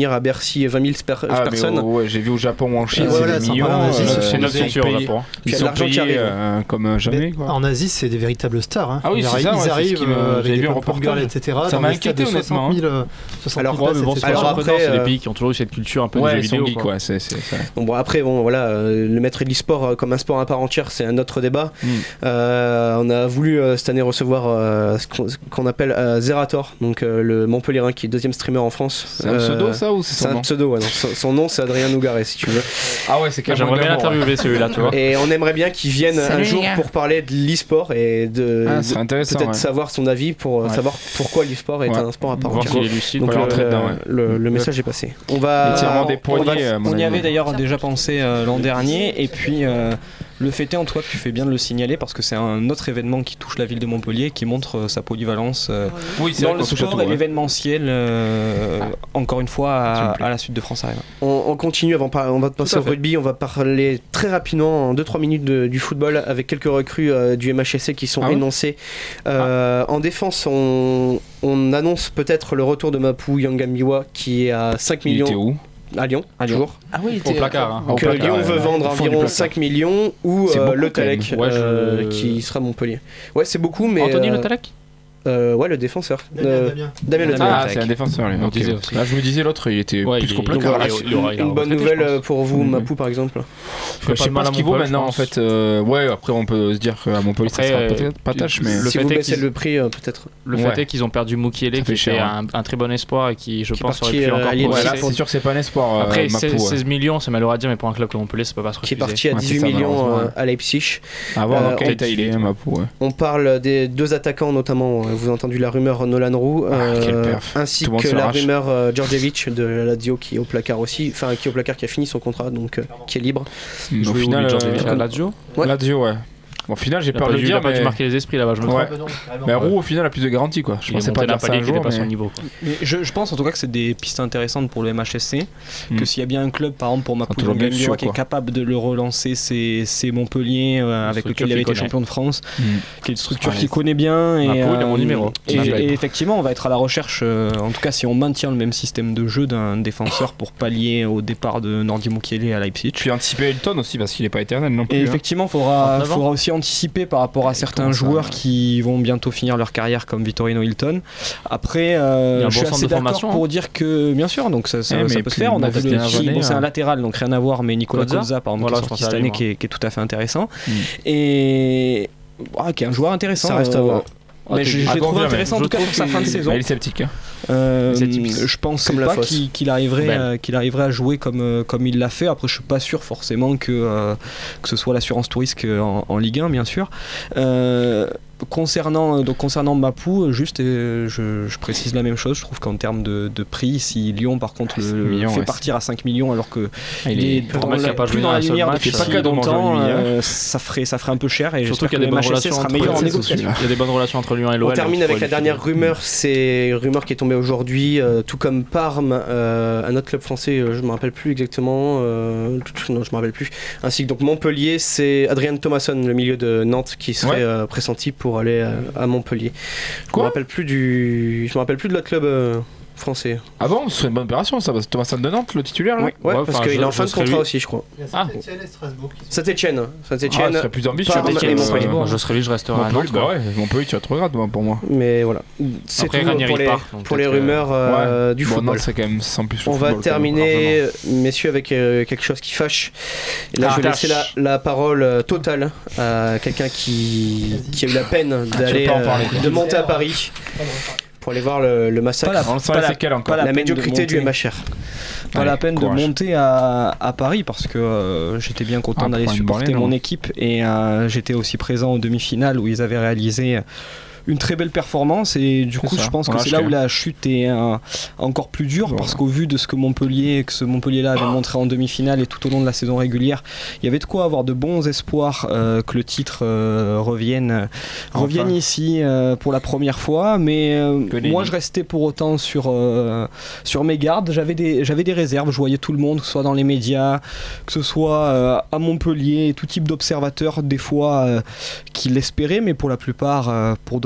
réunir à Bercy vingt mille per- ah, personnes. Mais, ouais, j'ai vu au Japon ou en Chine, euh, c'est voilà, des millions. En Asie, euh, c'est une autre culture au Japon. Ils sont payés euh, comme jamais. Quoi. En Asie, c'est des véritables stars. Hein. Ah oui, ils c'est arrivent, ça, ils ouais, arrivent c'est ce qui euh, avec des vu pop girls, et cetera. Ça m'a inquiété honnêtement. Alors, ouais, mais bon, c'est alors après, après, c'est euh... des pays qui ont toujours eu cette culture un peu ouais, des jeux vidéo. Geeks, quoi. C'est, c'est, c'est... Bon, bon, après, bon, voilà, euh, le mettre l'e-sport comme un sport à part entière, c'est un autre débat. Mm. Euh, on a voulu euh, cette année recevoir euh, ce, qu'on, ce qu'on appelle euh, Zerator, donc euh, le Montpellierin qui est deuxième streamer en France. C'est un pseudo euh, ça ou c'est son c'est nom? Un pseudo, ouais. Non, son, son nom c'est Adrien Nougaret si tu veux. Ah ouais, c'est j'aimerais bien l'interviewer celui-là, tu vois. Et on aimerait bien qu'il vienne Salut un jour pour parler de l'e-sport et de, ah, de peut-être ouais. savoir son avis pour ouais. savoir pourquoi l'e-sport est ouais. un sport à part entière. Donc le, dedans, ouais. le, le message est passé. On va on, des poignets, on, on y avait d'ailleurs déjà pensé euh, l'an dernier et puis euh, le fait est en toi que tu fais bien de le signaler parce que c'est un autre événement qui touche la ville de Montpellier qui montre euh, sa polyvalence euh, oui, dans le sport et l'événementiel euh, ah. encore une fois à, à la suite de France Arena. On, on continue avant on va passer au rugby, on va parler très rapidement en deux trois minutes de, du football avec quelques recrues euh, du M H S C qui sont ah énoncées. Euh, ah. En défense, on, on annonce peut-être le retour de Mapou Yangamiwa qui est à cinq millions. Il était où? À Lyon, à Lyon. toujours. Ah oui, au placard. Hein. Donc, euh, Lyon veut vendre environ cinq millions ou euh, Le Talec ouais, euh, je... qui sera Montpellier. Ouais, c'est beaucoup, mais. Anthony euh, Le Talec Euh, ouais, le défenseur. Damien, euh, Damien. Damien Le Talec. Ah, c'est un défenseur, lui. Okay. Là, je me disais, l'autre, il était ouais, plus il qu'au est... placard. Voilà, il aura, il aura une bonne retraité, nouvelle pour vous, mmh. Mapou, par exemple. Je sais pas ce qu'il vaut maintenant, en fait. Euh, ouais, après, on peut se dire qu'à Montpellier, ça sera peut-être pas tâche, mais. Si vous baissez le prix, peut-être. Le fait est qu'ils ont perdu Mukiele, qui était un très bon espoir et qui, je pense, aurait pu encore progresser. C'est sûr que c'est pas un espoir. Après, seize millions, c'est malheureux à dire, mais pour un club comme Montpellier, ça peut pas se refuser. Qui est parti à dix-huit millions à Leipzig. À voir dans quel état il est, Mapou. On parle des deux attaquants, notamment, vous avez entendu la rumeur Nolan Roux. Euh, ainsi que la rumeur euh, Djordjevic de la Lazio qui est au placard aussi, enfin qui est au placard qui a fini son contrat donc euh, qui est libre. Mmh, au final, Djordjevic à Lazio. Ouais. Lazio, ouais. Bon, au final, j'ai peur de le dire, il a mais... pas dû marquer les esprits là-bas, je me ouais. trompe. Mais Roux, au final, a plus de garantie, quoi. Je pensais pas dire ça un jour, mais... pas mais... son niveau. Mais je, je pense en tout cas que c'est des pistes intéressantes pour le M H S C. Mm. Que s'il y a bien un club, par exemple pour Mapou Yangamiwa, qui est capable de le relancer, c'est, c'est Montpellier, euh, avec lequel il avait été champion de France, mm. qui est une structure ah, qu'il connaît bien. Et, Mapou, euh, il a mon numéro. Et, et, et effectivement, on va être à la recherche, euh, en tout cas si on maintient le même système de jeu d'un défenseur pour pallier au départ de Nordi Mukiele à Leipzig. Puis anticiper Hilton aussi, parce qu'il n'est pas éternel non plus. Et effectivement, il faudra, faudra aussi anticiper par rapport à certains joueurs qui vont bientôt finir leur carrière comme Vittorino Hilton. Après, euh, je suis assez d'accord pour dire que bien sûr, donc ça, ça, eh, ça peut se faire. On a vu le petit, bon, c'est un latéral, donc rien à voir, mais Nicolas Kozza, par exemple, voilà, qui est sorti cette année, qui est, qui est tout à fait intéressant mm. et ah, qui est un joueur intéressant. Ça reste à voir. Euh, mais je l'ai trouvé intéressant en tout cas sur sa fin de saison. Il est sceptique. Euh, je pense pas qu'il, qu'il arriverait, ben. euh, qu'il arriverait à jouer comme euh, comme il l'a fait. Après, je suis pas sûr forcément que euh, que ce soit l'assurance tout risque en, en Ligue un, bien sûr. Euh, Concernant, donc concernant Mapou, juste euh, je, je précise la même chose. Je trouve qu'en termes de, de prix, si Lyon par contre le millions, fait ouais, partir à cinq millions alors que ah, il est, est dans la, plus dans la lumière depuis si longtemps, euh, ça ferait ça ferait un peu cher et surtout qu'il y a des bonnes relations sera meilleur en négociation. Il y a des bonnes relations entre Lyon et l'O L. On termine avec la dernière rumeur, c'est une rumeur qui est tombée aujourd'hui, euh, tout comme Parme, euh, un autre club français, euh, je me rappelle plus exactement, euh, non je me rappelle plus. Ainsi que donc Montpellier, c'est Adrien Thomasson, le milieu de Nantes, qui serait ouais. euh, pressenti pour aller à, à Montpellier. Je me rappelle plus du, je me rappelle plus de l'autre club euh, français. Ah bon, ce serait une bonne opération ça, parce que Thomasson de Nantes, le titulaire là. Oui, ouais, ouais, parce qu'il est en fin de contrat lui. aussi, je crois. Ah. Saint-Etienne et Strasbourg. Saint-Etienne, Saint-Etienne. Ah, ce serait plus ambitieux. Saint-Etienne, Strasbourg. Je serais lui, je resterai à Nantes. Bah ouais, Montpellier, tu as trop grave pour moi. Mais voilà. C'est tout pour les pour les rumeurs du football. C'est quand même sans plus. On va terminer, messieurs, avec quelque chose qui fâche. Et là, je vais laisser la parole totale à quelqu'un qui qui a eu la peine d'aller de monter à Paris pour aller voir le, le massacre. Pas la, pas la, séquelle encore. la, la médiocrité du M H R. Pas Allez, la peine courage. de monter à, à Paris parce que euh, j'étais bien content ah, d'aller supporter mon équipe et euh, j'étais aussi présent aux demi-finales où ils avaient réalisé une très belle performance et du c'est coup ça. je pense que c'est là où la chute est euh, encore plus dure ouais. parce qu'au vu de ce que Montpellier que ce Montpellier là avait montré en demi-finale et tout au long de la saison régulière, il y avait de quoi avoir de bons espoirs euh, que le titre euh, revienne enfin. revienne ici euh, pour la première fois, mais euh, moi je restais pour autant sur euh, sur mes gardes. J'avais des j'avais des réserves, je voyais tout le monde, que ce soit dans les médias, que ce soit euh, à Montpellier, tout type d'observateurs des fois euh, qui l'espéraient, mais pour la plupart euh, pour d'autres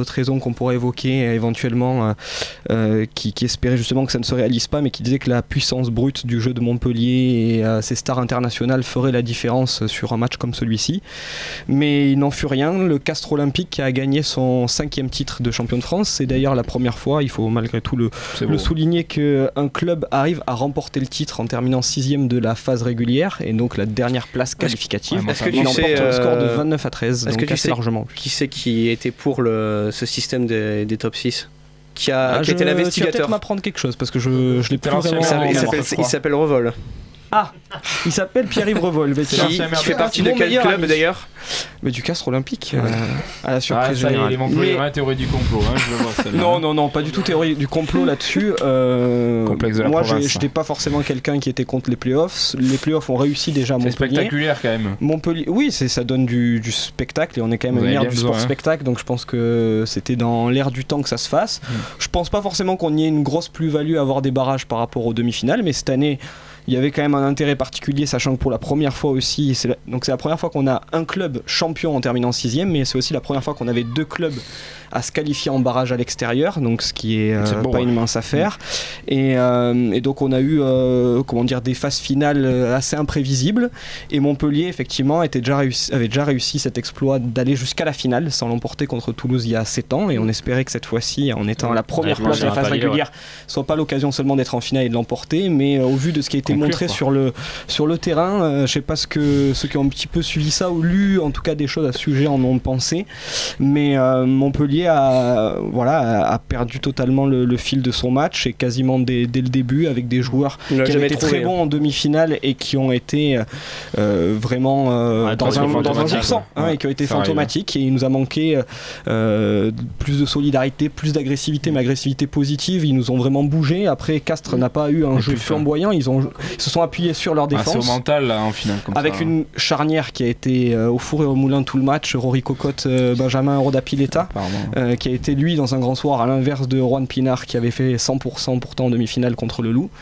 d'autres raisons qu'on pourrait évoquer éventuellement, euh, euh, qui, qui espérait justement que ça ne se réalise pas, mais qui disait que la puissance brute du jeu de Montpellier et euh, ses stars internationales ferait la différence sur un match comme celui-ci. Mais il n'en fut rien. Le Castres Olympique qui a gagné son cinquième titre de champion de France, c'est d'ailleurs la première fois, il faut malgré tout le, le souligner, qu'un club arrive à remporter le titre en terminant sixième de la phase régulière et donc la dernière place qualificative. Est-ce que il tu emporte sais, un score de euh, vingt-neuf à treize, est-ce donc que tu assez sais largement. Qui c'est qui était pour le, ce système des, des top six qui, a, ah, qui était l'investigateur? Tu vas peut-être m'apprendre quelque chose parce que je, je l'ai plus vraiment. Il s'appelle, il s'appelle, il s'appelle Revol. Ah, il s'appelle Pierre-Yves Revol. Qui, qui fait partie de quel club ami. D'ailleurs? Mais du Castres Olympique, euh, à la surprise ah, ça générale. Y est, les Montpellier, mais... théorie du complot, hein, je le vois celle-là. Non, non, non, pas du tout théorie du complot là-dessus. Euh, Complexe de la moi, province. je n'étais pas forcément quelqu'un qui était contre les playoffs. Les playoffs ont réussi déjà à Montpellier. C'est spectaculaire quand même. Montpellier, oui, c'est, ça donne du, du spectacle et on est quand même une ère du sport hein. spectacle, donc je pense que c'était dans l'air du temps que ça se fasse. Mmh. Je pense pas forcément qu'on y ait une grosse plus-value à avoir des barrages par rapport aux demi-finales, mais cette année. Il y avait quand même un intérêt particulier, sachant que pour la première fois aussi, c'est la, donc c'est la première fois qu'on a un club champion en terminant sixième, mais c'est aussi la première fois qu'on avait deux clubs à se qualifier en barrage à l'extérieur, donc ce qui est, euh, c'est beau, pas ouais. une mince affaire. Et, euh, et donc on a eu euh, comment dire, des phases finales assez imprévisibles, et Montpellier effectivement était déjà réussi, avait déjà réussi cet exploit d'aller jusqu'à la finale sans l'emporter contre Toulouse il y a sept ans, et on espérait que cette fois-ci, en étant à la première place de la phase régulière, ouais. soit pas l'occasion seulement d'être en finale et de l'emporter, mais euh, au vu de ce qui a été Conclure, montré sur le, sur le terrain, euh, je sais pas ce que ceux qui ont un petit peu suivi ça ou lu en tout cas des choses à ce sujet en ont pensé, mais euh, Montpellier a, voilà, a perdu totalement le, le fil de son match et quasiment dès, dès le début avec des joueurs qui avaient été très bons en demi-finale et qui ont été euh, vraiment euh, ouais, dans, un, dans un jour sans hein, ouais, et qui ont été fantomatiques arrive. Et il nous a manqué euh, plus de solidarité, plus d'agressivité, mais agressivité positive. Ils nous ont vraiment bougé. Après, Castres mmh. n'a pas eu un et jeu flamboyant, ils, ont, ils se sont appuyés sur leur défense. Ah, c'est au mental là en finale comme avec ça, une hein. charnière qui a été euh, au four et au moulin tout le match, Rory Cocotte, euh, Benjamin Rodapileta. Euh, qui a été lui dans un grand soir à l'inverse de Juan Pinar qui avait fait cent pour cent pourtant en demi-finale contre le Loup.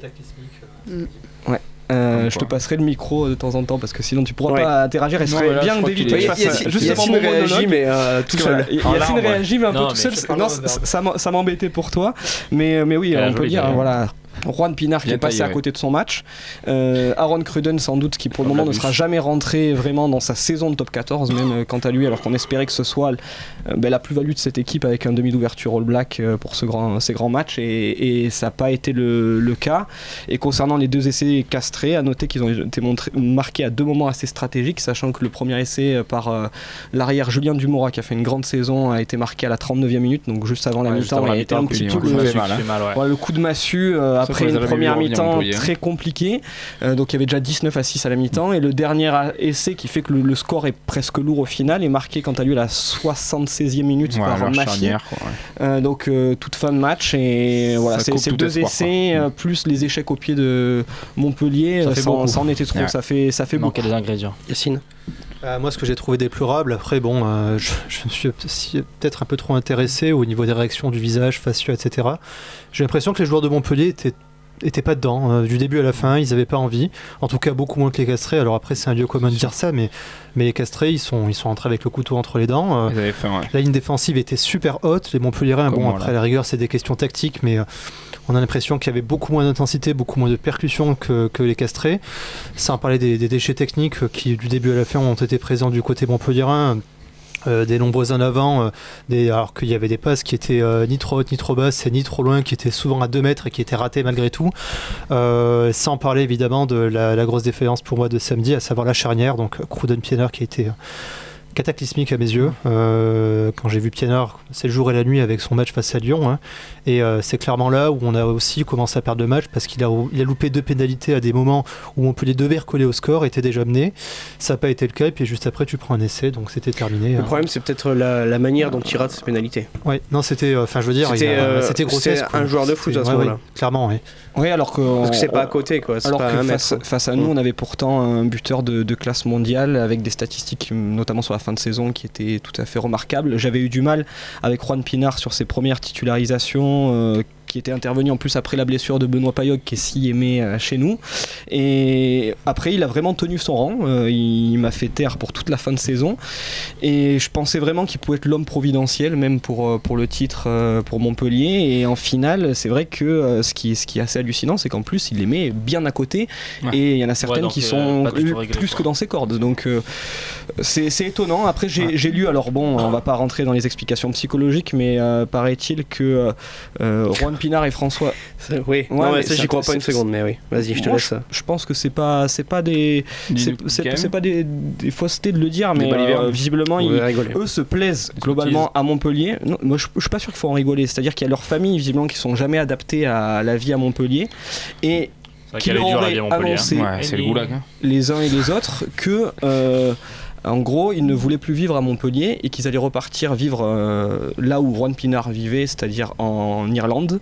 Mm. Ouais. Euh, je te passerai le micro de temps en temps parce que sinon tu pourras ouais. pas interagir et ce serait bien d'éviter justement mon monologue mais euh, tout seul. Yacine réagit mais un peu tout seul. Non, ça m'embêtait pour toi mais mais oui on peut dire voilà. Juan Pinar qui est passé taillé, à côté ouais. de son match, euh, Aaron Cruden sans doute qui pour le moment ne sera jamais rentré vraiment dans sa saison de top quatorze même euh, quant à lui alors qu'on espérait que ce soit euh, ben, la plus-value de cette équipe avec un demi d'ouverture All Black euh, pour ce grand, ces grands matchs et, et ça n'a pas été le, le cas. Et concernant les deux essais castrés, à noter qu'ils ont été montrés, marqués à deux moments assez stratégiques, sachant que le premier essai par euh, l'arrière Julien Dumora qui a fait une grande saison a été marqué à la trente-neuvième minute, donc juste avant la ouais, mi-temps, il a été un petit peu le coup de massue euh, après une première mi-temps très compliquée, euh, donc il y avait déjà dix-neuf à six à la mi-temps et le dernier essai qui fait que le, le score est presque lourd au final est marqué quant à lui à la soixante-seizième minute ouais, par Mafi, ouais. euh, donc euh, toute fin de match et voilà c'est, c'est deux espoir, essais euh, plus les échecs au pied de Montpellier, ça, ça, ça en était trop, ouais. ça fait, ça fait beaucoup. Des ingrédients. Yacine. Euh, moi, ce que j'ai trouvé déplorable, après, bon, euh, je, je me suis peut-être un peu trop intéressé au niveau des réactions du visage, faciaux, et cetera. J'ai l'impression que les joueurs de Montpellier étaient étaient pas dedans, euh, du début à la fin, ils avaient pas envie, en tout cas beaucoup moins que les Castrés. Alors après c'est un lieu commun de dire ça, mais, mais les Castrés ils sont, ils sont entrés avec le couteau entre les dents, euh, faim, ouais. La ligne défensive était super haute, les Montpelliérains, bon après la rigueur c'est des questions tactiques, mais euh, on a l'impression qu'il y avait beaucoup moins d'intensité, beaucoup moins de percussion que, que les Castrés, sans parler des, des déchets techniques qui du début à la fin ont été présents du côté montpelliérain. Euh, des nombreux en avant, euh, des, alors qu'il y avait des passes qui étaient euh, ni trop hautes ni trop basses et ni trop loin, qui étaient souvent à deux mètres et qui étaient ratées malgré tout, euh, sans parler évidemment de la, la grosse défaillance pour moi de samedi, à savoir la charnière, donc Cruden-Pienaar qui a été cataclysmique à mes yeux. Euh, quand j'ai vu Pienaar, c'est le jour et la nuit avec son match face à Lyon, hein, et euh, c'est clairement là où on a aussi commencé à perdre le match parce qu'il a, il a loupé deux pénalités à des moments où Montpellier devait recoller au score, était déjà mené, ça n'a pas été le cas et puis juste après tu prends un essai, donc c'était terminé. Le hein. problème c'est peut-être la, la manière dont il rate ses pénalités. Ouais, non c'était, enfin euh, je veux dire, c'était, il a, euh, c'était grotesque. C'était un joueur de foot à ce moment-là. Ouais, clairement, oui. Oui, alors que, Parce que c'est on, pas à côté quoi. C'est alors pas que un face, mètre, face à nous, on avait pourtant un buteur de, de classe mondiale avec des statistiques, notamment sur la fin de saison, qui étaient tout à fait remarquables. J'avais eu du mal avec Juan Pinar sur ses premières titularisations. Euh, qui était intervenu en plus après la blessure de Benoît Payoc qui est si aimé euh, chez nous. Et après il a vraiment tenu son rang, euh, il m'a fait taire pour toute la fin de saison et je pensais vraiment qu'il pouvait être l'homme providentiel même pour, pour le titre euh, pour Montpellier, et en finale c'est vrai que euh, ce, qui, ce qui est assez hallucinant c'est qu'en plus il les met bien à côté, ouais. Et il y en a certaines ouais, qui sont plus, réglé, plus que dans ses cordes, donc euh, c'est, c'est étonnant. Après j'ai, ouais. j'ai lu, alors bon on va pas rentrer dans les explications psychologiques, mais euh, paraît-il que euh, Juan Pinard et François c'est, oui, ouais, non, mais ça j'y crois pas une seconde, mais oui, vas-y je te moi, laisse. Je, je pense que c'est pas, c'est pas des c'est, c'est, c'est pas des, des faussetés de le dire, mais euh, visiblement ils, eux se plaisent globalement à Montpellier. Non, moi je, je suis pas sûr qu'il faut en rigoler, c'est-à-dire qu'il y a leurs familles visiblement qui sont jamais adaptées à la vie à Montpellier, et qui auraient annoncé ouais, c'est le goulag, hein. les uns et les autres que euh, en gros, ils ne voulaient plus vivre à Montpellier et qu'ils allaient repartir vivre euh, là où Juan Pinard vivait, c'est-à-dire en Irlande,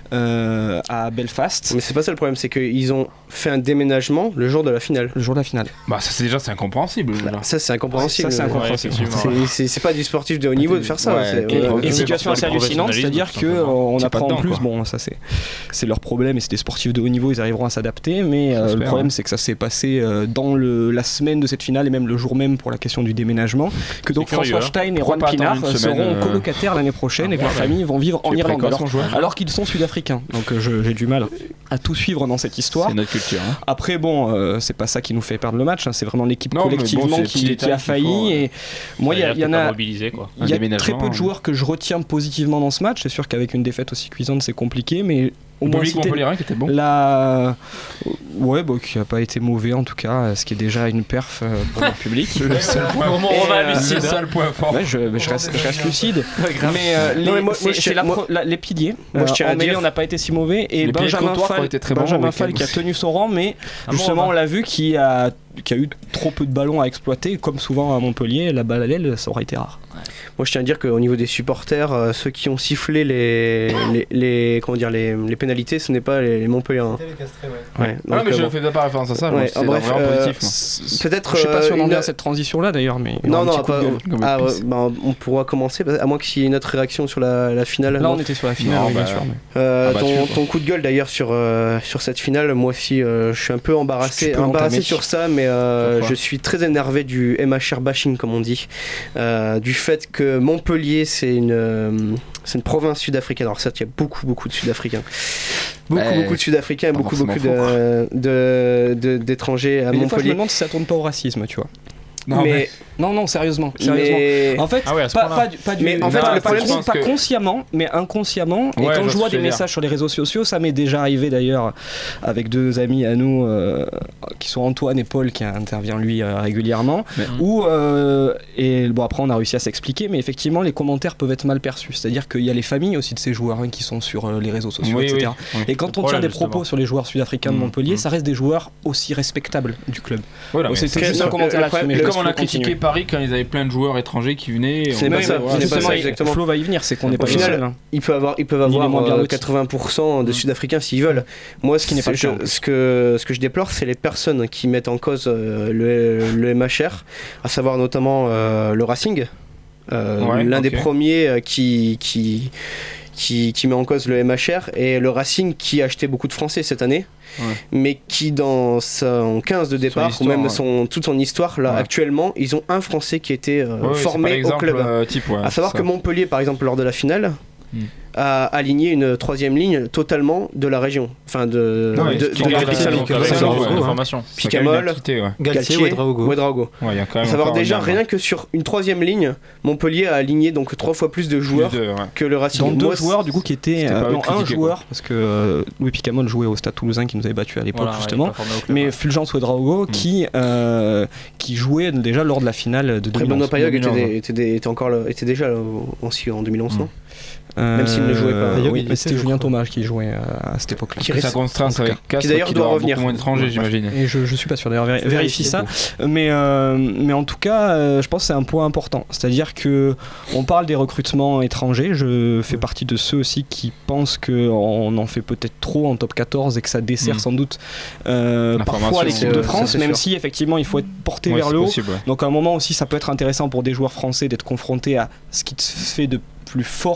euh, à Belfast. Mais c'est pas ça le problème, c'est qu'ils ont fait un déménagement le jour de la finale. Le jour de la finale. Bah ça c'est déjà c'est incompréhensible. Bah, ça c'est incompréhensible. Ouais, ça c'est incompréhensible. Ouais, c'est, c'est, c'est pas du sportif de haut niveau de faire ça. Ouais, c'est, et, ouais, et une situation assez hallucinante, c'est-à-dire qu'on apprend dedans, en plus, quoi. Bon ça c'est, c'est leur problème et c'est des sportifs de haut niveau, ils arriveront à s'adapter, mais euh, le problème c'est que ça s'est passé euh, dans le, la semaine de cette finale et même le jour même pour la question du déménagement. Que donc François curieux, Stein et Juan Pinard seront euh... colocataires l'année prochaine ah, et que leurs familles vont vivre en Irlande alors, alors qu'ils sont sud-africains. Donc euh, je, j'ai du mal à tout suivre dans cette histoire. C'est notre culture. Hein. Après bon, euh, c'est pas ça qui nous fait perdre le match, hein, c'est vraiment l'équipe non, collectivement bon, qui, qui a failli. Faut, et moi il y, y en a, il y a très peu de joueurs que je retiens positivement dans ce match. C'est sûr qu'avec une défaite aussi cuisante c'est compliqué, mais au moins citer qui était bon. La... Ouais, bon, qui n'a pas été mauvais en tout cas, ce qui est déjà une perf euh, pour le public. Le seul point, euh, lucide, le seul point fort. Ouais, je, je, reste, je reste lucide. Mais, euh, les, non, mais moi, c'est, moi, c'est la pro, la, les piliers. Moi, je euh, en mêlée, on n'a pas été si mauvais. Et les Benjamin Fall, Benjamin bon, Fall qui a tenu son rang, mais ah justement, bon, on l'a vu, qui a, qui a eu trop peu de ballons à exploiter. Comme souvent à Montpellier, la balle à l'aile, ça aurait été rare. Ouais. Moi, je tiens à dire qu'au niveau des supporters, euh, ceux qui ont sifflé les, les, les, comment dire, les, les pénalités, ce n'est pas les, les Montpelliérains. Ouais. Ouais. Ah, mais euh, je ne bon. fais pas référence à ça. Ouais, c'est bref, vraiment euh, positif. Peut-être. Je ne sais pas si on en une... est à cette transition-là d'ailleurs, mais. Non, non, pas, ah, ouais, bah, on pourra commencer, à moins qu'il y ait une autre réaction sur la, la finale. Là, non. on était sur la finale, non, oui, bah, bien sûr. Mais... Euh, ah, bah, ton, ton coup de gueule d'ailleurs sur, euh, sur cette finale, moi aussi, euh, je suis un peu embarrassé, embarrassé sur ça, mais euh, je suis très énervé du M H R bashing, comme on dit, euh, du fait que Montpellier, c'est une, euh, c'est une province sud-africaine. Alors certes, il y a beaucoup, beaucoup de Sud-Africains. Beaucoup, bah, beaucoup de Sud-Africains et beaucoup, beaucoup de, de, de, d'étrangers à mais Montpellier. Des fois, je me demande si ça tourne pas au racisme, tu vois. Non, mais... non, non, sérieusement. sérieusement. Mais... En fait, ah ouais, pas, pas, du, pas du. Mais en fait, pas, le problème, pas, pas que... consciemment, mais inconsciemment. Ouais, et quand je vois des messages dire. sur les réseaux sociaux, ça m'est déjà arrivé d'ailleurs avec deux amis à nous euh, qui sont Antoine et Paul, qui intervient lui euh, régulièrement. Mais... Où euh, et bon après on a réussi à s'expliquer, mais effectivement les commentaires peuvent être mal perçus. C'est-à-dire qu'il y a les familles aussi de ces joueurs hein, qui sont sur euh, les réseaux sociaux, oui, et cetera. Oui, oui. Et quand on tient des propos justement. sur les joueurs sud-africains de Montpellier, mmh. ça reste des joueurs aussi respectables du club. Voilà, bon, c'était juste un commentaire là-dessus. Mais comme on a critiqué Paris quand ils avaient plein de joueurs étrangers qui venaient. C'est pas ça, c'est pas ça exactement. Flo va y venir, c'est qu'on n'est pas au final. Ils peuvent avoir, ils peuvent avoir euh, quatre-vingts pour cent de mmh. Sud-Africains s'ils veulent. Moi, ce qui n'est pas je, ce que ce que je déplore, c'est les personnes qui mettent en cause euh, le, le M H R, à savoir notamment euh, le Racing, euh, ouais, l'un okay. des premiers euh, qui qui Qui, qui met en cause le M H R, et le Racing qui a acheté beaucoup de Français cette année, ouais. mais qui dans son quinze de départ histoire, ou même ouais. son, toute son histoire là ouais. actuellement ils ont un Français qui était euh, ouais, formé au club euh, type, ouais, à savoir que Montpellier par exemple lors de la finale hmm. a aligné une troisième ligne totalement de la région, enfin de non, de, de, de Picamol, Galtier, Ouedraogo. Ouais, à savoir déjà rien ouais. que sur une troisième ligne, Montpellier a aligné donc trois fois plus de joueurs plus de, ouais. que le Racing. Dans deux Moi, joueurs du coup qui étaient euh, non un joueur quoi. Parce que euh, Louis Picamol jouait au Stade Toulousain qui nous avait battu à l'époque voilà, justement, ouais, mais Fulgence Ouedraogo mm. qui euh, qui jouait déjà lors de la finale de deux mille onze. Benoît Payoc était, était, était encore là, était déjà là, aussi en deux mille onze. Mm. Euh, Même s'il ne jouait pas. Euh, oui, mais c'était Julien Thomas qui jouait à cette époque-là. Qui circonstance avec Castres, qui d'ailleurs qui doit revenir. Moins d'étrangers, j'imagine. Et je, je suis pas sûr d'ailleurs. Vér- vérifie ça. Mais euh, mais en tout cas, euh, je pense que c'est un point important. C'est-à-dire que on parle des recrutements étrangers. Je fais partie de ceux aussi qui pensent que on en fait peut-être trop en top quatorze et que ça dessert mmh. sans doute euh, parfois l'équipe de France, même sûr. si effectivement il faut être porté ouais, vers le haut. Possible, ouais. Donc à un moment aussi, ça peut être intéressant pour des joueurs français d'être confrontés à ce qui se fait de plus fort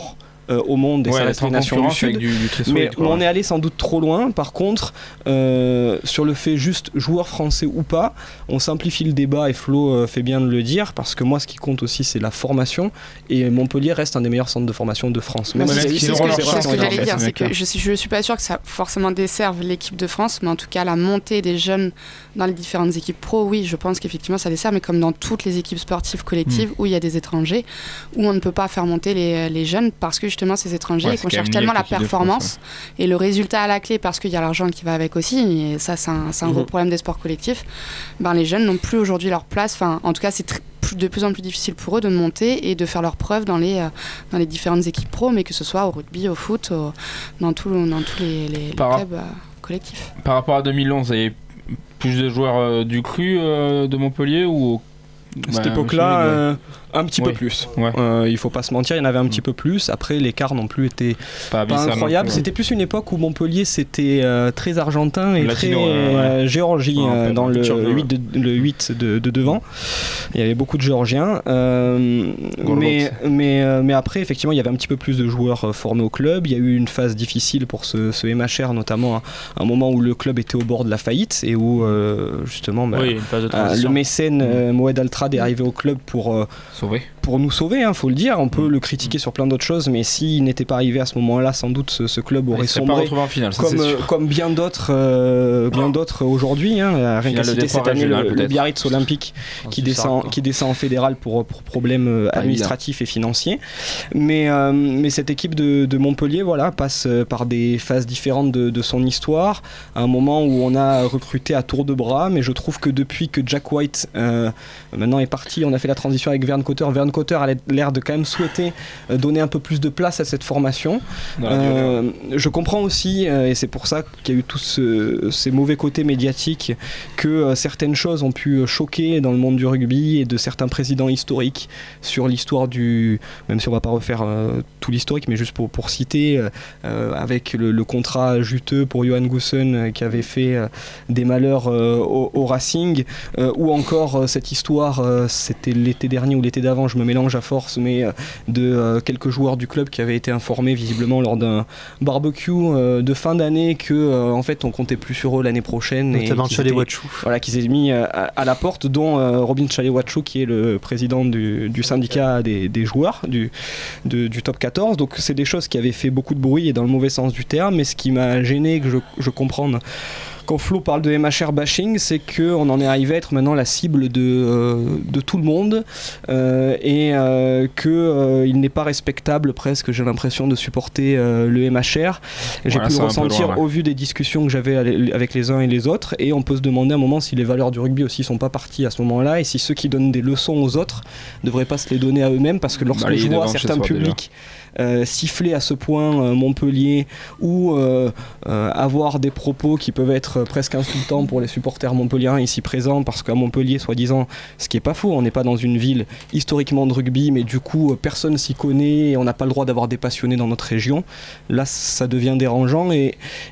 euh, au monde et ouais, ça reste les nations du Sud. Du, du très mais solide, on est allé sans doute trop loin. Par contre, euh, sur le fait juste joueur français ou pas, on simplifie le débat et Flo euh, fait bien de le dire parce que moi, ce qui compte aussi, c'est la formation et Montpellier reste un des meilleurs centres de formation de France. Même si c'est ce que, c'est ce que j'allais dire, c'est que je suis, je suis pas sûr que ça forcément desserve l'équipe de France, mais en tout cas la montée des jeunes dans les différentes équipes pro, oui, je pense qu'effectivement ça dessert, mais comme dans toutes les équipes sportives collectives mmh. où il y a des étrangers, où on ne peut pas faire monter les, les jeunes parce que justement ces étrangers, ouais, qu'on cherche tellement la performance France, ouais. et le résultat à la clé parce qu'il y a l'argent qui va avec aussi, et ça c'est un, c'est un mmh. gros problème des sports collectifs, ben, les jeunes n'ont plus aujourd'hui leur place, enfin en tout cas c'est très de plus en plus difficile pour eux de monter et de faire leurs preuves dans les, euh, dans les différentes équipes pro, mais que ce soit au rugby, au foot, au, dans, tout, dans tous les, les, les clubs euh, collectifs. Par rapport à deux mille onze, il y avait plus de joueurs euh, du cru euh, de Montpellier ou à cette bah, époque-là, euh, un petit oui. peu plus. Ouais. Euh, il faut pas se mentir, il y en avait un mmh. petit peu plus. Après, l'écart non plus était pas, pas incroyable. C'était plus une époque où Montpellier c'était euh, très argentin et Latino, très euh, ouais. Géorgie euh, dans le huit, de, le huit de, de devant. Il y avait beaucoup de Géorgiens. Euh, mais, mais, euh, mais après, effectivement, il y avait un petit peu plus de joueurs formés au club. Il y a eu une phase difficile pour ce, ce M H R, notamment un, un moment où le club était au bord de la faillite et où euh, justement bah, oui, euh, le mécène euh, Moed Altrad est arrivé au club pour euh, sauver. Pour nous sauver, hein, faut le dire. On peut mmh. le critiquer sur plein d'autres choses, mais s'il n'était pas arrivé à ce moment-là, sans doute ce, ce club aurait sombré. Pas en finale, ça, comme, euh, comme bien d'autres, euh, bien d'autres aujourd'hui. Hein. Rien qu'à citer cette année le, le Biarritz Olympique oh, qui descend, ça, qui descend en fédéral pour pour problèmes euh, administratifs et financiers. Mais euh, mais cette équipe de, de Montpellier, voilà, passe par des phases différentes de, de son histoire. À un moment où on a recruté à tour de bras, mais je trouve que depuis que Jack White euh, maintenant est parti, on a fait la transition avec Vern Cotter. Vern Cotter a l'air de quand même souhaiter donner un peu plus de place à cette formation. Euh, je comprends aussi, euh, et c'est pour ça qu'il y a eu tous ce, ces mauvais côtés médiatiques, que euh, certaines choses ont pu choquer dans le monde du rugby et de certains présidents historiques sur l'histoire du... Même si on ne va pas refaire euh, tout l'historique, mais juste pour, pour citer, euh, avec le, le contrat juteux pour Johan Goossen euh, qui avait fait euh, des malheurs euh, au, au Racing, euh, ou encore euh, cette histoire, euh, c'était l'été dernier ou l'été d'avant, je me mélange à force, mais euh, de euh, quelques joueurs du club qui avaient été informés visiblement lors d'un barbecue euh, de fin d'année que euh, en fait on comptait plus sur eux l'année prochaine. Notamment Tchalé-Wachou. Voilà, qu'ils aient mis euh, à, à la porte, dont euh, Robin Tchalé-Wachou qui est le président du, du syndicat des, des joueurs du, de, du top quatorze. Donc c'est des choses qui avaient fait beaucoup de bruit et dans le mauvais sens du terme, mais ce qui m'a gêné, que je, je comprends quand Flo parle de M H R bashing, c'est qu'on en est arrivé à être maintenant la cible de, euh, de tout le monde euh, et euh, qu'il euh, n'est pas respectable presque, j'ai l'impression, de supporter euh, le M H R. J'ai voilà, pu le ressentir loin, ouais. au vu des discussions que j'avais avec les uns et les autres, et on peut se demander à un moment si les valeurs du rugby aussi sont pas parties à ce moment-là, et si ceux qui donnent des leçons aux autres ne devraient pas se les donner à eux-mêmes, parce que lorsque bah, je vois certains publics Euh, siffler à ce point euh, Montpellier ou euh, euh, avoir des propos qui peuvent être presque insultants pour les supporters montpelliérains ici présents, parce qu'à Montpellier, soi-disant, ce qui est pas faux, on n'est pas dans une ville historiquement de rugby, mais du coup personne s'y connaît et on n'a pas le droit d'avoir des passionnés dans notre région. Là ça devient dérangeant, et,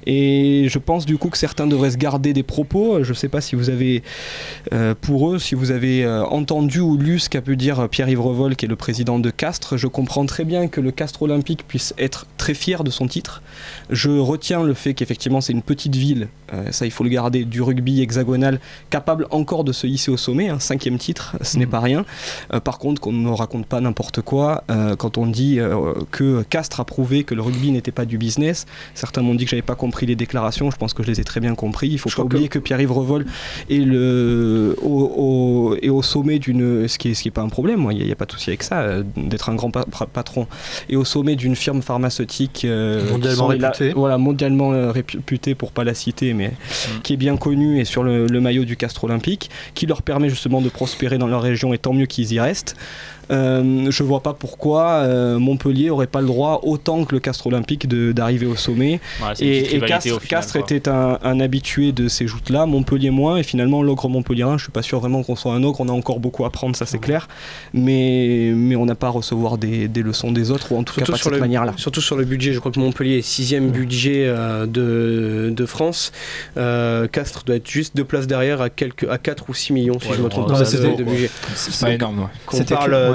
et je pense du coup que certains devraient se garder des propos. Je sais pas si vous avez euh, pour eux, si vous avez euh, entendu ou lu ce qu'a pu dire Pierre-Yves Revol, qui est le président de Castres. Je comprends très bien que le Castres Olympique puisse être très fier de son titre. Je retiens le fait qu'effectivement c'est une petite ville, euh, ça il faut le garder, du rugby hexagonal, capable encore de se hisser au sommet, un cinquième titre, ce mmh. n'est pas rien. Euh, par contre, qu'on ne raconte pas n'importe quoi euh, quand on dit euh, que Castres a prouvé que le rugby n'était pas du business. Certains m'ont dit que j'avais pas compris les déclarations, je pense que je les ai très bien compris. Il faut je pas oublier que, que Pierre-Yves Revol est, le, au, au, est au sommet d'une... Ce qui n'est ce qui est pas un problème, il n'y a, a pas de souci avec ça, euh, d'être un grand pa- patron, et au sommet d'une firme pharmaceutique euh, mondialement réputée, la, voilà, mondialement euh, réputée, pour pas la citer, mais mmh. qui est bien connue et sur le, le maillot du Castres Olympique, qui leur permet justement de prospérer dans leur région, et tant mieux qu'ils y restent. Euh, je vois pas pourquoi euh, Montpellier aurait pas le droit, autant que le Castres Olympique, de, d'arriver au sommet. Ouais, et et Castres, final, Castres était un, un habitué de ces joutes-là, Montpellier moins, et finalement l'ogre montpelliérain, je suis pas sûr vraiment qu'on soit un ogre, on a encore beaucoup à apprendre, ça c'est clair, mais, mais on n'a pas à recevoir des, des leçons des autres, ou en tout surtout cas pas de cette le, manière-là. Surtout sur le budget, je crois que Montpellier est sixième budget euh, de, de France, euh, Castres doit être juste deux places derrière à, quelques, à quatre ou six millions, si ouais, je me trompe pas, de budget. C'est pas énorme, ouais. Qu'on parle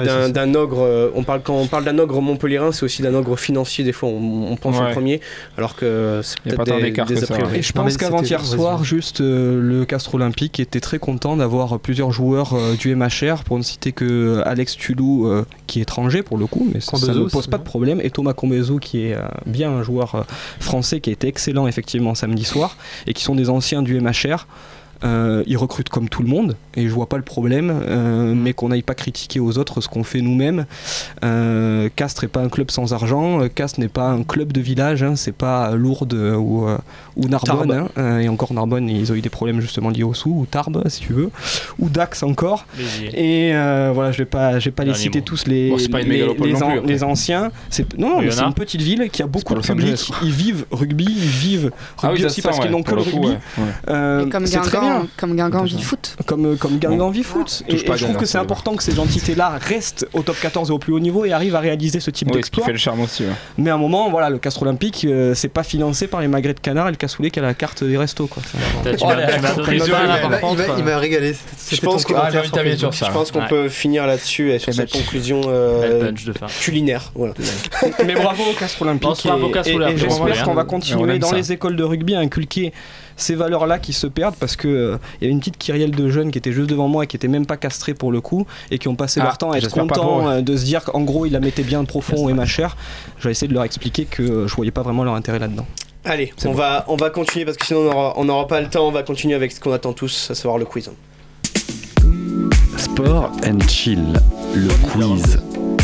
ouais, d'un, d'un ogre. Euh, on parle, quand on parle d'un ogre montpelliérain, c'est aussi d'un ogre financier. Des fois, on, on pense ouais. au premier, alors que c'est peut-être pas des, des, des a priori. Et je pense qu'avant-hier soir, juste euh, le Castres Olympique était très content d'avoir plusieurs joueurs euh, du M H R, pour ne citer que Alex Tulou, euh, qui est étranger pour le coup, mais ça, ça ne pose pas de problème, et Thomas Combezo, qui est euh, bien un joueur euh, français, qui a été excellent effectivement samedi soir, et qui sont des anciens du M H R. Euh, ils recrutent comme tout le monde et je vois pas le problème, euh, mais qu'on n'aille pas critiquer aux autres ce qu'on fait nous-mêmes. Euh, Castres n'est pas un club sans argent, Castres n'est pas un club de village, hein, c'est pas Lourdes ou, euh, ou Narbonne, hein, euh, et encore Narbonne ils ont eu des problèmes justement liés au sous, ou Tarbes si tu veux, ou Dax encore. Et euh, voilà, je vais pas, je vais pas les citer mot. tous les, bon, les, les, les, an, les anciens. C'est, non, non mais c'est une petite ville qui a beaucoup de public, ils vivent rugby, ils vivent rugby ah oui, aussi parce ouais, qu'ils n'ont que le rugby. Ouais, ouais. Euh, c'est très bien. Comme Guingamp Vifoot. Comme, comme Guingamp Vifoot. Et, et je trouve que c'est important que ces entités-là restent au top quatorze et au plus haut niveau et arrivent à réaliser ce type oui, d'exploit. Ce qui fait le charme aussi. Ouais. Mais à un moment, voilà, le Castres Olympique, euh, c'est pas financé par les magrets de canard et le cassoulet qui a la carte des restos. Quoi. Il m'a régalé. Je pense qu'on peut finir là-dessus sur cette conclusion culinaire. Mais bravo au Castres Olympique. Et j'espère qu'on va continuer dans les écoles de rugby à inculquer ces valeurs-là qui se perdent parce qu'il euh, y a une petite kyrielle de jeunes qui étaient juste devant moi et qui étaient même pas castrés pour le coup et qui ont passé ah, leur temps à être contents euh, de se dire qu'en gros ils la mettaient bien profond au M H R. Je vais essayer de leur expliquer que euh, je voyais pas vraiment leur intérêt là-dedans. Allez, on, bon. va, on va continuer parce que sinon on n'aura pas le temps, on va continuer avec ce qu'on attend tous, à savoir le quiz. Sport and chill, le quiz.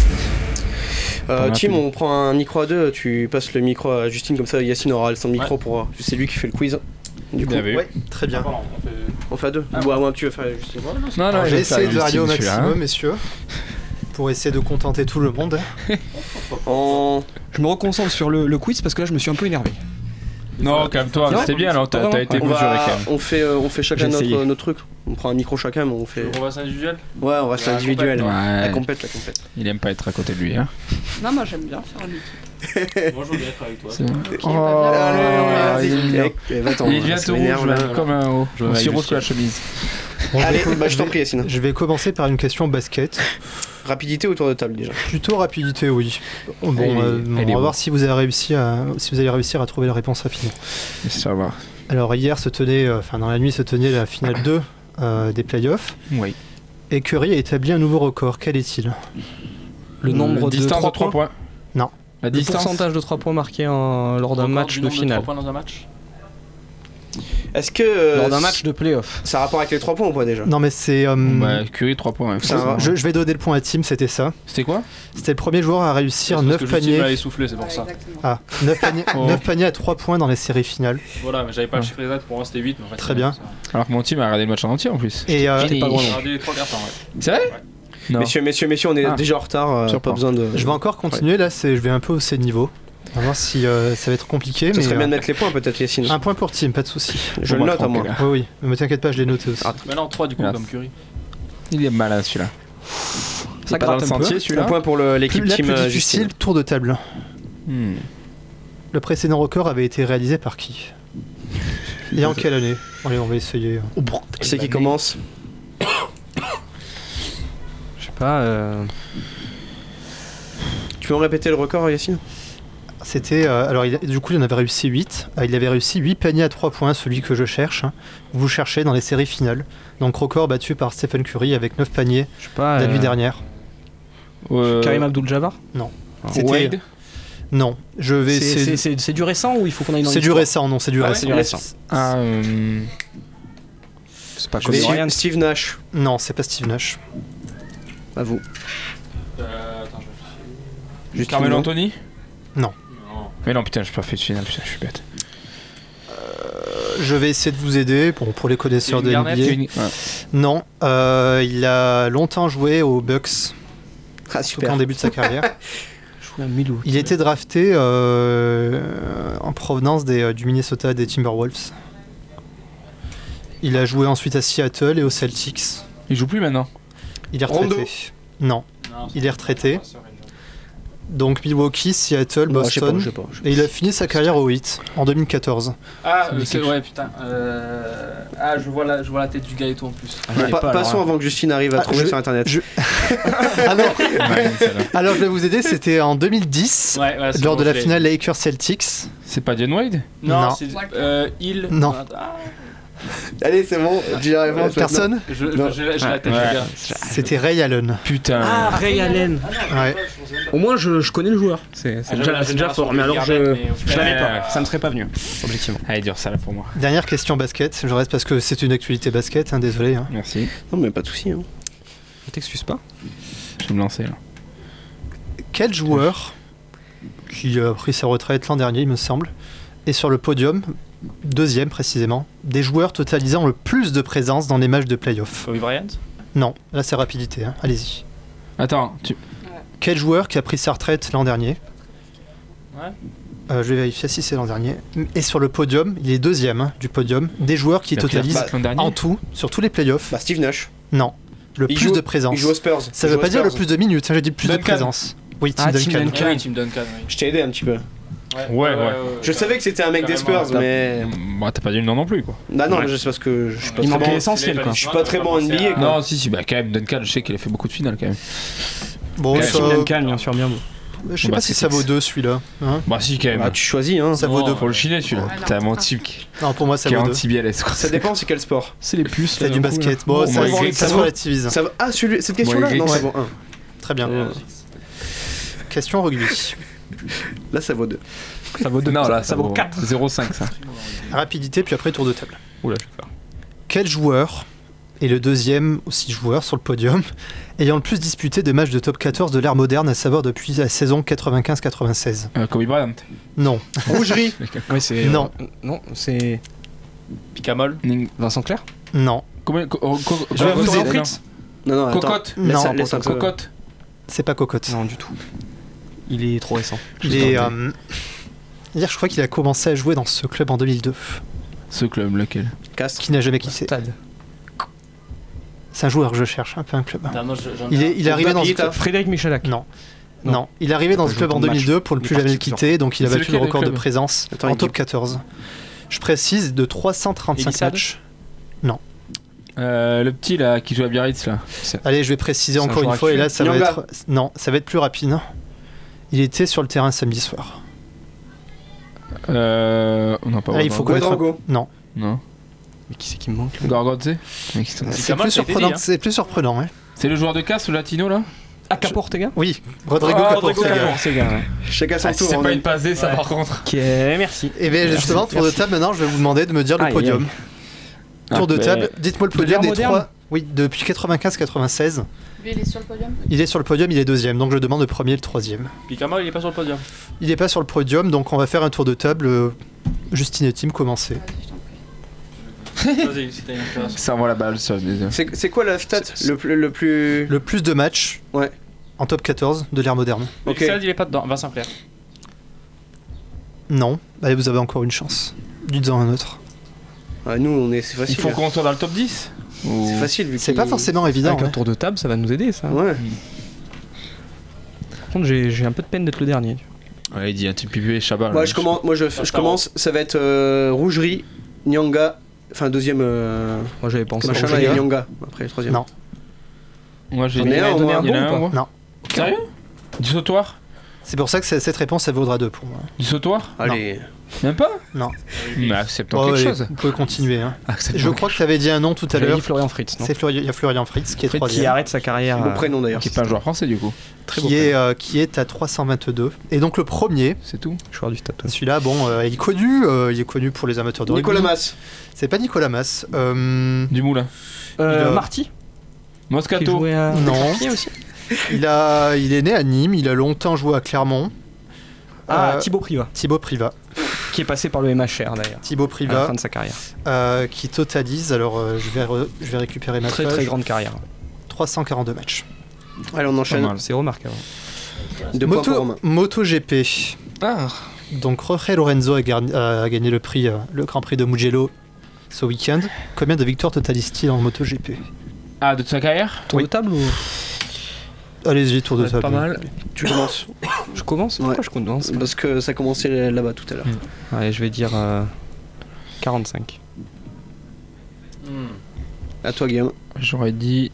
Euh, Tim, on prend un micro à deux, tu passes le micro à Justine, comme ça Yacine aura son micro ouais. pour... C'est lui qui fait le quiz. Du coup, ouais, très bien. Ah, on, fait... on fait à deux. Ah, ou à moins que tu veux faire Justine. Non, non, non, je vais essayer de varier au maximum, hein. messieurs, pour essayer de contenter tout le monde. en... Je me reconcentre sur le, le quiz parce que là je me suis un peu énervé. Non, calme-toi, c'était bien, alors t'as, t'as été mesuré quand même. On fait, euh, on fait chacun notre, notre truc. On prend un micro chacun, mais on fait. On reste individuel. Ouais, on reste individuel. Ouais. La compète, la compète. Il aime pas être à côté de lui, hein. Non, moi j'aime bien faire l'équipe. Moi je veux bien être avec toi. Okay, oh, allez, il vient il vient tout rouge, comme un haut. Je me rose la chemise. Bon, allez, bah je t'en prie, Yacine. Je vais commencer par une question basket. Rapidité ou tour de table déjà? Plutôt rapidité, oui. Bon, euh, on va bon. voir si vous avez réussi à, si vous allez réussir à trouver la réponse rapidement. Ça va. Alors hier se tenait, enfin euh, dans la nuit se tenait la finale deux euh, des playoffs. Oui. Et Curry a établi un nouveau record. Quel est-il? Le nombre de distance de trois points. Non. La le pourcentage de trois points marqués en, lors d'un match de finale. trois points dans un match. Est-ce que euh, lors d'un match de playoff, ça a rapport avec les trois points ou pas déjà? Non mais c'est. Euh, bah, Curry trois points. Hein. Ça, je, je vais donner le point à Tim, c'était ça. C'était quoi? C'était le premier joueur à réussir neuf paniers. Parce essoufflé, c'est pour ça. Ah, neuf paniers, oh. neuf paniers à trois points dans les séries finales. Voilà, mais j'avais pas le chiffre exact, pour moi c'était huit. Mais en fait, très bien. Alors que mon team a regardé le match en entier en plus. Et euh, j'étais pas loin. J'ai regardé les trois quarts temps, ouais. C'est vrai? Ouais. Non. Messieurs, messieurs, messieurs, on est ah. déjà en retard. Euh, pas besoin de. Je vais encore continuer ouais. là. C'est, je vais un peu hausser le niveau. On va voir si euh, ça va être compliqué. Ça mais serait euh, bien de mettre les points peut-être, Yacine. Un point pour Tim, pas de soucis. Je le note à moi. Oui, oui. Mais t'inquiète pas, je l'ai noté aussi. Ah, maintenant trois du coup, comme Curry. Il est malin celui-là. Ça gratte un sentier, celui-là. Un point pour le, l'équipe plus, team. La plus difficile, Justine. Tour de table. Hmm. Le précédent record avait été réalisé par qui? Et en quelle année? Allez, on va essayer. Qui c'est qui commence? Je sais pas. Euh... Tu peux me répéter le record, Yacine? C'était. Euh, alors, il, du coup, il en avait réussi huit. Euh, il avait réussi huit paniers à trois points, celui que je cherche. Hein. Vous cherchez dans les séries finales. Donc, record battu par Stephen Curry avec neuf paniers je sais pas, la euh... nuit dernière. Euh... Karim Abdul-Jabbar? Non. C'était... Wade? Non. Je vais c'est, essayer... c'est, c'est, c'est du récent ou il faut qu'on aille dans c'est l'histoire? du récent, non, c'est du ah récent. Ouais, c'est du récent. Ah, euh... C'est pas comme Steve, Steve Nash. Non, c'est pas Steve Nash. À vous. Euh, attends, je Juste Carmelo Anthony? Non. non. Mais non, putain, je pas fait de finale, putain, je suis bête. Euh, je vais essayer de vous aider pour, pour les connaisseurs de N B A. Une... Ouais. Non, euh, il a longtemps joué aux Bucks. Ah, super. En début de sa carrière. Il était drafté euh, en provenance des, du Minnesota des Timberwolves. Il a joué ensuite à Seattle et aux Celtics. Il joue plus maintenant? Il est retraité. Rondo. Non, non il est retraité. Donc Milwaukee, Seattle, Non, je sais pas, Boston. je sais pas, je sais pas. Et il a fini sa carrière au Heat en deux mille quatorze. Ah, euh, c'est ouais, putain. Euh... Ah, je vois, la, je vois la tête du gars et tout en plus. Ah, pa- pas, passons avant que Justine arrive à Ah, trouver je- sur internet. je- Ah non. Alors je vais vous aider, c'était en deux mille dix, Ouais, ouais, c'est lors bon, de la je l'ai. finale Lakers-Celtics. C'est pas Dion Wade? Non, Non. c'est euh, il. Non. Ah, Allez, c'est bon, dis la réponse. Personne je, Non. je- j'ai j'ai la tête Ouais. du gars. C'était Ray Allen. Putain. Ah, Ray Allen. Ouais. Au moins, je, je connais le joueur. C'est c'est Ah, déjà, j'avais c'est déjà la fort, mais alors je, Garden, mais au je l'avais final- pas. Ça me serait pas venu, objectivement. Allez, dur ça là pour moi. Dernière question basket, je reste parce que c'est une actualité basket, hein, désolé. hein. Merci. Non, mais pas de soucis. Hein. Je t'excuse pas. Je vais me lancer là. Quel joueur, qui a pris sa retraite l'an dernier, il me semble, est sur le podium, deuxième précisément, des joueurs totalisant le plus de présence dans les matchs de playoff? Kobe Bryant. Non, là c'est rapidité, hein. Allez-y. Attends, tu. Quel joueur qui a pris sa retraite l'an dernier, Ouais. euh, je vais vérifier si c'est l'an dernier, est sur le podium, il est deuxième hein, du podium, des joueurs qui Il a pris la totalisent place l'an dernier en tout, sur tous les playoffs, Bah, Steve Nash. non, le Il plus joue- de présence. Il joue aux Spurs. Ça Il veut joue pas aux dire le Spurs. plus de minutes, hein, j'ai dit plus de Duncan. présence. Oui, Tim Ah, Tim Duncan. Duncan. Ah oui, Tim Duncan, oui. Je t'ai aidé un petit peu. Ouais, ouais. Je savais que c'était un mec des Carrément, Spurs, mais. Bah, t'as pas dit le nom non plus quoi. Bah non, Ouais. je sais parce que je suis pas Il très manquait bon. l'essentiel, quoi. Je suis pas très bon en N B A, quoi. Non, si, si, bah quand même, Duncan, je sais qu'il a fait beaucoup de finales quand même. Bon, Ouais, ça- Tim Duncan, bien sûr, bien beau. je sais Bah, pas si c'est ça fixe. vaut deux celui-là. hein. Bah, si, quand même. Bah, tu choisis, hein. Ça vaut Non, deux. Pour le chiner celui-là. Ouais, T'as non, mon c'est type qui Non, pour moi ça qui est vaut deux. anti-bialès quoi. Ça dépend, c'est quel sport. C'est les puces. Il y a là, du d'un coup, basket. là. Bon, Bon, ça, moi, ça, Y, ça ça se va. relativise. Ça va... Ah, celui... cette question-là? Y. Non, Ouais. c'est bon. un. Très bien. Euh, Question rugby. Là, ça vaut deux. Ça vaut deux. Non, là, ça vaut quatre. zéro virgule cinq ça. Rapidité, puis après tour de table. Oula, je vais faire. Quel joueur est le deuxième aussi joueur sur le podium ayant le plus disputé de matchs de top quatorze de l'ère moderne, à savoir depuis la saison quatre-vingt-quinze quatre-vingt-seize? Euh, Kobe Bryant. Non. Rougerie. Oui, c'est. Non. euh, non, c'est. Picamol. Ning- Vincent Clerc. Non. Combien co- co- co- Je vais co- vous co- aider. non. Non, non, attends. Cocotte. Non. Laisse, laisse un peu. Cocotte. C'est pas Cocotte. Non, du tout. Il est trop récent. Il est, euh, Hier, je crois qu'il a commencé à jouer dans ce club en deux mille deux, Ce club, lequel? Castres. qui n'a jamais quitté. Stade. C'est un joueur que je cherche, un peu un club. Putain, moi, je- j'en ai Il est, un. il est arrivé dans ce Guita. club. Frédéric Michalak. Non. Non. Non, il est arrivé dans Pas ce joué club en tant de deux mille deux pour ne matchs. plus Il est jamais le parti, quitter, donc il a C'est battu lequel, le record le de club présence Attends, en il top dit- quatorze. Je précise de trois cent trente-cinq Elisabeth matchs. Euh, le petit là qui joue à Biarritz là. Allez, je vais préciser C'est un encore une joueur fois, et là ça va Nyanga. être. Non, ça va être plus rapide. hein. Il était sur le terrain samedi soir. Euh. Non, pas Ah, il faut Ouedraogo. connaître. Ouedraogo. Non. Non. Mais qui c'est qui me manque là Gorgodze. C'est Picamol, plus ça a été surprenant. dit, hein. C'est plus surprenant. hein. C'est le joueur de casse, le latino là? Acapo Ortega. Oui, Rodrigo Ah, Caportega. Rodrigo Caportega. Ortega, ouais. Chacun son Ah, si tour. c'est on pas est- une passe D, ça Ouais. par contre. Qui est. Merci. Et bien justement, tour de Merci. table, maintenant je vais vous demander de me dire le Aïe, podium. aïe. Tour de Ah, table, dites-moi le de podium l'ère des moderne trois. Oui, depuis quatre-vingt-quinze quatre-vingt-seize. Lui, il est sur le podium. Il est sur le podium, il est deuxième, donc je demande le premier et le troisième. Picamol, il est pas sur le podium. Il n'est pas sur le podium, donc on va faire un tour de table. euh, Justine et Tim, commencez. Vas-y, je t'en prie. Vas-y, si t'as une intérêt. Ça envoie la balle, ça. désolé. C'est c'est quoi la stat le plus, le plus. Le plus de matchs Ouais. en top quatorze de l'ère moderne. Ok. Elisabeth, il est pas dedans. Vincent Clerc. Non. Allez, vous avez encore une chance. Dites-en un autre. Ah, nous, on est. C'est Il facile. faut qu'on soit dans le top dix? Ou- C'est facile vu C'est qu'il- pas forcément évident. Avec un hein. tour de table, ça va nous aider ça. Ouais. Par contre, j'ai j'ai un peu de peine d'être le dernier. Ouais, il dit un type pipi et Chabat. Moi, je commence. Moi, je, je commence. Ça va être euh, Rougerie, Nyanga. Enfin, deuxième. Euh, Moi j'avais pensé. machin à là, il y a Ortega. Nyanga. Après, le troisième. Non. Moi j'ai J'en ai un, donné moi. Il y en a Un un, bon, moi. Non. Sérieux? Du sautoir? C'est pour ça que c'est- cette réponse, elle vaudra deux pour moi. Du sautoir? Allez. Même pas? Non. Mais acceptons Oh, quelque allez, chose. vous pouvez continuer. hein. Acceptons Je crois que tu avais dit un nom tout à J'avais l'heure. dit Florian Fritz, non C'est Florian, il y a Florian Fritz qui est Fritz qui troisième. arrête sa carrière. Beau euh, prénom d'ailleurs. Qui est pas un joueur français du coup. Très beau Qui est, prénom. euh, qui est à trois cent vingt-deux. Et donc le premier, C'est tout. Joueur du Stade. celui-là, bon, euh, il est connu, euh, il est connu pour les amateurs de Nicolas rugby. Mas. C'est pas Nicolas Mas. Euh, Du moulin. Euh, il a- Marty. Qui Moscato. jouait à. Non. Qui aussi il a, il est né à Nîmes. Il a longtemps joué à Clermont. Ah, Euh, Thibaut Privat. Thibaut Privat. Qui est passé par le M H R d'ailleurs. Thibaut À la Privat, fin de sa carrière. euh, qui totalise, alors euh, je, vais re- je vais récupérer ma Très page, très grande carrière. trois cent quarante-deux matchs. Allez, on enchaîne. Pas mal. C'est remarquable. Deux points pour Moto, Romain. MotoGP. Ah. Donc Jorge Lorenzo a, garni- a gagné le prix, euh, le Grand Prix de Mugello ce week-end. Combien de victoires totalise-t-il en MotoGP? Ah, de sa carrière? Tour Oui. de table ou Allez-y, tour de Ouais, table. Pas mal. Tu commences. Je commence Pourquoi Ouais. je commence Parce que ça commençait là-bas tout à l'heure. Mmh. Allez, je vais dire euh, quarante-cinq. Mmh. À toi, Guillaume. J'aurais dit.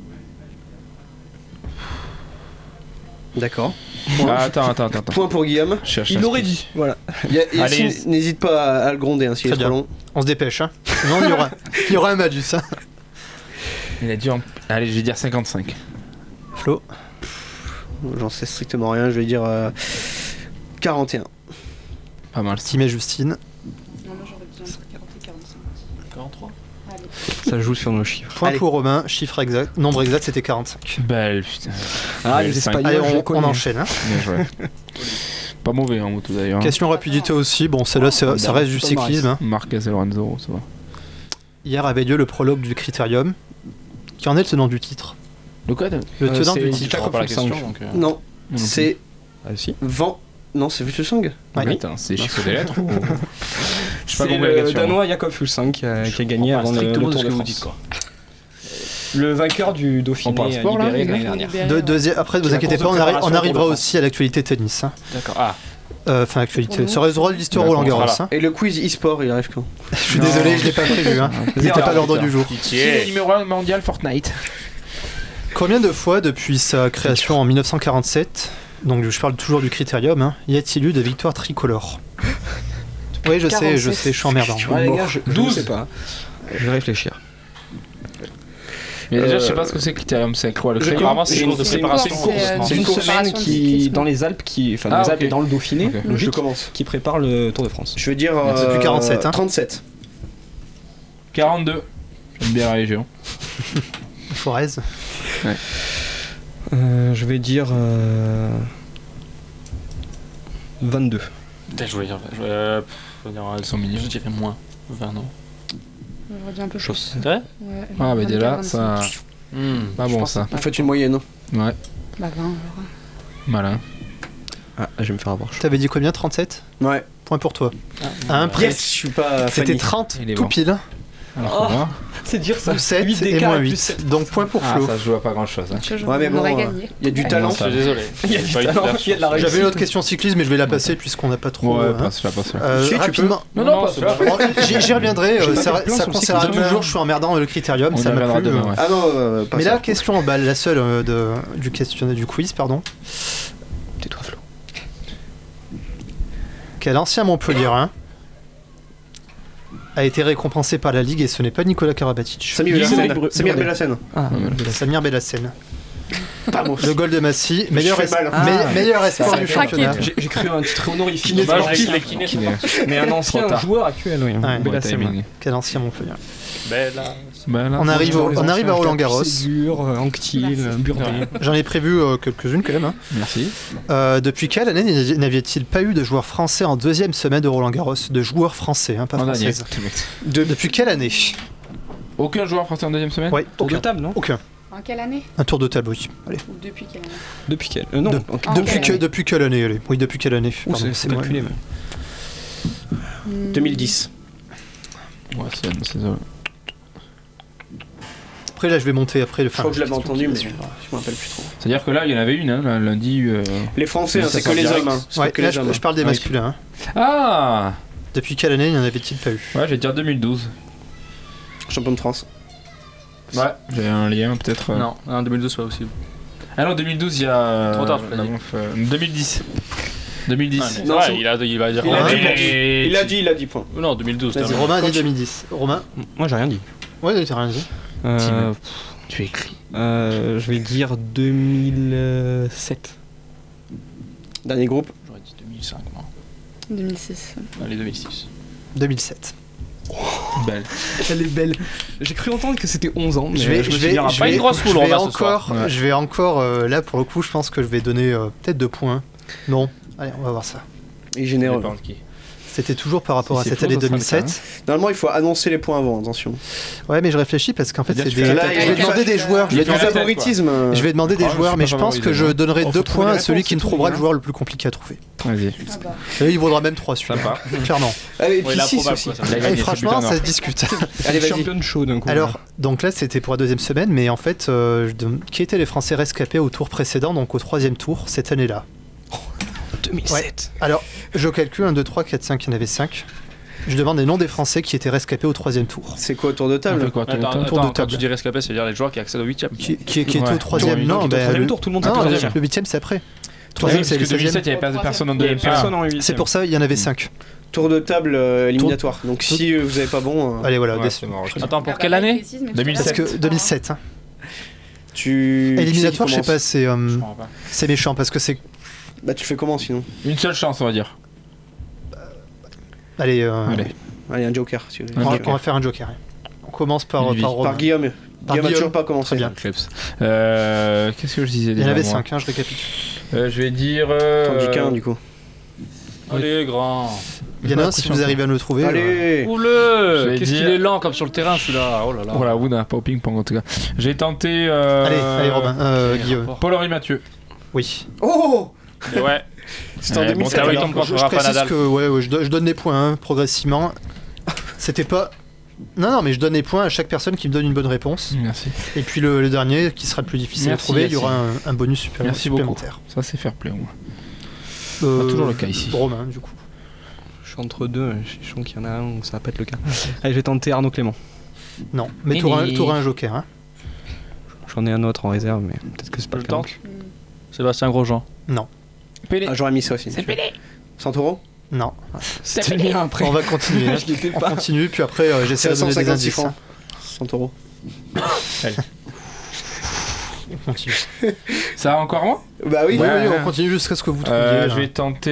D'accord. Ah, attends, attends, attends. Point pour Guillaume. Cherche Il un l'aurait speed. dit. Voilà. Y- Yacine, Allez. n'hésite pas à, à le gronder hein, s'il est Très trop bien. long. On se dépêche, hein. Sinon, il y aura, il y aura un Madus. Hein. Il a dit. En... Allez, je vais dire cinquante-cinq. Flo. J'en sais strictement rien, je vais dire euh, quarante et un. Pas mal. Tim et Justine. Non, moi j'aurais dit entre quarante et quarante-cinq. quarante-trois. Allez. Ça joue sur nos chiffres. Point Allez. pour Romain, chiffre exact, nombre exact c'était quarante-cinq. Belle, putain. Ah, Ouais, les le cinq. Espagnols, Allez, je les on, connais. on enchaîne. Hein. Bien joué. Pas mauvais en moto d'ailleurs. Question rapidité aussi, bon celle-là ça, ça reste du cyclisme. Hein. Marquez et Lorenzo, ça va. Hier avait lieu le prologue du Critérium. Qui en est le tenant du titre? Le code Le Euh, tenant c'est du Jacob titre. Je pas la Fulsang. question, donc. euh, Non, Non plus. c'est Ah, si. Van. Non, c'est Fulsang. Ouais. Attends, c'est chiffre des lettres ou. Je sais pas C'est compris la le question. Danois Jakob Fulsang qui a, qui a gagné avant le, le strictement Tour ce de que vous France. dites, quoi. Le vainqueur du Dauphiné On parle sport, là, libéré les gars l'année dernière. Libéré, De- ouais. deuxième- après, vous C'est la inquiétez course pas, de on, arri- préparation on pour arrivera le France. aussi à l'actualité tennis. Hein. D'accord. Ah, Euh, Enfin, l'actualité. Pour Ça reste droit de l'histoire Roland Garros. Voilà. Hein. Et le quiz e-sport, il arrive quand? Je suis Non. désolé, je l'ai pas prévu. Hein. Il n'était pas à l'ordre du jour. Qui est le numéro un mondial Fortnite? Combien de fois depuis sa création en mille neuf cent quarante-sept, donc je parle toujours du Critérium, hein, y a-t-il eu de victoire tricolore? Oui, je sais, je sais, je suis emmerdant. Ouais, les gars, je, je douze. sais pas. Je vais réfléchir. Mais déjà, je sais Euh, pas ce que c'est Critérium, c'est quoi le je crayon? crois- apparemment, c'est c'est une une course de c'est une préparation. course, au Tour de c'est, euh, France. C'est une Course de semaine préparation qui, cyclisme. dans les Alpes, qui, enfin dans Ah, les Alpes ok. et dans le Dauphiné, Ok. logique, Je commence. qui prépare le Tour de France. Je vais dire C'est depuis euh, quarante-sept, hein. trente-sept. quarante-deux. J'aime bien la région. Forez. Euh, je vais dire euh, vingt-deux. Putain, je voulais dire. Je, euh, pff, je, veux dire euh, Ils sont mignons. je dirais moins. vingt, non. J'aurais dit un peu plus. C'est vrai? Ouais, Ah, bah vingt-quatre, déjà, vingt-cinq. ça. Hmm. Pas Je bon pense ça. Vous faites une moyenne. Ouais, Bah vingt, alors. malin. Ah, je vais me faire avoir. T'avais dit combien? trente-sept? Ouais. Point pour toi. Ah, Un prêt. Yes, je suis pas C'était Fanny. trente, Il est tout bon. pile. Alors que moi. C'est dire ça. Plus sept huit et d'écart moins et plus huit. sept. Donc point pour Ah, Flo. ça se joue à pas grand chose. Hein. Je- je- Ouais, mais on bon, aurait euh, gagné. il y a du talent. Je suis désolé. Il y a J'ai du pas eu de talent, flash il y a de la sur- J'avais une autre question cyclisme, mais je vais la passer puisqu'on n'a pas trop. Ouais, euh, passe la passe. euh, Si, tu rapidement. Non, Non, non, c'est passe pas- la. Bon, J'y j'y reviendrai, J'ai euh, pas ça, fait de plan ça sur le concernera cyclisme. toujours, je suis emmerdant dans le Critérium, On y ça m'a reviendra plu. demain, euh. ouais. Ah non, euh, pas Mais ça. la question, bah, la seule euh, de, du questionnaire du quiz, pardon. Tais-toi, Flo. Quel ancien Montpelliérain a été récompensé par la Ligue et ce n'est pas Nicolas Karabatic. Samir Guillaume Bellassène. Bru- Samir Brunet. Bellassène. Ah, Samir Bellassène. Vamos. Le goal de Massy, meilleur, fais es- mal. me- Ah. meilleur espoir Ça du fait craquer. championnat. J'ai j'ai cru un titre honorifique. Kiné Dommage, sportif. les kinés sont- Mais un Trop ancien tard. joueur actuel, oui. Ouais. Bon Bellassène. timing. Quel ancien Montpellier. Bella. Bah, là, On arrive, au, on arrive à Roland Garros. Ségur, euh, Anquetil, Merci. Burdet. J'en ai prévu euh, quelques-unes quand même. hein. Merci. Euh, depuis quelle année n'y- n'avait-il pas eu de joueurs français en deuxième semaine de Roland Garros? De joueurs français, hein, pas En dernier. françaises. De- Depuis quelle année? Aucun joueur français en deuxième semaine? Ouais, Tour de aucun. table, non? Aucun. En quelle année? Un tour de table, oui. Allez. Ou depuis quelle année? Depuis quelle euh, Non, De- en- Ah, depuis, ok. que, depuis quelle année? Allez. Oui, depuis quelle année? Ouh, Pardon, c'est c'est moi. calculé, même. Hmm. deux mille dix. Ouais, c'est c'est ça. Après, là, je vais monter après le Je crois que je l'avais entendu, mais je me rappelle plus trop. C'est-à-dire que là, il y en avait une, hein, l- lundi. euh, Les Français, Mais hein, ça c'est que sort les direct. hommes. hein. C'est Ouais, que là, les je, hommes. je parle des Ah, masculins. hein. Ah Depuis quelle année n'y en avait-il pas eu? Ouais, je vais dire deux mille douze. Champion de France. Ouais. J'ai un lien, peut-être. euh. Non, en deux mille douze, c'est pas possible. Ah non, deux mille douze, il y a. euh, Trop tard, tu l'as la dit. meuf, euh, deux mille dix. deux mille dix. Ah, mais Non, ouais, c'est- il, a, il va dire. Il a Ah, dit, il a dit. Et- Il a dit, il a dit, point. Non, deux mille douze. Vas-y. terminé. Romain a dit Continue. deux mille dix. Romain? Moi, j'ai rien dit. Ouais, t'as rien dit. Euh, Tu écris. euh, je vais dire deux mille sept. Dernier groupe. J'aurais dit deux mille cinq, moi. deux mille six. Allez, deux mille six. deux mille sept. Belle. Elle est belle. J'ai cru entendre que c'était onze ans, mais Je vais, me je suis vais, dit, ah, je pas vais, une grosse je poule, vais Romain, ce soir. encore, Ouais. je vais encore euh, là pour le coup, je pense que je vais donner euh, peut-être deux points. Non, allez, on va voir ça. Et généreux. Ça dépend de qui. C'était toujours par rapport Si à c'est cette faux, année ça sera le cas, deux mille sept. Normalement, il faut annoncer les points avant, attention. Ouais, mais je réfléchis parce qu'en fait, C'est-à-dire c'est que tu des. fais la- Je vais il y a demander du- des joueurs. Il y a Je du vais demander- favoritisme. euh. je vais demander des Ah, je joueurs, suis mais pas je pense que favorisé, je moi. donnerai Oh, deux faut trouver points à les celui réponses, qui me c'est tout, trouvera le hein. joueur le plus compliqué à trouver. Vas-y. Ah bah. Et il vaudra même trois celui-là. Sympa. Clairement. Allez, et Ouais, puis la six probable, aussi. quoi, ça. Il a Et gagné, c'est franchement, putain ça d'or. se discute. Allez, vas-y. championne chaud d'un coup. Alors, donc là, c'était pour la deuxième semaine, mais en fait, euh, je dem- qui étaient les Français rescapés au tour précédent, donc au troisième tour, cette année-là? deux mille sept. Ouais. Alors, je calcule un, deux, trois, quatre, cinq, il y en avait cinq. Je demande les noms des Français qui étaient rescapés au troisième tour. C'est quoi, tour de table quoi, tour, attends, tour attends, de table. Quand tu dis rescapés, c'est-à-dire les joueurs qui accèdent au huitième. Qui, qui, qui ouais. étaient au troisième Tour, non, tour, bah, troisième le tour, tout le monde. Non, Ah, le huitième c'est après. Troisième c'est le deux mille sept, seizième. il n'y avait pas personne en deuxième. C'est pour ça, il y en avait cinq. Tour de table euh, éliminatoire. Donc Tour... si euh, vous n'avez pas bon. Euh... Allez, voilà. Ouais, des... c'est mort, Attends, pour quelle année deux mille sept. Parce que deux mille sept. Hein. Tu. Éliminatoire, je sais pas, c'est euh, c'est méchant parce que c'est. Bah, tu fais comment sinon? Une seule chance, on va dire. Allez, euh... Allez. Allez, un joker. Si vous on, va, joker. on va faire un joker. On commence par, par, par, par Guillaume. Par Guillaume a Guillaume. toujours pas commencé. Bien. Euh, Qu'est-ce que je disais Il y déjà en avait moi cinq, hein, je récapitule. Euh, je vais dire. Euh... T'en dis qu'un du coup. Allez, grand. Il y en a un si vous arrivez à me le trouver. Allez. Oule. Qu'est-ce dire... qu'il est lent comme sur le terrain celui-là. Oh là là. Voilà, vous n'avez pas au ping-pong en tout cas. J'ai tenté. Euh... Allez, allez Robin, euh, Guillaume. Paul-Henri Mathieu. Oui. Oh. Et ouais. C'était en deux mille sept. Bon, alors. tombe contre Je, je Rafa précise Nadal. que ouais, ouais, je, do- je donne les points hein, progressivement. C'était pas. Non, non, mais je donne les points à chaque personne qui me donne une bonne réponse. Merci. Et puis le, le dernier, qui sera le plus difficile Merci, à trouver, il y Yassine. aura un, un bonus supplément- Merci supplémentaire. beaucoup. Ça, c'est fair play au moins. Euh, Pas toujours le cas ici. Romain, du coup. Je suis entre deux, je sens qu'il y en a un où ça va pas être le cas. Allez, je vais tenter Arnaud Clément. Non, mais t'auras un, t'auras un joker. Hein. J'en ai un autre en réserve, mais peut-être que c'est pas Je le cas. tente. Sébastien Grosjean. Non. Ah, j'aurais mis ça aussi. C'est Pelé. Santoro. Non. C'était bien après. On va continuer. hein. Je l'étais On pas. continue, puis après, euh, j'essaie de C'est donner des cent cinquante-six indices. francs. hein. Santoro. Allez. On continue. Ça va encore moi? Bah oui. Oui, Ouais. oui, on continue jusqu'à ce que vous trouviez. Euh, là. je vais tenter.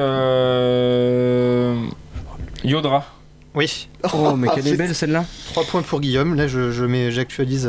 Euh... Yodra. Oui. Oh, mais quelle est belle celle-là. trois points pour Guillaume. Là, je, je mets, j'actualise euh,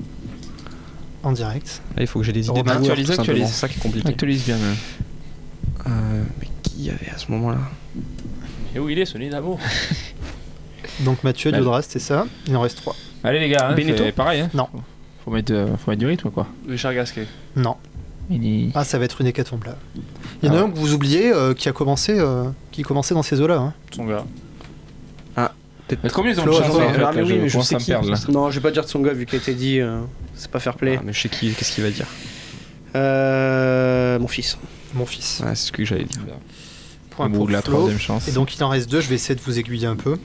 en direct. Là, il faut que j'ai des idées de Romain, joueurs, actualise, tout simplement. actualise. C'est ça qui est compliqué. Actualise bien. même. Euh, mais qui y avait à ce moment-là? Et où il est, Sony d'amour? Donc Mathieu, Allez. Diodras, c'était ça. Il en reste trois. Allez les gars, hein, Benetto c'est pareil. Hein. Non. Faut mettre, euh, faut mettre du rythme quoi. Richard Gasquet. Non. Il dit... Ah, ça va être une hécatombe là. Il y en a Ah un que vous oubliez euh, qui a commencé, euh, qui commençait dans ces eaux-là. Hein. Son gars. Mais combien ils ont de Flo, chance attends, en fait, ah, mais là, oui, je mais je commence sais à me qui. perdre là. Non, je vais pas dire de son gars vu qu'il a été dit. euh, c'est pas fair play. Ah, mais je sais qui, qu'est-ce qu'il va dire. Euh, mon fils. Mon fils. Ouais, c'est ce que j'allais dire. Point Au bout pour de la Flo. troisième chance. Et donc il en reste deux. Je vais essayer de vous aiguiller un peu.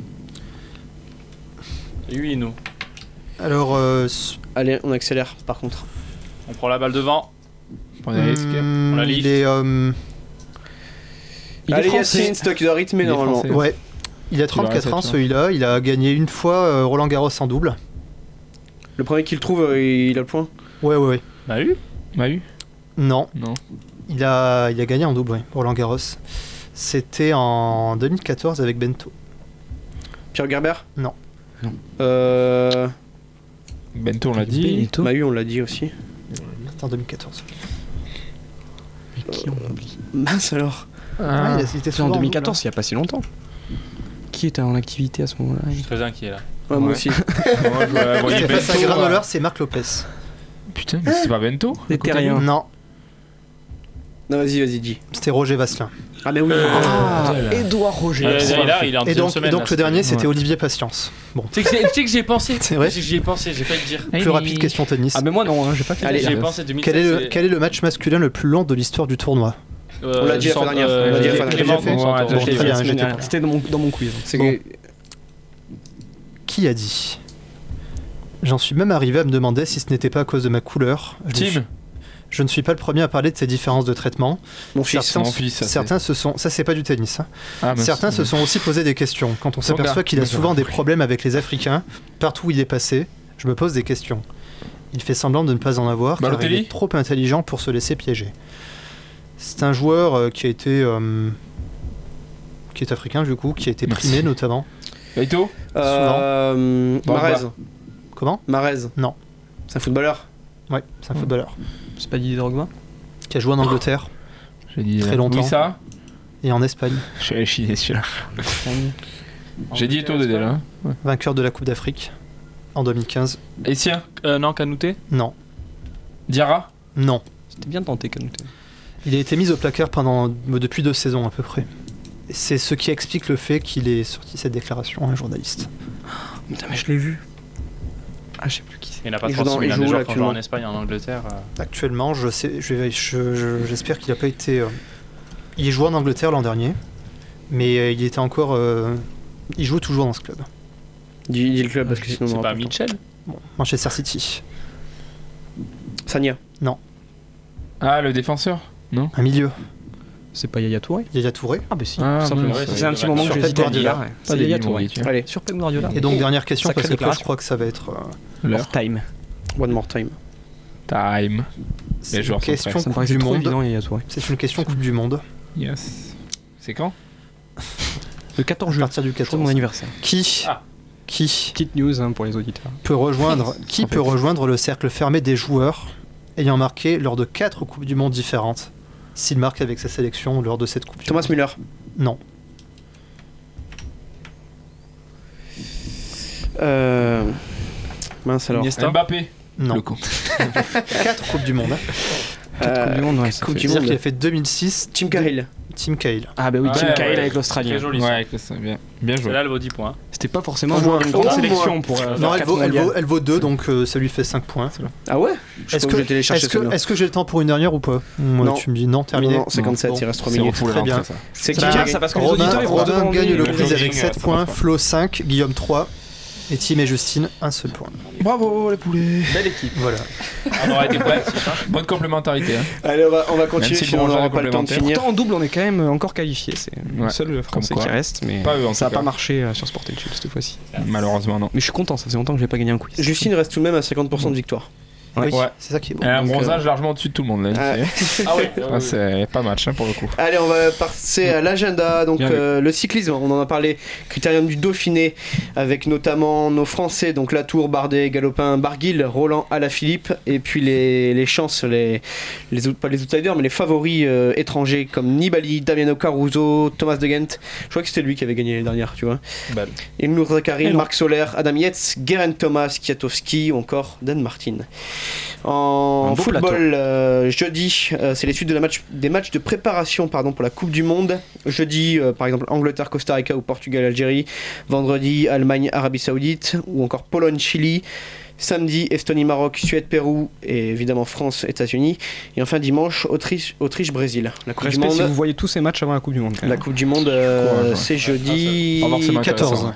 Et lui, nous. Alors, euh, s- Allez, on accélère par contre. On prend la balle devant. Prenez un risque. hum, On la il lift. est, euh, Il est Allez, français. Yacine, c'est toi qui dois rythmer Il est normalement. français. ouais. Il a Tu l'auras trente-quatre ans cette, celui-là. Il a gagné une fois euh, Roland Garros en double. Le premier qui le trouve, euh, il a le point. Ouais, ouais, ouais. Bah eu. M'a eu Non. Non. Il a, il a gagné en double, ouais, Roland Garros. C'était en deux mille quatorze avec Bento. Pierre Gerber. Non. Non. Euh. Bento on l'a dit. Benetto. Mahu, on l'a dit aussi. C'était en deux mille quatorze. Mais qui on oublie? Mince alors. Ouais, il a- il était C'était souvent en en deux mille double, quatorze, il y a pas si longtemps. Qui était en activité à ce moment-là? Je suis très inquiet là. Ouais, moi Ouais. aussi. Moi, je vois- hein. voyais Il a face à Bento, Granollers, euh, c'est Marc Lopez. Putain, mais c'est pas Bento Les terriens. Non, Non, vas-y, vas-y, dis. c'était Roger Vasselin. Ah, mais oui. Ah, putain, là. Édouard Roger. Et là, là, il est en Et deuxième donc, et semaine. donc là, le dernier, c'était Ouais. Olivier Patience. Bon, Tu sais que j'ai- tu sais que j'y ai pensé. C'est vrai. J'y ai pensé, j'ai failli le dire. plus rapide question tennis. Ah, mais moi non, hein, j'ai pas fait Allez, ça. j'y ai pensé. deux mille Quel est, le, c'est- quel est le match masculin le plus long de l'histoire du tournoi? Euh, On l'a dit la du fois centre, dernière, euh, on l'a dit la j'ai fois fait dernière. Clément, Ouais, Centre, ouais, bon, j'ai Très fait bien, la semaine j'étais dernière. pas là. C'était dans mon, dans mon quiz. C'est Bon. que- Qui a dit? J'en suis même arrivé à me demander si ce n'était pas à cause de ma couleur. Je, ne suis, Tim. je ne suis pas le premier à parler de ces différences de traitement. Mon fils. Certains, mon fils, ça, certains se sont... Ça, c'est pas du tennis. hein. Ah, mince. Certains se sont aussi posé des questions. Quand on Son s'aperçoit gars. qu'il a D'accord. souvent des problèmes avec les Africains, partout où il est passé, je me pose des questions. Il fait semblant de ne pas en avoir, car il Balotelli est trop intelligent pour se laisser piéger. C'est un joueur euh, qui a été... euh, qui est africain du coup, qui a été Merci. primé notamment. Eto Euh. Bon, Marez. bah. Comment? Marez. Non. C'est un footballeur. Ouais, c'est un footballeur. C'est pas Didier Drogba? Qui a joué en Angleterre J'ai dit Très longtemps. Oui, ça et en Espagne. Je suis allé chiner celui-là. J'ai dit Eto Dédé là. hein. Vainqueur de la Coupe d'Afrique en deux mille quinze. Essien Euh, non, Kanouté. Non. Diarra Non. C'était bien tenté, Kanouté. Il a été mis au placard pendant, depuis deux saisons à peu près. Et c'est ce qui explique le fait qu'il ait sorti cette déclaration à un journaliste. Putain, mais je l'ai vu. Ah, je sais plus qui c'est. Il n'a pas Il joue trente-six dans- mille il hein, joue des où, joueurs là, qui jouent en actuellement Espagne, en Angleterre. euh. Actuellement, je sais, je vais- je- je- j'espère qu'il n'a pas été, euh, Il jouait en Angleterre l'an dernier, mais euh, il était encore. Euh, il joue toujours dans ce club. Dis, dis le club parce que sinon. C'est pas Mitchell. Bon, Manchester City. Sagna. Non. Ah, le défenseur. Non. Un milieu. C'est pas Yaya Touré. Yaya Touré. Ah bah si. Ah, simplement. ouais, C'est un petit moment que j'hésite à dire. Pas Yaya Touré. Allez. Sur Pep Guardiola. Et donc dernière question Sacrée parce que déclaration. je crois que ça va être. Euh, L'heure. Time. One more time. Time. c'est Les une joueurs sont question prêts. Ça me Coupe paraissait du trop Monde. évident, Yaya Touré. C'est une question Coupe du Monde. Yes. C'est quand? Le quatorze À juin. partir du Jour de quatorze. mon anniversaire. Qui Ah. Qui Petite news hein, pour les auditeurs. peut rejoindre Qui peut rejoindre le cercle fermé des joueurs ayant marqué lors de quatre Coupes du Monde différentes s'il marque avec sa sélection lors de cette Coupe du Thomas Monde. Müller. Non. Euh... Mince alors. Iniesta. Mbappé. Non. Le con. quatre Coupes du Monde. Quatre Coupes du Monde, ouais, ça Coupe fait- du C'est-à-dire Monde. qu'il a fait deux mille six, Tim Cahill. Tim Cahill. Ah bah oui, Ah Tim ouais, Cahill ouais. avec l'Australien. Très joli. Ouais, ça. avec le- c'est bien. Bien joué. Celle-là, elle vaut dix points. C'était pas forcément Au un moins, joueur- une au grande moins. sélection pour euh, Non, faire elle quatre vaut, elle, mondiales. vaut, elle vaut deux, donc euh, ça lui fait cinq points. Ah ouais. Je Est-ce crois que, que j'étais allé chercher est-ce que, celui-là. est-ce que j'ai le temps pour une dernière ou pas Moi, Non. tu me dis non, terminé. Non, non, cinquante-sept, Bon. il reste trois C'est minutes. refoulé Très bien. l'entrée, ça. C'est qui C'est qui bien, a ça, parce que les Robin, auditeurs ils vont Robin demander, gagne le euh, quiz le avec jingle, sept c'est points, pas Flo cinq, Guillaume trois, et Tim et Justine un seul point. Bravo les poulets. Belle équipe. Voilà. On aurait été prêts. Bonne complémentarité. Hein. Allez, on va, on va continuer, si sinon on Bourgeois n'aura est pas le temps de complémentaire. finir. Pourtant en double on est quand même encore qualifié, c'est le Ouais, seul français comme qui quoi. reste, mais Pas eux, en ça tout n'a pas cas. marché euh, sur Sport and Chill cette fois-ci. Malheureusement non. Mais je suis content, ça faisait longtemps que j'ai pas gagné un quiz. Justine reste tout de même à cinquante pour cent de victoire. Oui, Ouais. c'est ça qui est bon. Et un Donc, bronzage largement au-dessus de tout le monde là. Ah. C'est- Ah ouais. Ah, c'est pas match hein, pour le coup. Allez, on va passer à l'agenda. Donc, Bien vu. euh, le cyclisme, on en a parlé. Critérium du Dauphiné, avec notamment nos Français, donc Latour, Bardet, Galopin, Barguil, Roland, Alaphilippe, et puis les, les chances, les, les, out- pas les outsiders, mais les favoris euh, étrangers comme Nibali, Damiano Caruso, Thomas de Gent. Je crois que c'était lui qui avait gagné les dernières, tu vois. Balle. Ilnur Zakarin, Et non. Marc Soler, Adam Yates, Geraint Thomas, Kwiatkowski ou encore Dan Martin. En Un beau football, euh, jeudi, euh, c'est les suites de la match, des matchs de préparation pardon, pour la Coupe du Monde. Jeudi, euh, par exemple, Angleterre, Costa Rica ou Portugal, Algérie. Vendredi, Allemagne, Arabie Saoudite ou encore Pologne, Chili. Samedi, Estonie, Maroc, Suède, Pérou et évidemment France, États-Unis. Et enfin dimanche, Autriche, Autriche, Brésil. La Coupe du Respect Monde. si vous voyez tous ces matchs avant la Coupe du Monde. La Coupe du Monde, euh, Courage, ouais. c'est jeudi Pas forcément quatorze. intéressant.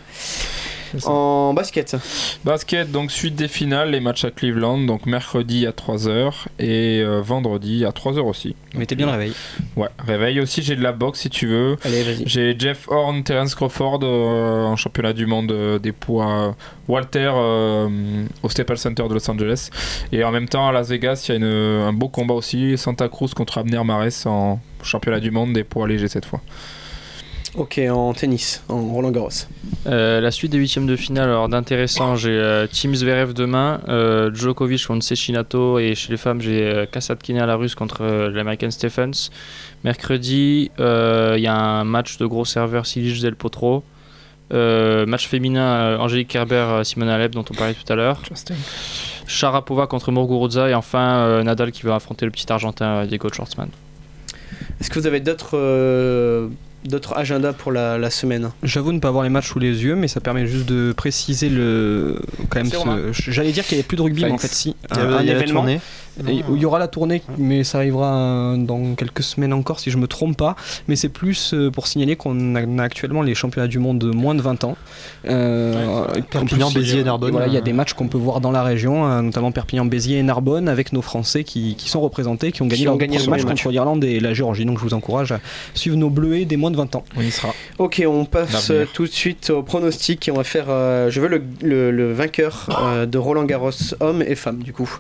en basket. Basket, donc suite des finales, les matchs à Cleveland, donc mercredi à trois heures et euh, vendredi à trois heures aussi. Mettez bien le réveil. Ouais, réveil aussi, j'ai de la boxe si tu veux. Allez, vas-y. J'ai Jeff Horn, Terence Crawford euh, en championnat du monde euh, des poids Walter euh, au Staples Center de Los Angeles. Et en même temps à Las Vegas, il y a une- un beau combat aussi, Santa Cruz contre Abner Mares en championnat du monde des poids légers cette fois. Ok, en tennis, en Roland Garros. Euh, la suite des huitièmes de finale, alors d'intéressant, j'ai euh, Tim Zverev demain, euh, Djokovic contre Cecchinato, et chez les femmes, j'ai euh, Kasatkina la russe contre euh, l'américaine Stephens. Mercredi, euh, il y a un match de gros serveurs Silic Del Potro. Euh, match féminin, euh, Angélique Kerber, euh, Simona Halep, dont on parlait tout à l'heure. Sharapova contre Muguruza, et enfin euh, Nadal qui va affronter le petit argentin euh, Diego Schwartzmann. Est-ce que vous avez d'autres euh, d'autres agendas pour la, la semaine? J'avoue ne pas avoir les matchs sous les yeux, mais ça permet juste de préciser le. Quand même, C'est Romain. ce... j'allais dire qu'il n'y avait plus de rugby, mais en fait, si. Il y a- Un, un il y a la événement. tournée. Et où il y aura la tournée, mais ça arrivera euh, dans quelques semaines encore, si je me trompe pas. Mais c'est plus euh, pour signaler qu'on a, on a actuellement les championnats du monde de moins de vingt ans. Euh, et qu'en Perpignan, plus, Béziers et Narbonne. Voilà, il y a des matchs qu'on peut voir dans la région, euh, notamment Perpignan, Béziers et Narbonne, avec nos Français qui, qui sont représentés, qui ont gagné Qui leur ont gagné premier le match premier contre l'Irlande et la Géorgie. Donc je vous encourage à suivre nos Bleuets des moins de vingt ans. On y sera. Ok, on passe D'avenir. euh, tout de suite au pronostic et on va faire. euh, je veux le, le- le vainqueur euh, de Roland Garros homme et femme du coup.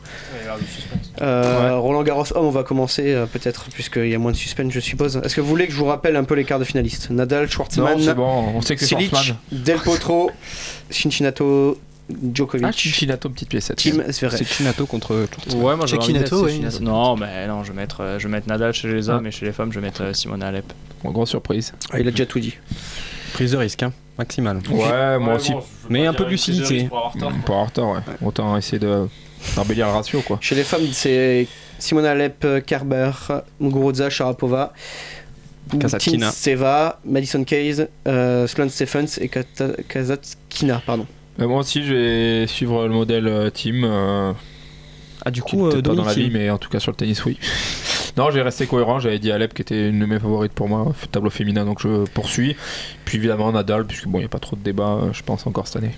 Euh, Roland Garros homme, on va commencer euh, peut-être puisqu'il y a moins de suspense, je suppose. Est-ce que vous voulez que je vous rappelle un peu les quarts de finalistes? Nadal, Schwartzmann, Non, c'est bon, on sait que c'est Silic, Schwartzmann. Del Potro, Cincinnati, Djokovic, Ah, Cincinnati, petite piècette. Tim Zverev. C'est Chinato contre. Ouais, moi j'aurais envie de Cecchinato, mettre oui. Cecchinato. Non, mais non, je vais mettre, euh, je vais mettre Nadal chez les hommes Ah. et chez les femmes, je vais mettre euh, Simona Halep. Bon, grosse surprise. Ah, il a déjà tout dit. Prise de risque, hein, maximale. Ouais, moi aussi. Mais un peu de lucidité. Pas en retard, ouais. Autant essayer de d'embellir le ratio, quoi. Chez les femmes, c'est Simona Halep, Kerber, Muguruza, Sharapova, Kasatkina. Seva, Madison Keys, euh, Sloane Stephens et Kata- Kasatkina, pardon. Euh, moi aussi, je vais suivre le modèle euh, team. Euh, Ah, du qui coup, est euh, peut-être pas dans la Dominique vie, mais en tout cas sur le tennis, oui. Non, j'ai resté cohérent. J'avais dit Alep qui était une de mes favorites pour moi, tableau féminin, donc je poursuis. Puis évidemment Nadal, puisque bon, il n'y a pas trop de débat, je pense, encore cette année.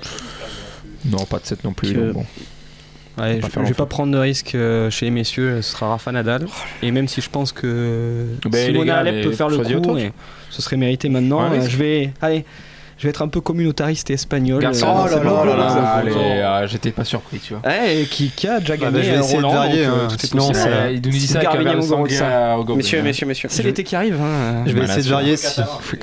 Non, pas de sept non plus. Que... Donc bon. Ouais, je, je vais pas prendre de risque euh, chez les messieurs, ce sera Rafa Nadal. Et même si je pense que ben, Simona gars, Alep peut faire le coup, et ce serait mérité maintenant. Ouais, euh, je vais, allez, je vais être un peu communautariste et espagnol. Garçon, euh, oh là là là là, allez, euh, j'étais pas surpris, tu vois. Ouais, qui, qui a déjà gagné bah, je vais essayer Roland, de varier, donc, hein, euh, tout est sinon, possible. ça- Euh, il nous dit ça avec un Garbiñe verre de sangria Muguruza. au gobelet. Messieurs, messieurs, messieurs. C'est l'été qui arrive. Hein. Je vais Voilà, essayer de sûr. varier. Si...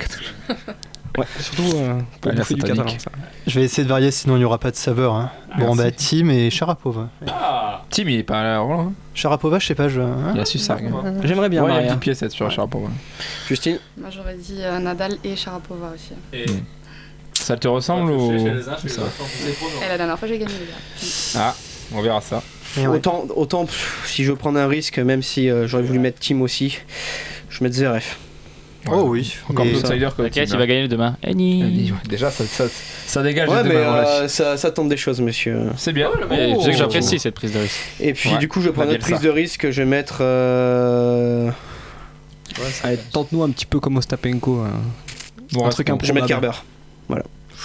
Ouais, surtout euh, pour Ouais, bouffer du satanique. catalan. Ça. Je vais essayer de varier, sinon il n'y aura pas de saveur. Hein. Bon, Merci. bah, Tim et Sharapova. Tim, il est pas là, Roland. Sharapova, je sais pas, je. hein Il a su ça. J'aimerais bien Ouais, il y a varier. une petite pièce sur Sharapova. Justine. Moi j'aurais dit euh, Nadal et Sharapova aussi. Et... Ça te ressemble ou ça Et la dernière fois j'ai gagné les gars. Ah, on verra ça. Et ouais. Autant, autant pff, si je veux prendre un risque, même si euh, j'aurais voulu mettre Tim aussi, je mets Zverev. Oh oui, Encore mais- plus outsider que T'inquiète, Tim, il va gagner demain. Annie. Annie, ouais. Déjà, ça, ça, ça dégage Ouais, de mais demain, voilà. euh, ça, ça tente des choses, monsieur. C'est bien. Et Oh. tu sais que j'apprécie cette prise de risque. Et puis, Ouais. du coup, je vais prendre Bah, une autre bien prise de risque. Je vais mettre. Euh... Allez, tente-nous un petit peu comme Ostapenko. hein. Bon, un truc reste- Je vais mettre improbable. Kerber. Voilà.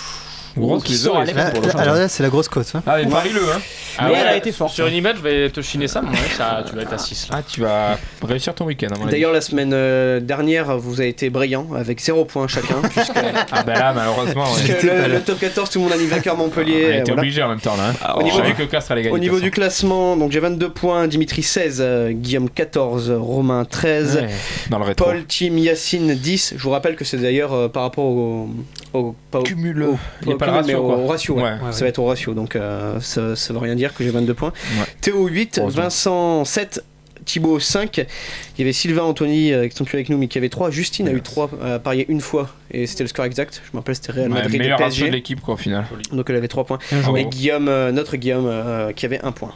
Grosse Qui les sort heures, à il l'écran fait Là, pour le là, champion. alors là, c'est la grosse cote. Hein. Ah, mais parie-le, hein. Mais elle a été forte. Sur une image, je vais te chiner ça, mais ouais, ça, tu vas être à six là. Ah, tu vas réussir ton week-end, à mon avis. D'ailleurs, la semaine euh, dernière, vous avez été brillants avec zéro point chacun. puisque Ah, bah là, malheureusement, ouais. puisque le, le top quatorze, tout le monde a mis vainqueur On Montpellier. était voilà. obligé en même temps, là. hein. Au niveau Je savais du- que Castres allait gagner. Au de niveau toute du classement, donc j'ai vingt-deux points, Dimitri seize, euh, Guillaume quatorze, Romain treize, façon. Ouais, dans le rétro. Paul, Tim, Yacine dix. Je vous rappelle que c'est d'ailleurs euh, par rapport au, au, pas au Cumul. au- Il n'y a au pas le cumul, mais ratio, quoi. au ratio. ouais. Ouais. Ouais, Ça va être au ratio, donc euh, ça, ça veut rien dire que j'ai vingt-deux points. Ouais. Théo huit, Heureusement. Vincent sept, Thibaut cinq. Il y avait Sylvain Anthony euh, qui sont plus avec nous, mais qui avait trois. Justine a eu trois, a parié une fois et c'était le score exact. Je me rappelle, c'était Real Ouais, Madrid et meilleur P S ratio de G. l'équipe, quoi, au final. Donc elle avait trois points. Bien joué. Et Guillaume, euh, notre Guillaume, euh, qui avait un point.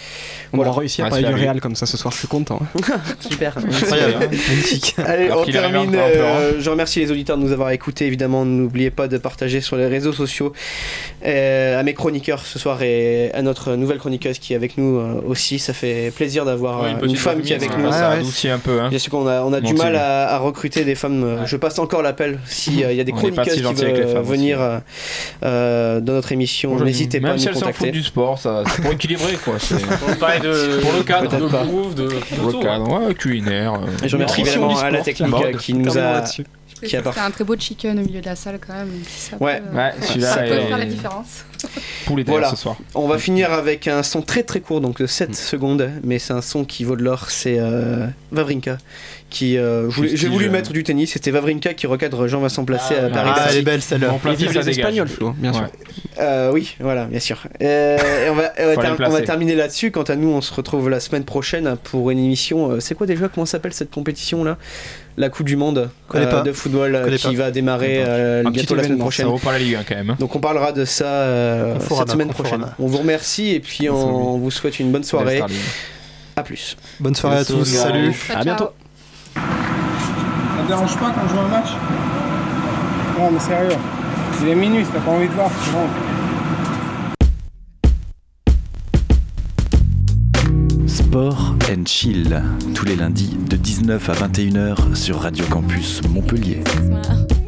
On Voilà. va réussir à Ouais, parler c'est du la vie. Real comme ça ce soir, je suis content. hein. Super. Incroyable, hein. Magnifique. Allez, Alors on qu'il arrive termine. un peu en pleurant. euh, je remercie les auditeurs de nous avoir écoutés. Évidemment, n'oubliez pas de partager sur les réseaux sociaux euh, à mes chroniqueurs ce soir et à notre nouvelle chroniqueuse qui est avec nous euh, aussi. Ça fait plaisir d'avoir euh, une, femme qui est avec Ouais, nous. Ça ouais. adoucit un peu, hein. Bien sûr qu'on a, on a du Motive. mal à, à recruter des femmes. euh, Je passe encore l'appel. S'il y a des On n'est pas chroniqueuses si qui gentils avec les veulent femmes venir aussi. euh, euh, dans notre émission, Moi, je- n'hésitez pas à Même nous si elles s'en contacter. foutent du sport, ça, c'est pour équilibrer, quoi. C'est On parlait de, Pour le cadre, de peut-être pas. groove, de, de pour tout, le hein. cadre, ouais, culinaire. euh, Et je remercie nutrition évidemment du à la sport, technique mode. euh, qui nous Terminons a. là-dessus. Je Qui a préfère pas- faire un très beau chicken au milieu de la salle quand même. donc si ça Ouais. peut, Ouais, euh, celui-là ça peut est- faire la différence. Poulet d'air Voilà. ce soir. On va finir avec un son très très court, donc de sept secondes, mais c'est un son qui vaut de l'or, c'est euh, Wawrinka. Qui, euh, je voulais- j'ai Style, voulu euh, mettre du tennis, c'était Wawrinka qui recadre Jean-Vincent Placé à Paris. Ah, elle est belle celle-là. Bon, Et placé, vive ça les dégage. Espagnols, Flo, bien sûr. Ouais. Euh, oui, voilà, bien sûr. Euh, et on, va, on, va Faut aller ter- le on va placer. terminer là-dessus. Quant à nous, on se retrouve la semaine prochaine pour une émission. euh, c'est quoi déjà? Comment s'appelle cette compétition là? La Coupe du Monde Connais pas. de football euh, Connais qui pas. va démarrer euh, Un bientôt petit la semaine événement, prochaine. Ça vaut pas la Ligue un quand même. hein. Donc on parlera de ça euh, Conforama, cette semaine Conforama. prochaine. On vous remercie et puis on, on vous souhaite une bonne soirée. Starling. À plus. Bonne soirée à tous. Bisous, Salut. Ciao, À bientôt. ciao. Ça te dérange pas quand je joue un match? Non mais sérieux, il est minuit, si t'as pas envie de voir, c'est bon. Sport and Chill, tous les lundis de dix-neuf à vingt et une heures sur Radio Campus Montpellier. Smile.